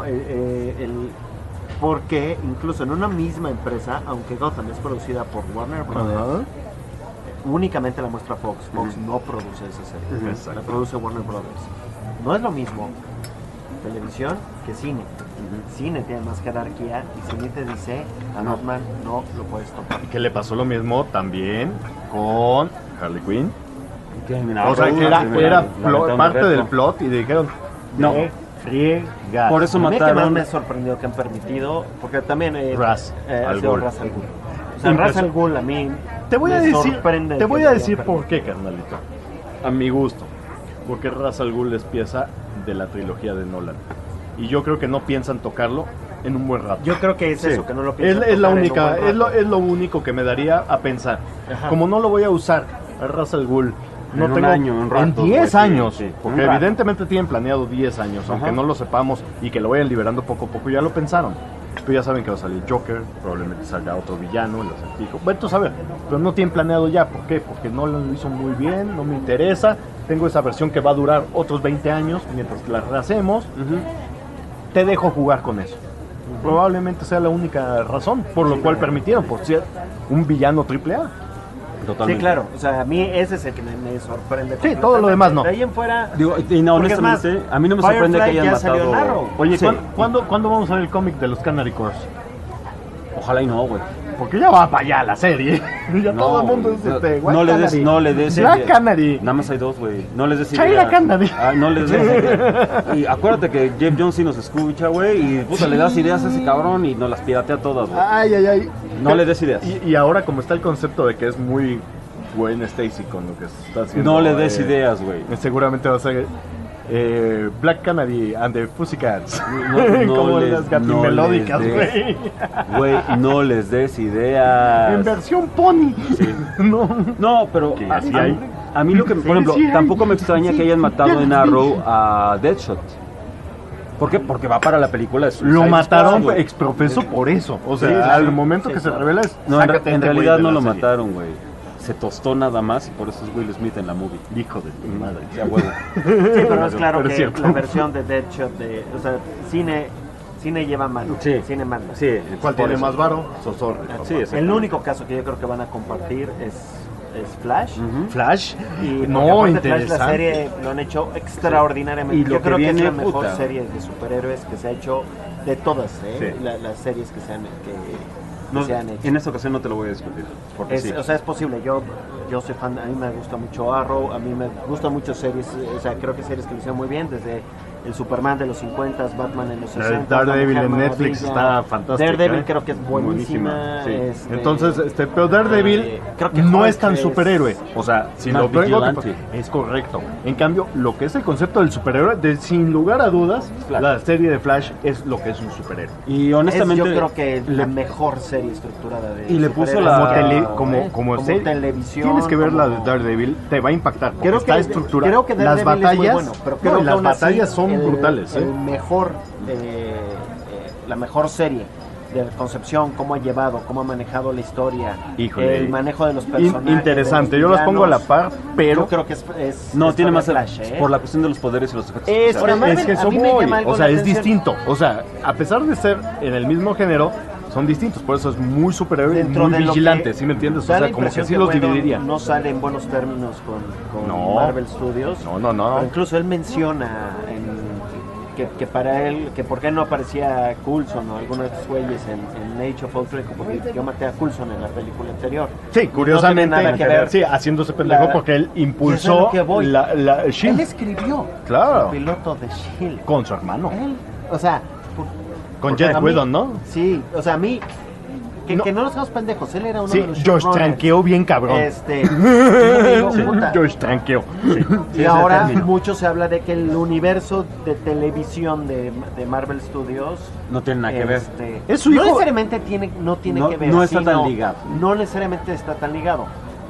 Porque incluso en una misma empresa, aunque Gotham es producida por Warner Brothers, únicamente la muestra Fox. Fox no produce esa serie. Exacto. La produce Warner Brothers. No es lo mismo televisión que cine. Cine tiene más jerarquía y cine te dice a Batman no lo puedes tocar. Que le pasó lo mismo también con Harley Quinn. No, O sea, que era parte del plot y dijeron, no, friega. Por eso A mí que más mataron. me sorprendió que han permitido, porque también Ra's ha al sido Ghul. Ra's al Ghul. O sea, Ra's al Ghul a mí Te voy a me decir, sorprende te voy que a lo decir hayan por qué, carnalito. A mi gusto. Porque Ra's al Ghul es pieza de la trilogía de Nolan. Y yo creo que no piensan tocarlo en un buen rato. Yo creo que es eso, que no lo piensan Es la tocar en un única, buen rato. es lo único que me daría a pensar. Ajá. Como no lo voy a usar a Ra's al Ghul, no En un tengo año, un rato, en 10 güey, años, sí, porque un rato. evidentemente tienen planeado 10 años, aunque Ajá. no lo sepamos y que lo vayan liberando poco a poco, ya lo pensaron. Pero ya saben que va a salir Joker, probablemente salga otro villano, el Acertijo. Bueno, tú sabes, pero no tienen planeado ya. ¿Por qué? Porque no lo hizo muy bien, no me interesa. Tengo esa versión que va a durar otros 20 años mientras la rehacemos. Te dejo jugar con eso. Probablemente sea la única razón por lo cual permitieron, por ser un villano AAA. Totalmente. Sí, claro. O sea, a mí ese es el que me sorprende. Sí, todo lo demás no. De ahí en fuera. Digo, y no, porque es honestamente, más, a mí no me sorprende que Firefly hayan ya salió matado. en Arrow. Oye, Sí. ¿cuándo vamos a ver el cómic de los Canary Corps? Ojalá y no, güey. Porque ya va para allá la serie. Ya No, todo el mundo es güey, White no le des, Canary. no le des Black idea. Canary. Nada más hay dos, güey. No les des China idea. Canary. No les des idea. Y acuérdate que Jeff Jones sí nos escucha, güey, y puta, le das ideas a ese cabrón y nos las piratea todas, güey. Ay. No le des ideas. Y ahora como está el concepto de que es muy Gwen Stacy con lo que está haciendo. No le des ideas, güey. Seguramente va a ser Black Canary and the Pussycats. No como les- las gatimelódicas, no les güey. des- Güey, no les des ideas. En versión pony. No, pero Que a, sí a- hay. a mí lo que, por ejemplo, sí hay. tampoco me extraña que hayan matado en Arrow a Deadshot. ¿Por qué? Porque va para la película. de Lo Suicide mataron Squad, güey. exprofeso por eso. O sea, Sí, sí, al sí. momento Sí, que se claro. revela es. No, en sácate en este güey realidad de no la lo serie. mataron, güey. Se tostó nada más y por eso es Will Smith en la movie. Hijo de tu madre. Ya, huevo. Sí, pero es claro Pero es que cierto. la versión de Deadshot o sea, cine lleva mano. Sí. Cine manda. Sí, ¿Cuál por tiene eso. más varo? Zorzor. Sí, El exactamente. único caso que yo creo que van a compartir es Flash. Flash. Y No, porque aparte interesante. Flash, la serie lo han hecho extraordinariamente. Y lo Yo que creo que es viene, la mejor puta. serie de superhéroes que se ha hecho de todas, Sí. las series que se han, No, se han hecho. en esta ocasión no te lo voy a discutir. Porque sí. O sea, es posible. Yo soy fan, a mí me gusta mucho Arrow, a mí me gustan mucho series, o sea, creo que series que lo hicieron muy bien, desde el Superman de los 50, Batman en los 60. Daredevil La en Mujer Netflix Maravilla. está fantástica. Daredevil creo que es buenísima. Sí. este, Entonces, pero Daredevil creo que no Hulk es tan superhéroe. O sea, si Más lo tengo, vigilante. es correcto. En cambio, lo que es el concepto del superhéroe, sin lugar a dudas, Flash. la serie de Flash es lo que es un superhéroe. Y honestamente. yo creo que la mejor serie estructurada de Y le puso superhéroes. la- como como serie. televisión. Tienes que ver la de como- Daredevil, te va a impactar. Porque Creo está que- estructurada. creo que las Daredevil es muy batallas, bueno, pero no, creo que las aún así batallas son el- brutales. el mejor, la mejor serie de concepción, cómo ha llevado, cómo ha manejado la historia, Híjole. el manejo de los personajes. Interesante, de yo los pongo a la villanos. par, pero Yo creo que es No, tiene más Flash, ¿eh? por la cuestión de los poderes y los efectos Es, especiales. Ahora, Marvel, es que a eso mí me voy. llama algo O sea, la es atención. distinto. O sea, a pesar de ser en el mismo género, son distintos. Por eso es muy superior y Dentro muy de lo vigilante, que ¿sí me entiendes? O da la sea, como que impresión sí los Whedon dividiría. no sale en buenos términos con No. Marvel Studios. No. Pero incluso él menciona que para él, que por qué no aparecía Coulson o alguno de estos güeyes en Age of Ultron, porque yo maté a Coulson en la película anterior. Sí, curiosamente, no tiene nada que ver. sí, haciéndose pendejo La- porque él Eso es impulsó lo que voy. la Él Shield escribió Claro. el piloto de S.H.I.E.L.D. con su hermano. Él, o sea, Con porque Jeff a mí- Whedon, ¿no? Sí, o sea, a mí, que No. no nos hagamos pendejos, él era uno Sí, de los Josh showrunners. tranqueó bien cabrón. Y yo digo, puta. Josh tranqueó. Y ahora mucho se habla de que el universo de televisión de Marvel Studios No tiene nada que ver. Es su no hijo. necesariamente no tiene No- que ver. no está tan sino- ligado. No necesariamente está tan ligado.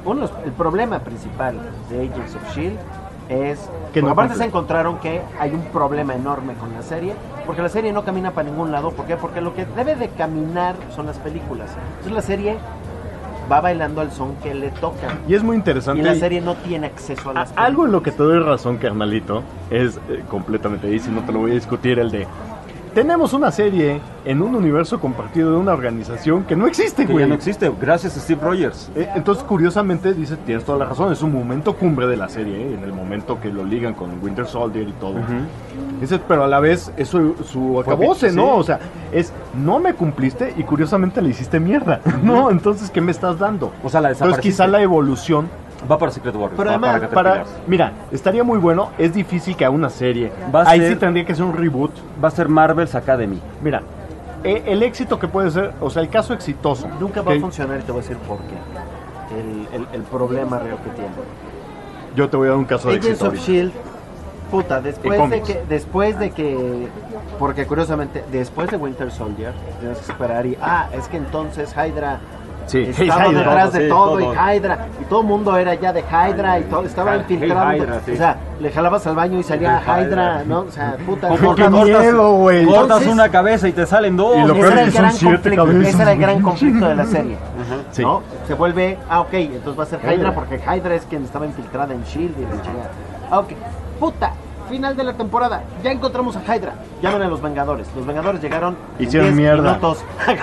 el problema principal de Agents of S.H.I.E.L.D. es que no aparte cumple. se encontraron que hay un problema enorme con la serie, porque la serie no camina para ningún lado. ¿Por qué? Porque lo que debe de caminar son las películas. Entonces la serie va bailando al son que le toca. Y es muy interesante. Y la serie no tiene acceso a las películas. Algo en lo que te doy razón, carnalito, es completamente ahí, si no te lo voy a discutir, el de... Tenemos una serie en un universo compartido de una organización que no existe, Que güey. ya no existe, gracias a Steve Rogers. Entonces, curiosamente, dice, tienes toda la razón, es un momento cumbre de la serie, en el momento que lo ligan con Winter Soldier y todo. Dice, pero a la vez es su acabose, sí. ¿no? O sea, no me cumpliste y curiosamente le hiciste mierda, ¿no? Entonces, ¿qué me estás dando? O sea, la Entonces, desapareciste. quizá la evolución... Va para Secret Warriors. Pero va además, Caterpillar. mira, estaría muy bueno, es difícil que a una serie, Va a ahí ser- sí tendría que ser un reboot. Va a ser Marvel's Academy. Mira, el éxito que puede ser, o sea, el caso exitoso. Nunca va que a funcionar y te voy a decir por qué. El problema real que tiene. Yo te voy a dar un caso de Agents éxito. of S.H.I.E.L.D. Puta, En después de que, porque curiosamente, después de Winter Soldier, tienes que esperar y, es que entonces Hydra Sí, estaba Hydra, detrás de sí, todo, todo. y Hydra, y todo el mundo era ya de Hydra, y todo, estaba infiltrado. Hey, Hydra, sí. O sea, le jalabas al baño y salía Hey, Hydra, Hydra. ¿no? O sea, puta. Como cortas- que miedo, güey. Cortas Entonces- una cabeza y te salen dos. Y lo ese peor era es el que son gran 7 conflicto, cabezas. ese era el gran conflicto de la serie. Sí. ¿No? Se vuelve, ok, entonces va a ser Hydra porque Hydra es quien estaba infiltrada en S.H.I.E.L.D. y la chingada. Ok, puta, final de la temporada, ya encontramos a Hydra, llamen a los Vengadores. Los Vengadores llegaron en Hicieron 10 mierda. minutos.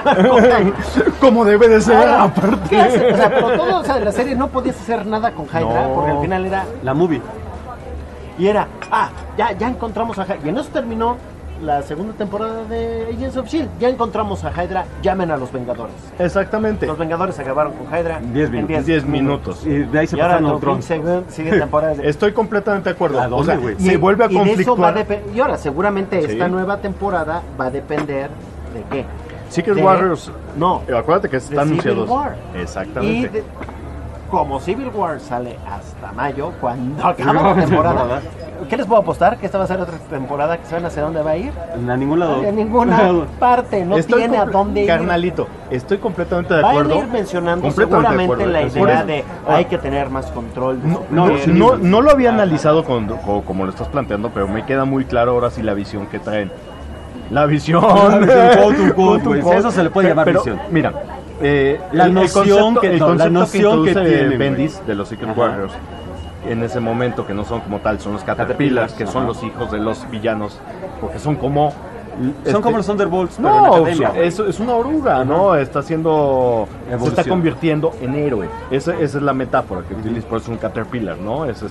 Como debe de ser, Ahora, aparte. ¿qué haces? O sea, pero todo, o sea, de la serie no podías hacer nada con Hydra No. porque al final era, La movie. y era, ya encontramos a Hydra. Y en eso terminó la segunda temporada de Agents of S.H.I.E.L.D. Ya encontramos a Hydra, llamen a los Vengadores. Exactamente. Los Vengadores acabaron con Hydra 10 en minutos. 10 minutos. Y de ahí se Y ahora pasaron a no, Ultron. sigue temporada de... Estoy completamente de acuerdo. ¿A dónde, O sea, güey? se vuelve a y de eso va a conflictuar. y ahora seguramente Sí. esta nueva temporada va a depender de qué. Secret de- Warriors. No, Acuérdate que de está Civil anunciado. War. Exactamente. Y como Civil War sale hasta mayo, cuando acaba la temporada, ¿qué les puedo apostar? Que esta va a ser otra temporada que saben hacia dónde va a ir. A ningún lado. En ninguna parte, no Estoy tiene a dónde ir. Carnalito, estoy completamente de Va a acuerdo. ir mencionando Completamente de seguramente acuerdo. la Por idea eso- de hay que tener más control. de su No, poder. no lo había analizado como lo estás planteando, pero me queda muy claro ahora sí la visión que traen. La visión. Quote unquote, Quote güey. unquote. Eso se le puede llamar Pero, visión. Mira, La noción que- no, la noción que introduce tienen, Bendis de los Secret Ajá. Warriors en ese momento, que no son como tal, son los Caterpillars, que son Ajá. los hijos de los villanos, porque son como... Son como los Thunderbolts, pero en No, academia, güey. es una oruga, ¿no? Está haciendo... Se Evolución. está convirtiendo en héroe. Esa es la metáfora que utiliza, por eso es un Caterpillar, ¿no? Es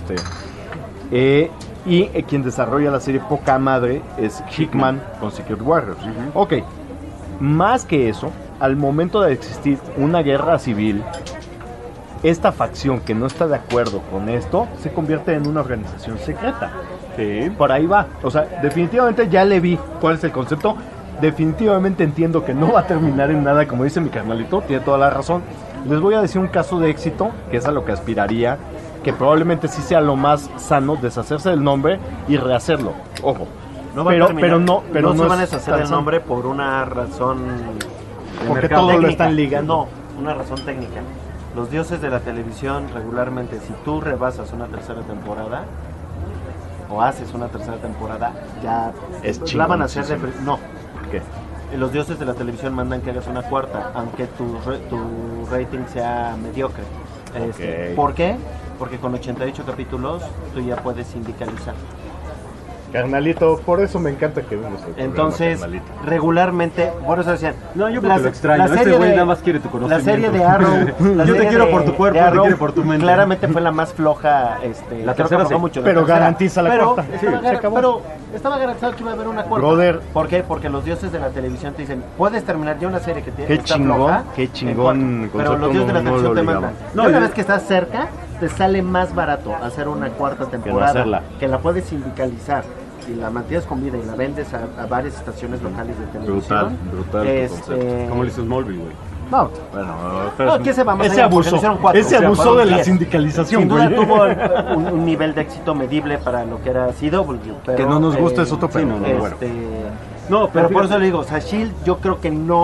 quien desarrolla la serie poca madre es Hickman con Secret Warriors. Ok, más que eso, al momento de existir una guerra civil, esta facción que no está de acuerdo con esto se convierte en una organización secreta. Sí. Por ahí va. O sea, definitivamente ya le vi cuál es el concepto. Definitivamente entiendo que no va a terminar en nada, como dice mi carnalito, tiene toda la razón. Les voy a decir un caso de éxito, que es a lo que aspiraría, que probablemente sí sea lo más sano, deshacerse del nombre y rehacerlo. Ojo. No va a pero, terminar. pero no, pero no no se van a es deshacer tan el sano. nombre por una razón de Porque mercado todo lo técnica. están ligando. No, una razón técnica. Los dioses de la televisión regularmente, si tú rebasas una tercera temporada o haces una tercera temporada, ya Es la van a hacer chingón, de... sí, No, ¿Qué? los dioses de la televisión mandan que hagas una cuarta, aunque tu rating sea mediocre. Ok. ¿Por qué? Porque con 88 capítulos tú ya puedes sindicalizar. Carnalito, por eso me encanta que vengas al programa, Entonces, carnalito. regularmente, por eso decían. No, yo porque lo extraño. Este serie güey de- nada más quiere tu La conocimiento. serie de Arrow. la Yo te serie quiero de- por tu cuerpo, de te Arrow, quiero por tu mente. Claramente fue la más floja. La creo que tercera aflojó sí. mucho. Pero tercera. garantiza la Pero cuarta. estaba Sí, se acabó. pero estaba garantizado que iba a haber una cuarta. Brother. ¿Por qué? Porque los dioses de la televisión te dicen, puedes terminar ya una serie que tiene Qué está chingón, floja, qué en chingón cuarta. Pero concepto, los dioses de la no lo televisión te ligaba. mandan. No, y una yo- vez que estás cerca, te sale más barato hacer una cuarta temporada hacerla. que la puedes sindicalizar. Si la mantienes con vida y la vendes a varias estaciones locales de televisión. Brutal tu concepto. Como le hizo Smallville, güey. No, Bueno, no, ¿qué se va más ese allá? Porque abusó, le hicieron cuatro, ese o sea, abusó fueron de la 10. sindicalización, Sin duda güey. tuvo un nivel de éxito medible para lo que era CW. Pero, Que no nos gusta es otro pedo, no, pero bueno. No, pero por fíjate. eso le digo, o sea, S.H.I.E.L.D. yo creo que no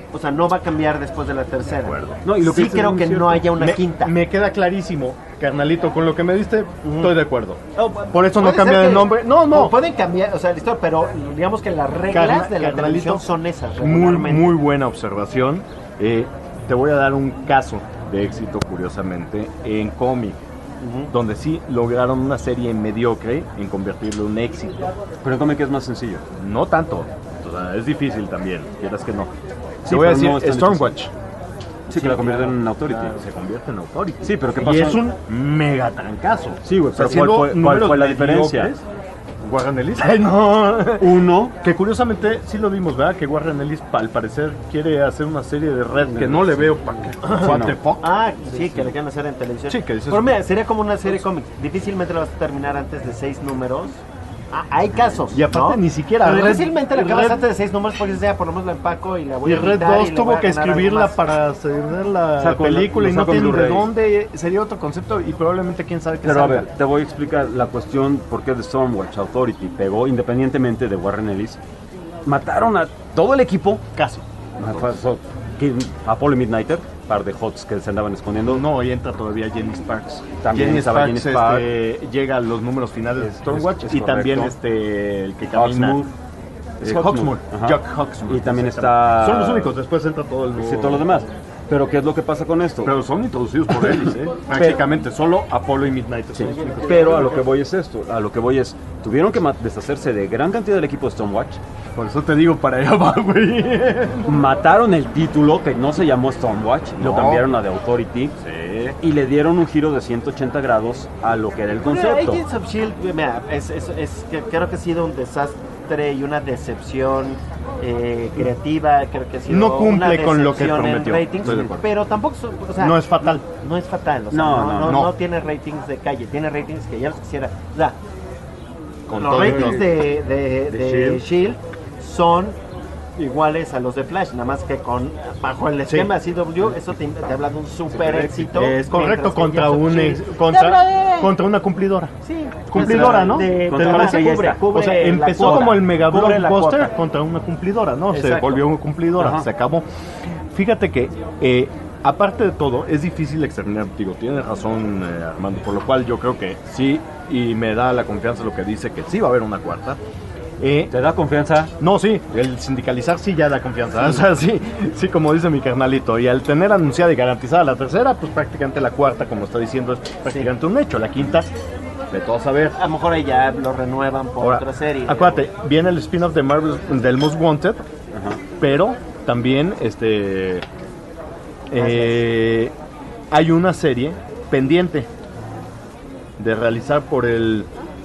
O sea, no va a cambiar después de la tercera. No, y lo que sí dices creo es que muy no cierto. haya una quinta. Me queda clarísimo, carnalito, con lo que me diste, estoy de acuerdo. Por eso no Puede cambia ser de que- nombre. No, no. Pueden cambiar, o sea, la historia, pero digamos que las reglas de la televisión son esas. Muy, regularmente. muy buena observación. Te voy a dar un caso de éxito, curiosamente, en cómic, donde sí lograron una serie mediocre en convertirlo en un éxito. Pero en cómic es más sencillo. No tanto. O sea, es difícil también, quieras que no. Sí, Te voy a pero decir no es tan Stormwatch. Sí, que la convierten en Authority. Se convierte en Authority. Sí, pero ¿qué pasó? Y es un mega trancazo. Sí, güey, pero Haciendo ¿cuál fue números la diferencia? mediocres. Warren Ellis. Ay, no. Uno. Que curiosamente sí lo vimos, ¿verdad? Que Warren Ellis al parecer quiere hacer una serie de Red que no le veo para qué. What the fuck. Ah, sí, que le quieren hacer en televisión. Sí, que dices- Pero mira, sería como una serie cómic. Difícilmente la vas a terminar antes de 6 números. Ah, hay casos. Y aparte ¿no? ni siquiera Pero Red- difícilmente la acabas Red- antes de 6 números porque ya por lo menos la empaco y la voy Y a Red editar 2 y le voy tuvo a que ganar algo escribirla más. para hacer la Saco- película y lo no saco en tienen de Blu-ray. dónde. Sería otro concepto y probablemente quién sabe qué Pero a salga. ver, te voy a explicar la cuestión por qué The Stormwatch Authority pegó independientemente de Warren Ellis. Mataron a todo el equipo. Casi. Apollo y Midnighter, par de hots que se andaban escondiendo. No, y entra todavía Jenny Sparks. También Jenny estaba Sparks, Jenny Sparks. llega a los números finales de Stormwatch es y también correcto. el que camina. Hawksmoor. Hawksmoor. Ajá. Jack Hawksmoor. Y también está... Son los únicos, después entra todo el Sí, todo lo demás. Pero ¿qué es lo que pasa con esto? Pero son introducidos por Ellis, prácticamente solo Apollo y Midnight. Sí, pero a lo que voy es esto, a lo que voy es, tuvieron que deshacerse de gran cantidad del equipo de Stormwatch. Por eso te digo, para allá va, güey. Mataron el título, que no se llamó Stormwatch, lo No. cambiaron a The Authority. Sí. Y le dieron un giro de 180 grados a lo que era el concepto. Agents of S.H.I.E.L.D., mira, creo que ha sido un desastre y una decepción creativa. Creo que ha sido No cumple una con lo que decepción en prometió, ratings, estoy de acuerdo. pero tampoco, o sea, No es fatal. No es fatal, o sea, No. no tiene ratings de calle, tiene ratings que ya los quisiera. O sea, Con los todo ratings el- de S.H.I.E.L.D. S.H.I.E.L.D. son iguales a los de Flash, nada más que bajo el esquema CW, eso te habla de un super éxito. Es correcto, mientras que contra Agents of un S.H.I.E.L.D. te habla de- contra una cumplidora. Sí, Cumplidora, ¿no? de- Te contra parece la que ya cubre. O sea, la empezó cuota, como el mega cubre la blockbuster cuota. contra una cumplidora, ¿no? Se Exacto. volvió una cumplidora, Ajá. se acabó. Fíjate que, aparte de todo, es difícil exterminar, digo, tienes razón, Armando, por lo cual yo creo que sí, y me da la confianza lo que dice, que sí va a haber una cuarta. ¿Te da confianza? No, sí, el sindicalizar sí ya da confianza. O sea, sí, como dice mi carnalito. Y al tener anunciada y garantizada la tercera, pues prácticamente la cuarta, como está diciendo, es prácticamente un hecho. La quinta, de todo saber. A lo mejor ahí ya lo renuevan por Ahora, otra serie. acuérdate, viene el spin-off de Marvel del Most Wanted, pero también hay una serie pendiente de realizar por el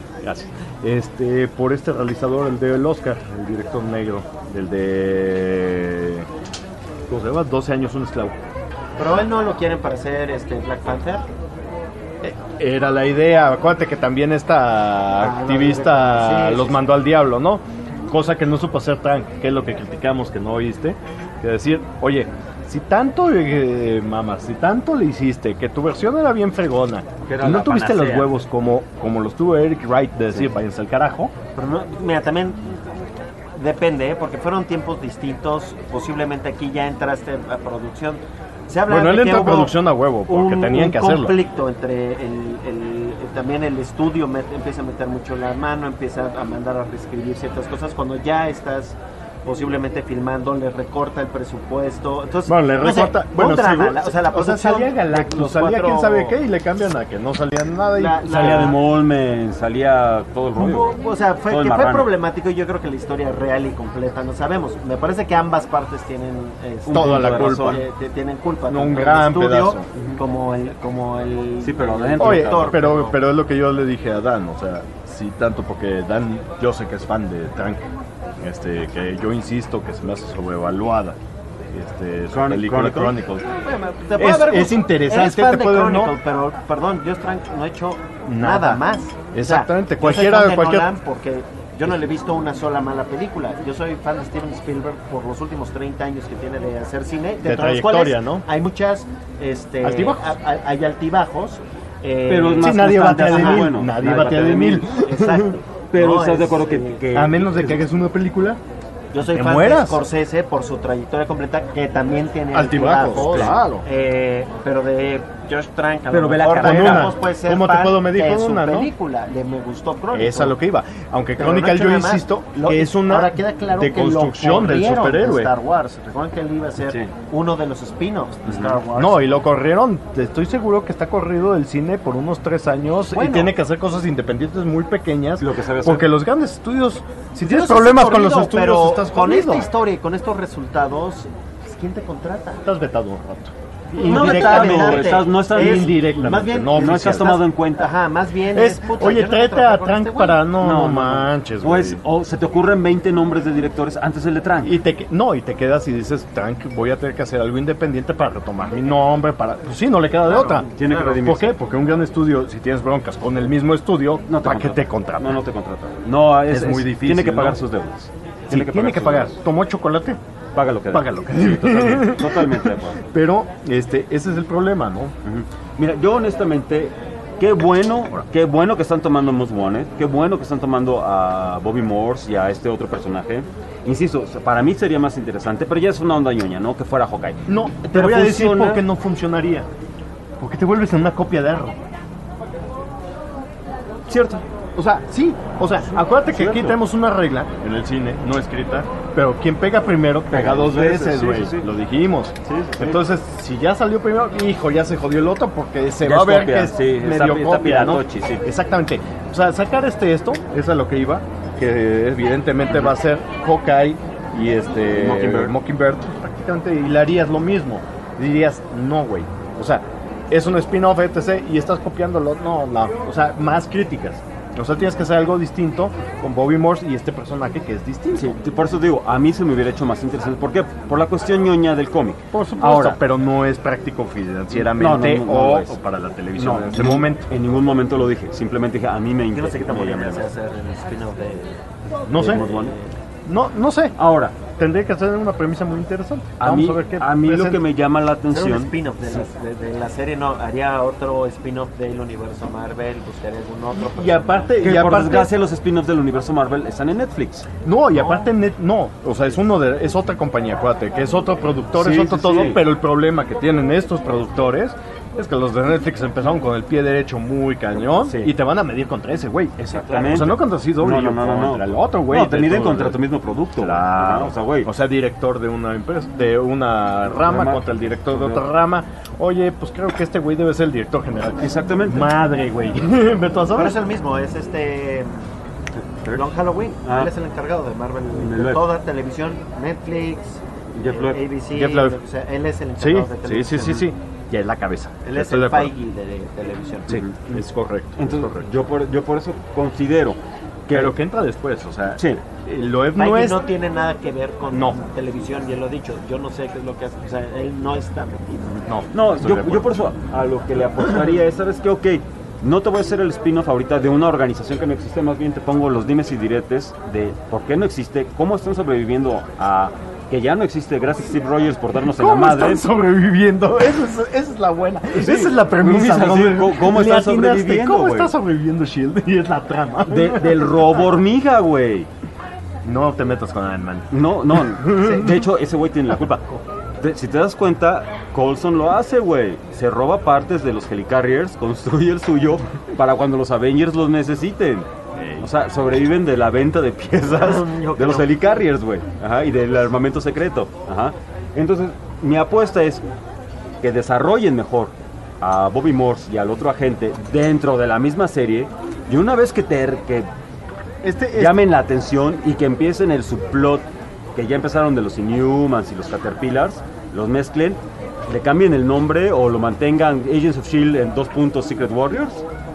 por este realizador, el del Oscar, el director negro, el de ¿cómo se llama? 12 años un esclavo. Pero él no lo quieren para hacer Black Panther. Era la idea, acuérdate que también esta activista sí, los sí, mandó al diablo, ¿no? Cosa que no supo hacer Trank, que es lo que criticamos, que no oíste, que decir, oye, si tanto, mamá, si tanto le hiciste, que tu versión era bien fregona, Que era y no la tuviste panacea. los huevos como los tuvo Eric Wright de decir, váyanse al carajo. Pero no, mira, también depende, porque fueron tiempos distintos. Posiblemente aquí ya entraste a producción. Se habla Bueno, de él que entró a hubo producción a huevo, porque tenían que hacerlo. un conflicto entre también el estudio empieza a meter mucho la mano, empieza a mandar a reescribir ciertas cosas. Cuando ya estás posiblemente filmando, le recorta el presupuesto. Entonces, Bueno, le no sé, recorta, un bueno, drama, sí, o sea, la producción salía de Galactus, los salía cuatro- quién sabe qué, y le cambian a que no salía nada. Y Salía de Molmen, salía todo el rollo. O sea, Todo fue el que fue marrano. problemático y yo creo que la historia real y completa no sabemos. Me parece que ambas partes tienen Toda la culpa. Tienen culpa. No, un tanto gran el estudio pedazo. como el Sí, pero adentro. Oye, director, pero es lo que yo le dije a Dan, o sea, sí tanto porque Dan, yo sé que es fan de Trank, que yo insisto que se me hace sobrevaluada, su película Chronicles. Bueno, te puede haber Es gustado. interesante, Eres fan te de puede Chronicle, no. pero perdón, Josh Trank no ha hecho Nada. nada más. Exactamente, yo cualquiera- soy fan de cualquier- Nolan porque yo no le he visto una sola mala película. Yo soy fan de Steven Spielberg por los últimos 30 años que tiene de hacer cine, De dentro de los trayectoria, cuales ¿no? hay muchas ¿Altibajos? hay altibajos. Pero es Sí, más nadie constante, batea de ajá, mil, bueno, nadie batea de mil. Exacto. Pero No, estás de acuerdo que A menos de que hagas una película Yo soy te fan mueras. de Scorsese por su trayectoria completa, que también tiene Altibajos, claro. Pero de Josh Trank, a Pero lo ve la mejor carrera. digamos, puede ser ¿Cómo te fan puedo medir de con su una, no? película. Me gustó Chronicle. Es a lo que iba. Aunque Pero Chronicle, no ha hecho yo nada más. insisto, que es una ahora queda claro que deconstrucción lo del corrieron superhéroe. de Star Wars. Recuerden que él iba a ser uno de los spin-offs de Star Wars. No, y lo corrieron. Estoy seguro que está corrido del cine por unos 3 años y Bueno. tiene que hacer cosas independientes muy pequeñas. Lo que sabe hacer. Porque los grandes estudios, si tienes Pero problemas estás con los corrido, estudios, pero estás con jodido. esta historia y con estos resultados, pues, ¿quién te contrata? Estás vetado un rato. No Indirectamente. No estás indirectamente. Más bien, no estás tomado en cuenta. Ajá, más bien Es, puta, oye, yo no tráete quiero a trabajar con Trank este güey. para... No manches, güey. O se te ocurren 20 nombres de directores antes del de Trank. Y te quedas y dices, Trank, voy a tener que hacer algo independiente para retomar mi nombre, para... Pues sí, no le queda de otra. Tiene que ¿Por redimirse. qué? Porque un gran estudio, si tienes broncas con el mismo estudio, ¿para qué te contrata? No te contrata. No, Es muy difícil, Tiene que pagar ¿no? sus deudas. Sí, tiene que sus pagar. deudas. ¿Tomó chocolate? Paga lo que Paga lo que Sí, totalmente de acuerdo. Pero ese es el problema, ¿no? Mira, yo honestamente, qué bueno que están tomando a Moss Wanted, qué bueno que están tomando a Bobby Morse y a este otro personaje. Insisto, para mí sería más interesante, pero ya es una onda ñoña, ¿no? Que fuera Hawkeye. No, te Pero voy a decir funciona. por qué no funcionaría. Porque te vuelves en una copia de Arrow. Cierto. O sea, sí. O sea, acuérdate que aquí Cierto. tenemos una regla en el cine, no escrita, pero quien pega primero pega dos veces, sí, güey. sí, sí. Lo dijimos. Sí. Entonces, si ya salió primero, hijo, ya se jodió el otro porque se Ya va a es ver copia, que es sí, medio está copia, ¿no? piratochi, sí. Exactamente. O sea, sacar esto, eso es a lo que iba, que evidentemente va a ser Hawkeye y Mockingbird, prácticamente, y le harías lo mismo. Dirías, no, güey. O sea, es un spin-off, etc., y estás copiándolo. No. O sea, más críticas. O sea, tienes que hacer algo distinto con Bobby Morse y este personaje que es distinto. Sí, por eso digo, a mí se me hubiera hecho más interesante. ¿Por qué? Por la cuestión ñoña del cómic. Por supuesto, Ahora, pero no es práctico financieramente no o es. para la televisión No, en este momento. En ningún momento lo dije. Simplemente dije, a mí me Yo no sé qué tan me buena llama idea más. hacer el spin-off de... No sé. Moss Wanted. No sé. Ahora, Tendría que ser una premisa muy interesante. a Vamos mí, a ver qué a mí lo presenta. que me llama la Hacer un atención... spin-off de la serie, no, haría otro spin-off del universo Marvel, buscaría algún otro. Y aparte, Que por desgracia los spin-offs del universo Marvel están en Netflix. No, y aparte no, o sea, es otra compañía, acuérdate, que es otro productor, Sí, es otro sí, todo, sí. pero el problema que tienen estos productores es que los de Netflix empezaron con el pie derecho muy cañón y te van a medir contra ese güey. Exactamente. O sea, no contra CW, contra el otro güey. No, te de miden todo, contra güey. tu mismo producto. Claro, O sea, güey. O sea, director de una empresa, de una rama contra el director de otra rama. Oye, pues creo que este güey debe ser el director general. Exactamente. Madre, güey. ¿Vete a saber? Pero es el mismo, es Long Halloween. Ah. Él es el encargado de Marvel, Del de web. toda televisión, Netflix, Jeff Loeb. ABC. Jeff Loeb. O sea, él es el Sí, encargado de televisión. sí. Ya es la cabeza. Él es Estoy el de acuerdo. Feige de televisión. Sí, es correcto. Entonces, es correcto. yo por eso considero que... Pero que entra después, o sea, Sí. Loeb Feige no es... no tiene nada que ver con No. televisión, ya lo he dicho. Yo no sé qué es lo que hace. O sea, él no está metido. No, estoy de acuerdo. yo por eso a lo que le apostaría es, ¿sabes qué? Ok, no te voy a hacer el spin-off ahorita de una organización que no existe, más bien te pongo los dimes y diretes de por qué no existe, cómo están sobreviviendo a que ya no existe, gracias a Steve Rogers por darnos en la ¿Cómo madre. están sobreviviendo? Esa es la buena. Sí. Esa es la premisa. Sí, donde ¿cómo le están atinaste. sobreviviendo, ¿Cómo güey? está sobreviviendo S.H.I.E.L.D.? Y es la trama. Del robo hormiga, güey. No te metas con Iron Man. No, de hecho ese güey tiene la culpa. Si te das cuenta, Coulson lo hace, güey. Se roba partes de los Helicarriers, construye el suyo para cuando los Avengers los necesiten. O sea, sobreviven de la venta de piezas de los Helicarriers, güey. Ajá, y del armamento secreto. Ajá. Entonces, mi apuesta es que desarrollen mejor a Bobby Morse y al otro agente dentro de la misma serie. Y una vez que llamen la atención y que empiecen el subplot que ya empezaron de los Inhumans y los Caterpillars, los mezclen, le cambien el nombre o lo mantengan Agents of S.H.I.E.L.D. en 2 puntos Secret Warriors.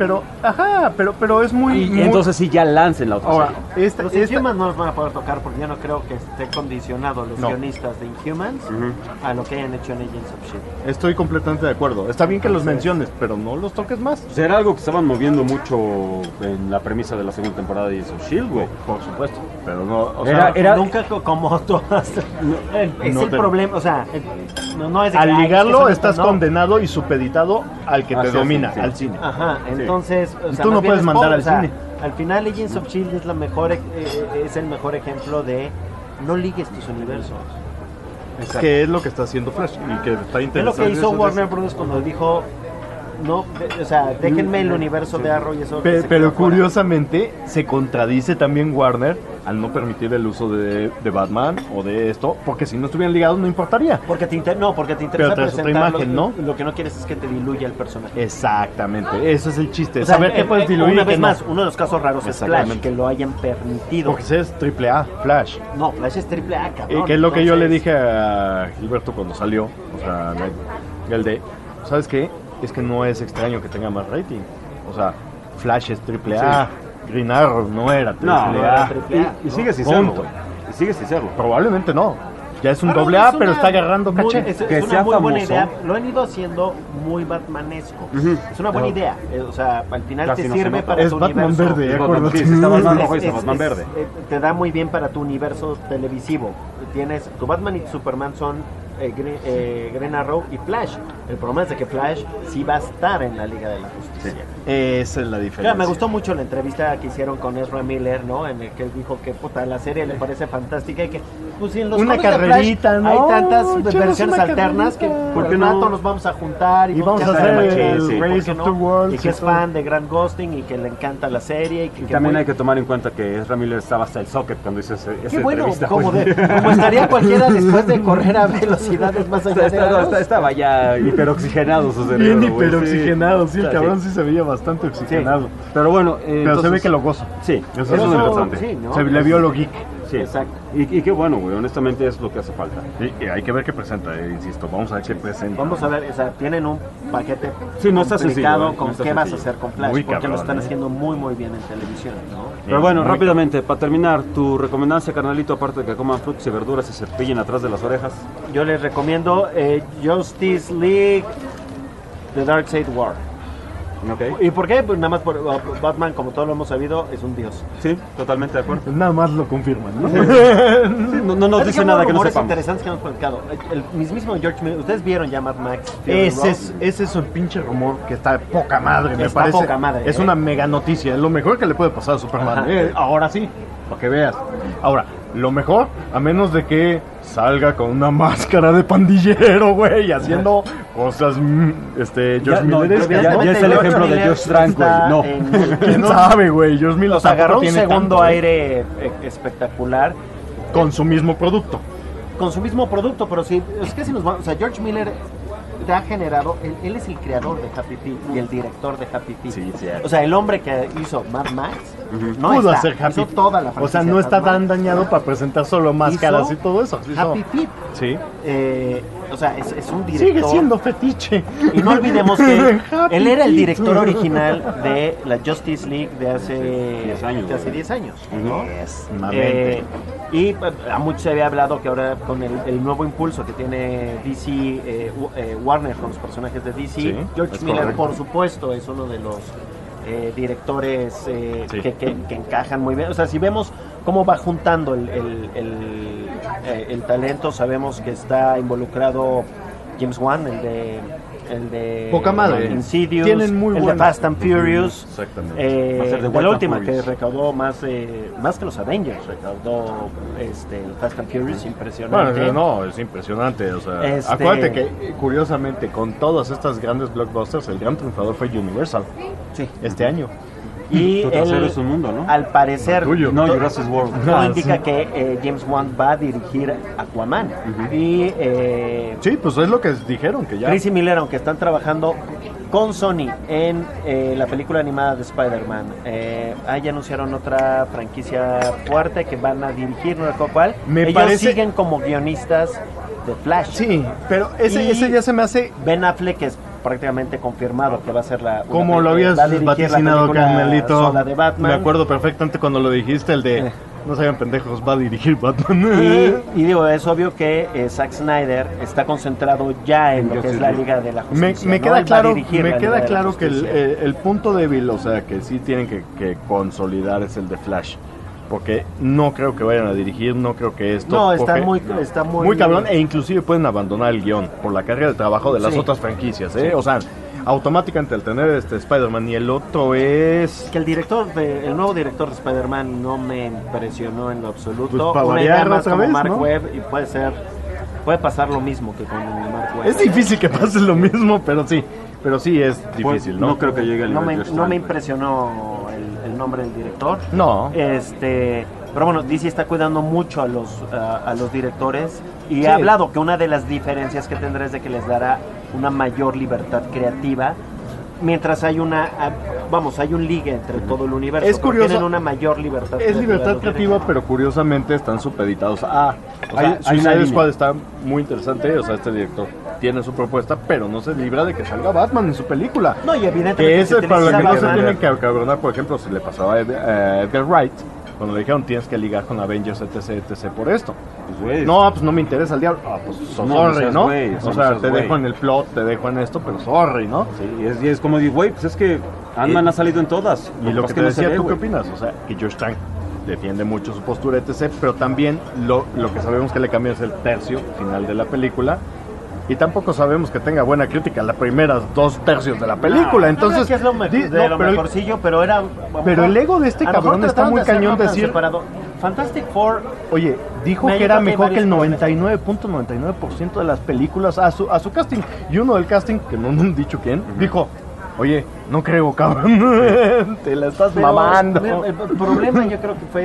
Pero es muy... Y entonces sí ya lancen la otra Ahora, serie. Los Inhumans no los van a poder tocar porque yo no creo que esté condicionado los No. guionistas de Inhumans a lo que hayan hecho en Agents of S.H.I.E.L.D. Estoy completamente de acuerdo. Está bien que los menciones, pero no los toques más. Pues era algo que estaban moviendo mucho en la premisa de la segunda temporada de Agents of S.H.I.E.L.D., güey. Por supuesto. Pero no... O Era- sea, Nunca como todas. Es no el te- problema, o sea, no es de que, al ay, ligarlo es que estás no. condenado y supeditado al que te Hacia domina, sí, sí. al cine. Ajá, Sí. entonces, o Y sea, tú no más bien puedes es mandar pobre, al o sea, cine. Al final Agents of S.H.I.E.L.D. es la mejor es el mejor ejemplo de no ligues tus universos. Que es lo que está haciendo Flash y que está interesante. Es lo que hizo Warner Bros. Cuando dijo, no, o sea, déjenme el universo de Arrow y eso. Pero curiosamente se contradice también Warner al no permitir el uso de Batman o de esto, porque si no estuvieran ligados no importaría. Porque te interesa presentar otra imagen, ¿no? Lo que no quieres es que te diluya el personaje. Exactamente, eso es el chiste. O sea, saber qué puedes diluir. Una vez no. más, uno de los casos raros es Flash, que lo hayan permitido. Porque es AAA, Flash. No, Flash es AAA, cabrón. Que es lo que yo le dije a Gilberto cuando salió, o sea, el de, ¿sabes qué? Es que no es extraño que tenga más rating. O sea, Flash es AAA, Green Arrow no era AAA. Y sigue sin serlo, güey. Y sigue sin serlo. Probablemente no. Ya es un doble A, pero está agarrando caché. Es una muy buena idea. Lo han ido haciendo muy batmanesco. Es una buena idea. O sea, al final te sirve para tu Batman universo. Verde, acuérdate. Sí, está Batman rojo y está Batman verde. Te da muy bien para tu universo televisivo. Tienes tu Batman y tu Superman son Green Arrow y Flash. El problema es de que Flash sí va a estar en la Liga de la Justicia. Esa es la diferencia. Me gustó mucho la entrevista que hicieron con Ezra Miller, ¿no? En el que él dijo que puta, la serie le parece fantástica y que pues en los una carrerita, Flash, ¿no? hay tantas versiones alternas que por rato nos vamos a juntar y vamos a hacer el Race of the Worlds y que es fan de Grant Gustin y que le encanta la serie y que también hay que tomar en cuenta que Ezra Miller estaba hasta el socket cuando hizo esa entrevista. Como estaría cualquiera después de correr a velocidades más allá de estaba ya hiperoxigenado su cerebro. Bien hiperoxigenado, sí, el cabrón sí se veía bastante oxigenado. Pero bueno, pero entonces, se ve que lo goza. Sí, eso es interesante. Sí, ¿no? Se le vio lo geek. Sí, exacto. Y qué bueno, güey, honestamente es lo que hace falta. Sí, y hay que ver qué presenta, insisto, vamos a ver qué presenta. Vamos a ver, o sea, tienen un paquete no está complicado sencillo, con no qué vas a hacer con Flash, muy porque cabrón, lo están haciendo muy bien en televisión, ¿no? Pero bueno, rápidamente, para terminar, tu recomendancia, carnalito, aparte de que coman frutas y verduras y se pillen atrás de las orejas. Yo les recomiendo Justice League The Darkseid War. Okay. ¿Y por qué? Pues nada más por Batman, como todos lo hemos sabido, es un dios. Sí, totalmente de acuerdo. Nada más lo confirman, ¿no? no nos dice nada que no sepamos. Interesantes que hemos platicado. El mismísimo George Miller, ustedes vieron ya Mad Max. Ese es el pinche rumor que está poca madre, me está parece. Poca madre, es una mega noticia, es lo mejor que le puede pasar a Superman. Ahora sí, para que veas. Ahora, lo mejor, a menos de que salga con una máscara de pandillero, güey, haciendo cosas, George Miller. Ya es el ejemplo de Josh Trank, güey. No. ¿Quién sabe, güey? George Miller agarró un segundo aire espectacular. Con su mismo producto. Con su mismo producto, pero sí, es que si nos vamos, o sea, George Miller te ha generado, él es el creador de Happy Feet y el director de Happy Feet. Sí. O sea, el hombre que hizo Mad Max no pudo está, hacer Happy hizo toda la franquicia. O sea, no está tan dañado para presentar solo máscaras y todo eso. Happy Feet. Sí. O sea, es un director. Sigue siendo fetiche. Y no olvidemos que él era el director original de la Justice League de hace 10 años. ¿no? Y a muchos se había hablado que ahora con el nuevo impulso que tiene DC, Warner con los personajes de DC, George Miller, por supuesto, es uno de los directores que encajan muy bien. O sea, si vemos cómo va juntando el talento, sabemos que está involucrado James Wan, el de poca madre. Insidious, Tienen muy el de Fast and Furious, exactamente. De la última que recaudó más que los Avengers, recaudó el Fast and Furious, impresionante. Bueno, no, es impresionante, o sea, acuérdate que curiosamente con todas estas grandes blockbusters el gran triunfador fue Universal este año. Y él, es un mundo, ¿no? al parecer, no Jurassic World. Todo indica que James Wan va a dirigir Aquaman. Y sí, pues es lo que dijeron, que ya. Chris y Miller, aunque están trabajando con Sony en la película animada de Spider-Man, ya anunciaron otra franquicia fuerte que van a dirigir, no recuerdo cuál. Ellos siguen como guionistas de Flash. Sí, pero ese ya se me hace. Ben Affleck es prácticamente confirmado que va a ser como lo habías vaticinado, carnalito. De Batman. Me acuerdo perfectamente cuando lo dijiste, el de no se hagan pendejos, va a dirigir Batman. Y digo, es obvio que Zack Snyder está concentrado ya en lo que es la Liga de la Justicia. Me queda claro que el punto débil, o sea, que sí tienen que consolidar es el de Flash. porque no creo que vayan a dirigir, no creo que esto... No, está porque- muy cabrón, e inclusive pueden abandonar el guión por la carga de trabajo de las Sí. otras franquicias, ¿eh? Sí. O sea, automáticamente al tener Spider-Man y el otro es... Que el nuevo director de Spider-Man no me impresionó en lo absoluto. Pues para Una idea variar más otra como vez, Mark ¿no? Webb y puede pasar lo mismo que con el Mark Webb. Es difícil que pase lo mismo, pero sí es difícil, ¿no? No creo que llegue al No nivel me, de no me Strand. impresionó el nombre del director. No. Pero bueno, DC está cuidando mucho a los directores y Sí. ha hablado que una de las diferencias que tendrá es de que les dará una mayor libertad creativa. Mientras hay un ligue entre todo el universo. Es porque curioso. Tienen una mayor libertad Es libertad los creativa, pero curiosamente están supeditados a... O sea, Hay una Suicide línea. Squad está muy interesante, o sea, este director tiene su propuesta, pero no se libra de que salga Batman en su película. No, y evidentemente Que es si para lo que no se Batman- tienen que cabronar, por ejemplo, si le pasaba a Edgar Wright, cuando le dijeron tienes que ligar con Avengers, etc, por esto. güey. No, pues no me interesa el diablo. Pues No, no sorry, seas ¿no? güey, O no sea, seas te güey. dejo en el plot, te dejo en esto, pero sorry, ¿no? Sí, y es como digo, güey, pues es que Ant-Man ha salido en todas. Y lo que pasa te no se decía, ve, ¿tú qué güey. opinas? O sea, que George Trank defiende mucho su postura, etc., pero también lo que sabemos que le cambia es el tercio final de la película. Y tampoco sabemos que tenga buena crítica las primeras 2 tercios de la película. Entonces, que es lo, de lo pero, mejorcillo, pero era... pero el ego de este a lo mejor cabrón está trataron muy de hacerlo cañón tan decir... separado. Fantastic Four... Oye, dijo Me que era ayuda que mejor que el varios 99.99% de las películas a su casting. Y uno del casting, que no han dicho quién, dijo... Oye, no creo, cabrón. Te la estás Pero, mamando. El problema yo creo que fue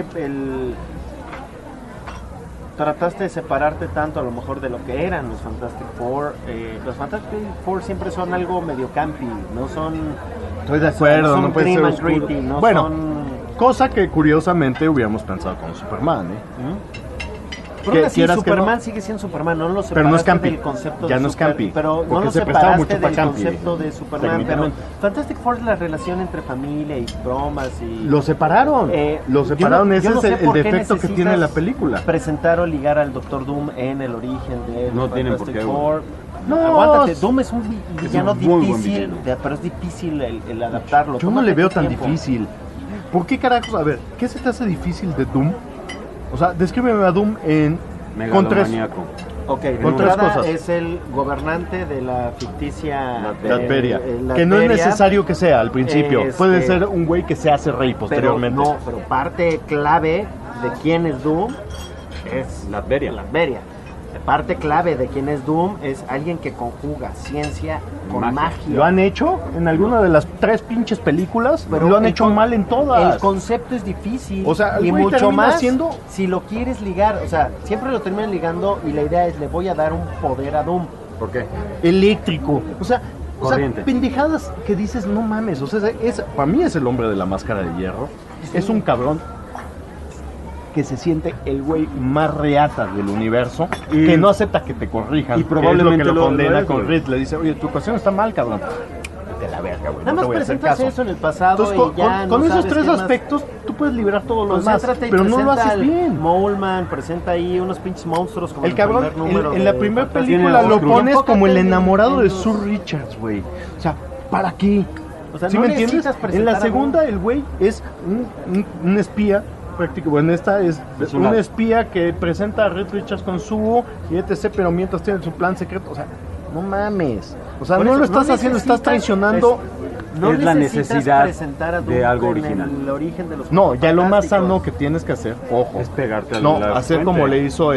trataste de separarte tanto a lo mejor de lo que eran los Fantastic Four. Los Fantastic Four siempre son algo medio campi, no son... Estoy de acuerdo, son no puede ser grim and oscuro. gritty, no Bueno, son... cosa que curiosamente hubiéramos pensado con Superman, ¿eh? Pero aún así, quieras que Superman no. sigue siendo Superman, no lo separaste Pero no es campi. del concepto Ya de no es campi, pero no porque lo se prestaba separaste mucho pa' del campi, concepto de Superman, pero técnicamente. Fantastic Four es la relación entre familia y bromas y... Lo separaron, ese yo no es sé el por qué defecto que tiene la necesitas película. Presentar o ligar al Doctor Doom en el origen de No tienen por Fantastic qué, Four. No, Aguántate, Doom es un villano un muy buen difícil, villano. pero es difícil el adaptarlo. Yo no Tómate le veo tu tan tiempo. difícil. ¿Por qué carajos? A ver, ¿qué se te hace difícil de Doom? O sea, descríbeme a Doom con tres Ok, con tres entrada cosas. es el gobernante de la ficticia Latveria. la Que no es Latveria. necesario que sea al principio. Puede Este, ser un güey que se hace rey posteriormente. Pero parte clave de quién es Doom es Latveria. Parte clave de quién es Doom es alguien que conjuga ciencia con magia. ¿Lo han hecho en alguna de las 3 pinches películas? Pero lo han el hecho con- mal en todas. El concepto es difícil. O sea, el y güey mucho termina más siendo- si lo quieres ligar. O sea, siempre lo terminan ligando y la idea es le voy a dar un poder a Doom. ¿Por qué? Eléctrico. O sea, Corriente. pendejadas que dices, no mames. O sea, para mí es el hombre de la máscara de hierro. Es un cabrón que se siente el güey más reata del universo, Y- que no acepta que te corrijan. y que probablemente es lo que lo lo condena es, con güey. Reed. Le dice, oye, tu ecuación está mal, cabrón. Vete a la verga, güey. Nada no más te voy a hacer presentas caso. eso en el pasado Entonces, y ya con no esos sabes 3 qué más. aspectos, tú puedes liberar todo lo demás, Concéntrate y pero no lo presenta haces al bien. Moleman, presenta ahí unos pinches monstruos como El cabrón, primer número en la de primera Fantastic película Four. lo pones Enfócate como el en- enamorado en de los- Sue Richards, güey. O sea, ¿para qué? O sea, ¿Sí no me entiendes? necesitas En presentar la a segunda, Doom. el güey es un espía. Bueno, esta es un espía que presenta a Reed Richards con Sue y etc., pero mientras tiene su plan secreto. O sea, no mames. O sea, Por no eso, lo estás no haciendo, estás necesitas- traicionando. No Es la necesitas necesidad presentar a Doom de algo con original. el origen de los No, ya lo más Fantásticos. sano que tienes que hacer, ojo, Es pegarte a no, la hacer fuente. como le hizo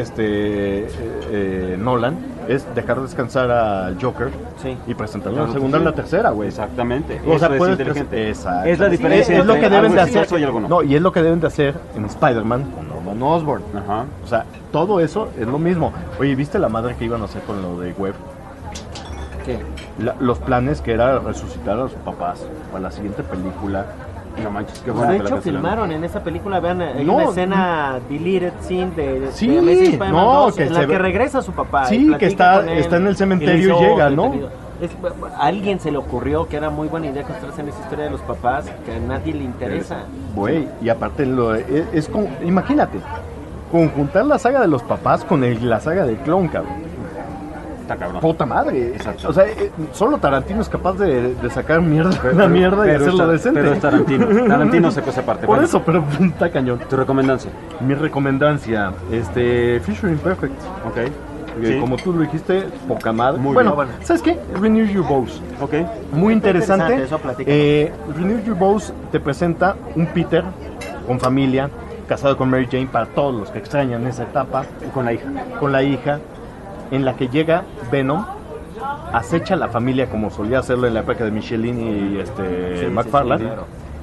Nolan, es dejar descansar a Joker y presentarlo en la Claro, segunda sí. y la tercera, güey. Exactamente. O sea, Eso es puedes inteligente. Exacto. Es la diferencia es lo entre que deben algo de hacer exitoso y algo no. No, y es lo que deben de hacer en Spider-Man con Norman Osborn. Ajá. O sea, todo eso es lo mismo. Oye, ¿viste la madre que iban a hacer con lo de Webb? ¿Qué? Los planes que era resucitar a sus papás para la siguiente película. No manches, qué Pues bueno de que la hecho cancelaron. filmaron en esa película, vean, hay No, una escena deleted scene de Sí, Amazing Spider-Man no, 2 que en se la ve- que regresa a su papá. y Sí, platica que está con él, en el y cementerio le y dice, llega, "Oh, ¿no? detenido". A alguien se le ocurrió que era muy buena idea construirse en esa historia de los papás, que a nadie le interesa. Güey, y aparte es como, imagínate, conjuntar la saga de los papás con la saga del clon, cabrón. Está cabrón. Puta madre. Exacto. O sea, solo Tarantino es capaz de sacar una mierda y hacerlo decente. Pero es Tarantino. Tarantino se cosa aparte. Por Bueno, eso, pero está cañón. ¿Tu recomendancia? Mi recomendancia, Fisher Imperfect. Ok. Sí. Como tú lo dijiste, poca madre. Muy bueno, bien. ¿sabes qué? Renew Your Vows. Ok. Muy interesante. Eso, platícanos. Renew Your Vows te presenta un Peter con familia, casado con Mary Jane, para todos los que extrañan esa etapa. Con la hija. Con la hija, en la que llega Venom, acecha a la familia como solía hacerlo en la época de Michelin y McFarlane. Sí, claro.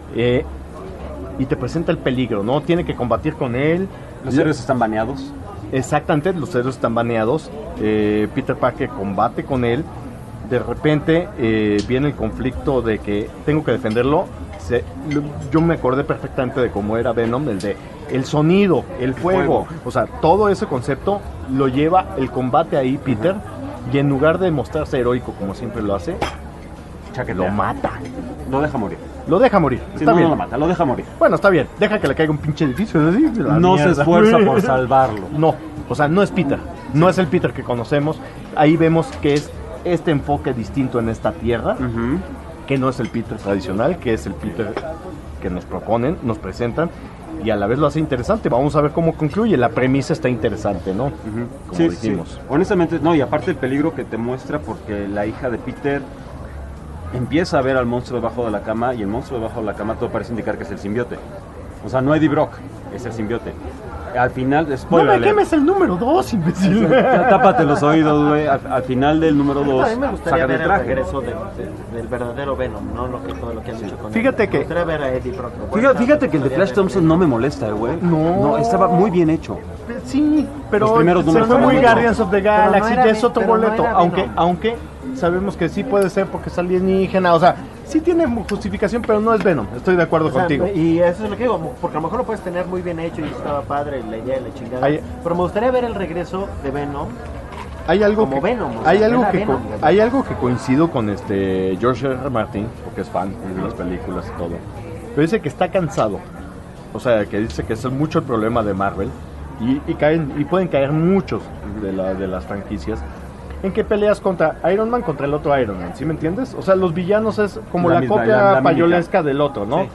Y te presenta el peligro, ¿no? Tiene que combatir con él. Los héroes están baneados. Exactamente, los héroes están baneados. Peter Parker combate con él. De repente viene el conflicto de que tengo que defenderlo. Yo me acordé perfectamente de cómo era Venom, el sonido, el fuego. O sea, todo ese concepto lo lleva el combate ahí Peter. Y en lugar de mostrarse heroico como siempre lo hace, lo mata. Lo deja morir. Lo deja morir. Sí, Está no bien. lo mata, lo deja morir. Bueno, está bien. Deja que le caiga un pinche edificio. No se esfuerza por salvarlo. No, o sea, no es Peter. No es el Peter que conocemos. Ahí vemos que es este enfoque distinto en esta tierra, que no es el Peter tradicional, que es el Peter que nos proponen, nos presentan, y a la vez lo hace interesante. Vamos a ver cómo concluye. La premisa está interesante, ¿no? Como dijimos. Sí. Honestamente, no, y aparte el peligro que te muestra, porque la hija de Peter empieza a ver al monstruo debajo de la cama, y el monstruo debajo de la cama todo parece indicar que es el simbiote. O sea, no Eddie Brock, es el simbiote. Al final, spoiler No me alert. quemes el número 2, imbécil. Tápate los oídos, güey. Al final del número 2, A mí me gustaría sacan ver el el traje. regreso del verdadero Venom, no todo lo que han hecho con Fíjate él. que- Me gustaría ver a Eddie Brock. Fíjate que el de Flash Thompson no me molesta, güey. No, estaba muy bien hecho. Sí, pero Los primeros se números fue fueron muy muy Guardians of the Pero no Galaxy, era ya es otro pero no boleto, era aunque, Venom. aunque sabemos que sí puede ser porque es alienígena, o sea, sí tiene justificación, pero no es Venom, estoy de acuerdo O sea, contigo. y eso es lo que digo, porque a lo mejor lo puedes tener muy bien hecho y estaba padre la idea de la chingada. Hay- Pero me gustaría ver el regreso de Venom. Hay algo como que, Venom, o sea, hay algo era que Venom, co- güey. hay algo que coincido con George R. R. Martin, porque es fan de las películas y todo. Pero dice que está cansado. O sea, que dice que es mucho el problema de Marvel y pueden caer muchos de las franquicias en que peleas contra Iron Man contra el otro Iron Man, ¿sí me entiendes? O sea, los villanos es como La la misma, copia la payolesca del otro, ¿no?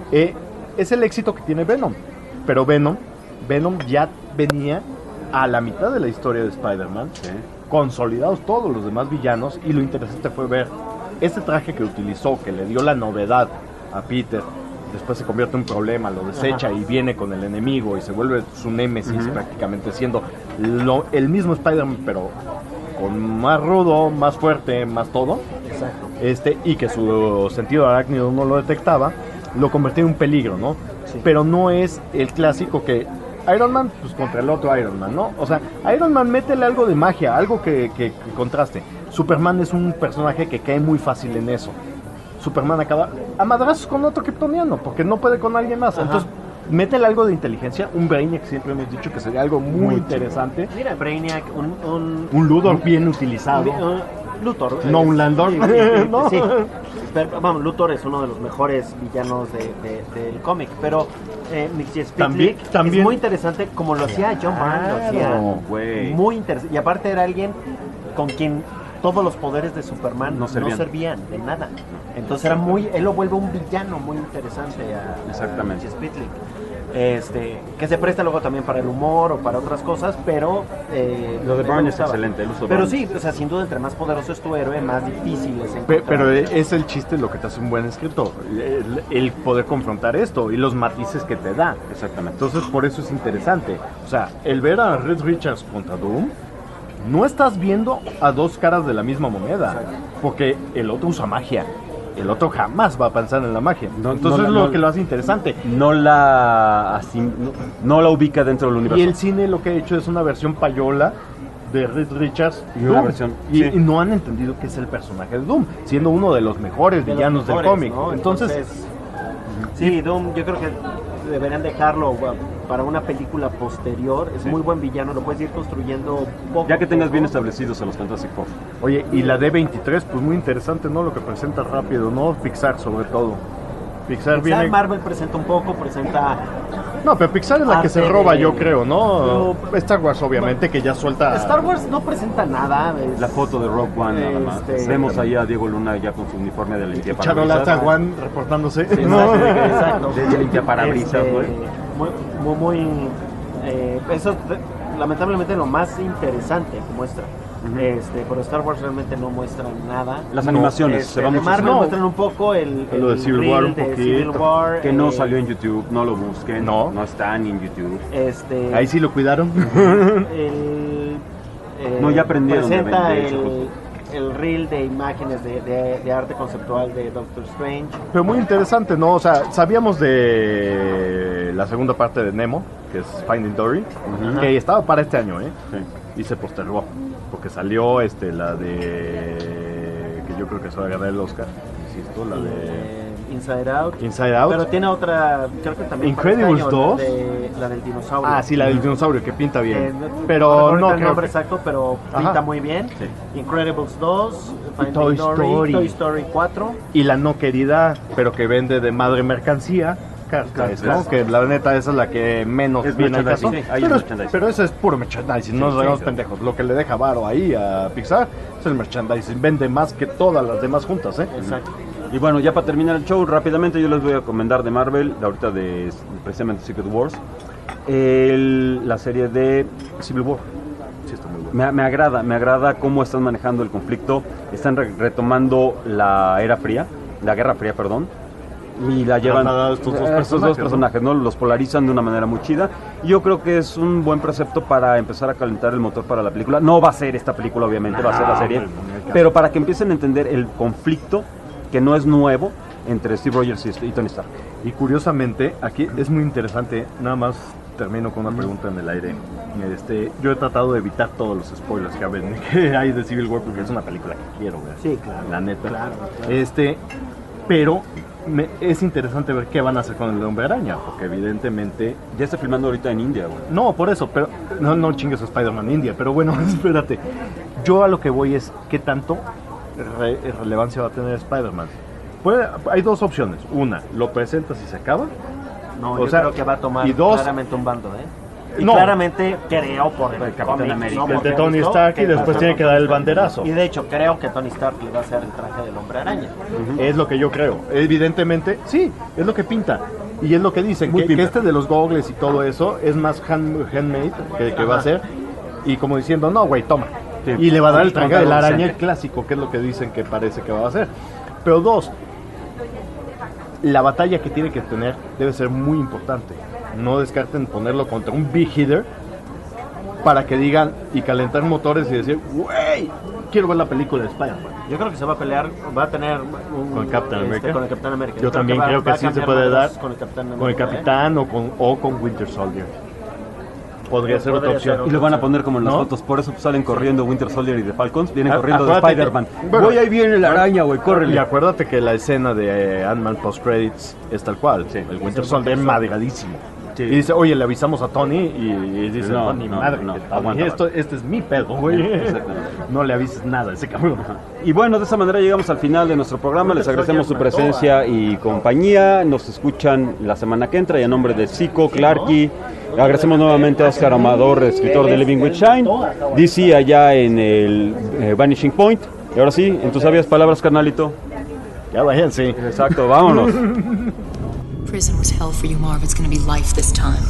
Es el éxito que tiene Venom. Pero Venom ya venía a la mitad de la historia de Spider-Man, consolidados todos los demás villanos, y lo interesante fue ver este traje que utilizó, que le dio la novedad a Peter. Después se convierte en un problema, lo desecha y viene con el enemigo y se vuelve su némesis prácticamente, siendo el mismo Spider-Man, pero con más rudo, más fuerte, más todo. Exacto. Y que su sentido arácnido no lo detectaba, lo convertía en un peligro, ¿no? Pero no es el clásico que Iron Man pues contra el otro Iron Man, ¿no? O sea, Iron Man métele algo de magia, algo que contraste. Superman es un personaje que cae muy fácil en eso. Superman acaba a madrazos con otro kryptoniano porque no puede con alguien más. Entonces, métele algo de inteligencia, un Brainiac, siempre hemos dicho que sería algo muy interesante. Mira, Brainiac, Un Luthor bien utilizado. Luthor. No un Landor. Sí, No. sí. Pero, vamos, Luthor es uno de los mejores villanos del cómic, pero Mickey También- Spitlick también- es muy interesante como lo hacía John Byrne, lo hacía güey. muy interesante. Y aparte era alguien con quien todos los poderes de Superman No servían. de nada. Entonces él lo vuelve un villano muy interesante a Exactamente. Mickey Spitlick. Que se presta luego también para el humor o para otras cosas, pero Lo de me Byrne es gustaba. excelente, el uso de Pero Byrne. sí, o sea, sin duda entre más poderoso es tu héroe, más difícil es encontrar. Pero es el chiste lo que te hace un buen escritor, el poder confrontar esto y los matices que te da. Exactamente. Entonces por eso es interesante. O sea, el ver a Reed Richards contra Doom, no estás viendo a dos caras de la misma moneda, porque el otro usa magia. El otro jamás va a pensar en la magia. Entonces es lo que lo hace interesante. No la ubica dentro del universo. Y el cine lo que ha hecho es una versión payola de Reed Richards Y una Doom. versión, y sí. no han entendido que es el personaje de Doom, siendo uno de los mejores De los villanos mejores, del cómic. ¿no? Entonces, sí, Doom, yo creo que deberían dejarlo para una película posterior. Es muy buen villano, lo puedes ir construyendo poco. Ya que tengas a bien poco. establecidos a los Fantastic Four. oye, y la D23, pues muy interesante, ¿no? Lo que presenta rápido, ¿no? Pixar sobre todo. Pixar Pixar, viene... Marvel presenta un poco, presenta No, pero Pixar es la que se roba, yo creo, ¿no? Star Wars, obviamente, que ya suelta... Star Wars no presenta nada. La foto de Rogue One, nada más. Vemos ahí a Diego Luna ya con su uniforme de limpiaparabrisas. Charolata One reportándose. Sí, exacto. De limpiaparabrisas, güey. Muy eso lamentablemente lo más interesante que muestra. Pero Star Wars realmente no muestra nada. Las animaciones se van de Marvel muestran un poco lo de Civil War un poquito, Civil War, que no salió en YouTube, no lo busquen, no está ni en YouTube. Ahí sí lo cuidaron. No, ya aprendieron. Presenta el reel de imágenes de arte conceptual de Doctor Strange. Pero muy interesante, ¿no? O sea, sabíamos de la segunda parte de Nemo, que es Finding Dory, que estaba para este año, y se postergó, porque salió la de... que yo creo que se va a ganar el Oscar, insisto, la de... Inside Out. Inside Out. Pero tiene otra, creo que también Incredibles 2. La del dinosaurio. Ah, sí, la del dinosaurio, que pinta bien. Pero no el nombre exacto, pero pinta muy bien. Sí. Incredibles 2, Toy Story. Toy Story 4. Y la no querida, pero que vende de madre mercancía, Cars, ¿no? Que la neta esa es la que menos es viene al caso. Sí, pero eso es puro merchandising, no nos hagamos pendejos. Lo que le deja varo ahí a Pixar es el merchandising. Vende más que todas las demás juntas, Exacto. Y bueno, ya para terminar el show, rápidamente yo les voy a recomendar de Marvel, ahorita de precisamente Secret Wars, la serie de Civil War. Sí, está muy bueno. Me agrada cómo están manejando el conflicto, están retomando la Guerra Fría, perdón, y la llevan estos dos personajes, ¿no? Los polarizan de una manera muy chida. Y yo creo que es un buen precepto para empezar a calentar el motor para la película. No va a ser esta película, obviamente, va a ser la serie, pero para que empiecen a entender el conflicto, que no es nuevo, entre Steve Rogers y Tony Stark. Y curiosamente, aquí es muy interesante, nada más termino con una pregunta en el aire. Yo he tratado de evitar todos los spoilers que hay de Civil War, porque es una película que quiero ver. Sí, claro. La neta. Claro. Pero es interesante ver qué van a hacer con el Hombre Araña, porque evidentemente... Ya está filmando ahorita en India, güey. No, por eso, pero no chingues a Spider-Man India, pero bueno, espérate. Yo a lo que voy es, ¿qué tanto relevancia va a tener Spider-Man? Hay dos opciones. Una, lo presentas y se acaba. No, yo creo que va a tomar claramente un bando, Y claramente creo por el Capitán América. El de Tony Stark y después tiene que dar el banderazo. Y de hecho creo que Tony Stark le va a hacer el traje del Hombre Araña. Es lo que yo creo. Evidentemente, sí, es lo que pinta. Y es lo que dicen, que de los goggles y todo eso es más handmade que va a ser. Y como diciendo, no, güey, toma. Sí. Y le va a dar el traje de la araña el clásico, que es lo que dicen que parece que va a hacer. Pero dos, la batalla que tiene que tener debe ser muy importante. No descarten ponerlo contra un Big Hitter para que digan y calentar motores y decir, güey, quiero ver la película de Spider-Man. Yo creo que se va a pelear, va a tener con el Capitán América. Con el Capitán América. Yo también creo que sí se puede dar con el Capitán América, con el Capitán o con Winter Soldier. Podría ser otra opción. Y lo van a poner como en las fotos, por eso salen corriendo Winter Soldier y The Falcons, vienen corriendo de Spider-Man. Güey, ahí viene la araña, güey, córrele. Y acuérdate que la escena de Ant-Man post-credits es tal cual. Sí, el Winter Soldier es madregadísimo. Sí. Y dice, oye, le avisamos a Tony y dice, no, ni madre, este es mi pedo, güey. No le avises nada a ese cabrón. Y bueno, de esa manera llegamos al final de nuestro programa. Les agradecemos su presencia y compañía. Nos escuchan la semana que entra y a nombre de Zico, Clarky. Agradecemos nuevamente a Oscar Amador, escritor de Living with Shine, DC allá en el Vanishing Point. Y ahora sí, en tus sabias palabras, carnalito. Ya váyanse. Exacto, vámonos. Prison was hell for you, Marv. It's gonna be life this time.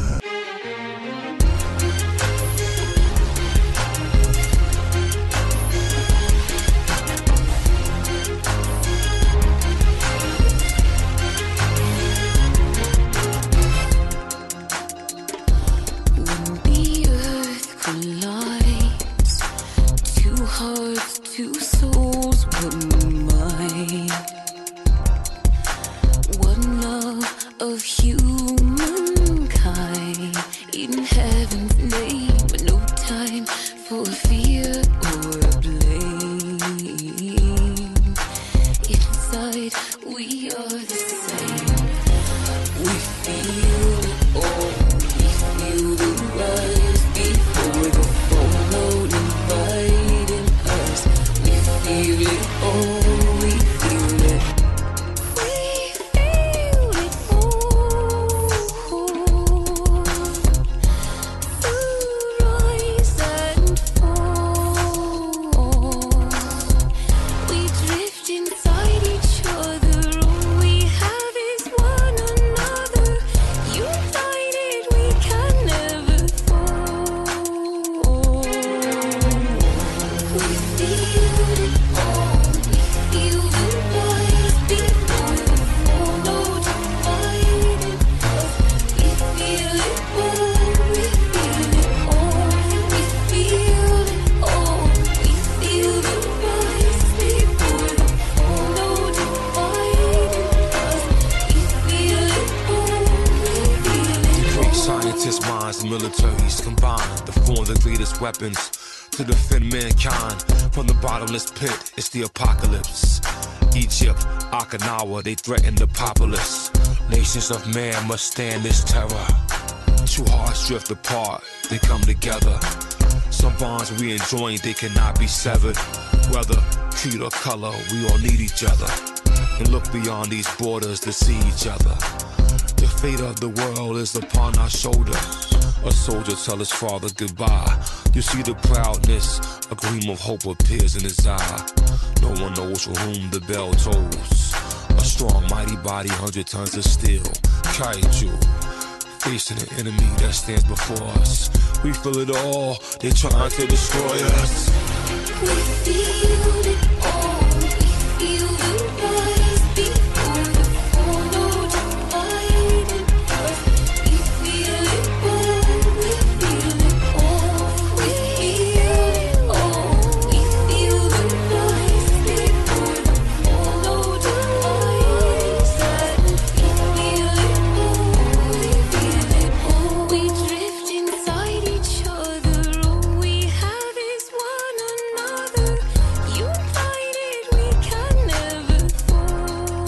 species combine to form the greatest weapons to defend mankind from the bottomless pit. It's the apocalypse. Egypt, Okinawa, they threaten the populace. Nations of man must stand this terror. Two hearts drift apart, they come together. Some bonds we enjoy, they cannot be severed. Whether creed or color, we all need each other. And look beyond these borders to see each other. The fate of the world is upon our shoulder. A soldier tell his father goodbye. You see the proudness, a gleam of hope appears in his eye. No one knows for whom the bell tolls. A strong, mighty body, 100 tons of steel. Kaiju, facing an enemy that stands before us. We feel it all, they trying to destroy us. We feel it all, we feel the rise before the fall, no divided earth. We feel it all, we feel it all, we feel it all. We feel the rise before the fall, no divided earth. We feel it all, we feel it all. We drift inside each other, all we have is one another. United we can never fall.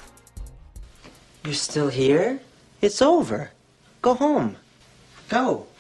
You're still here? It's over. Go home. Go.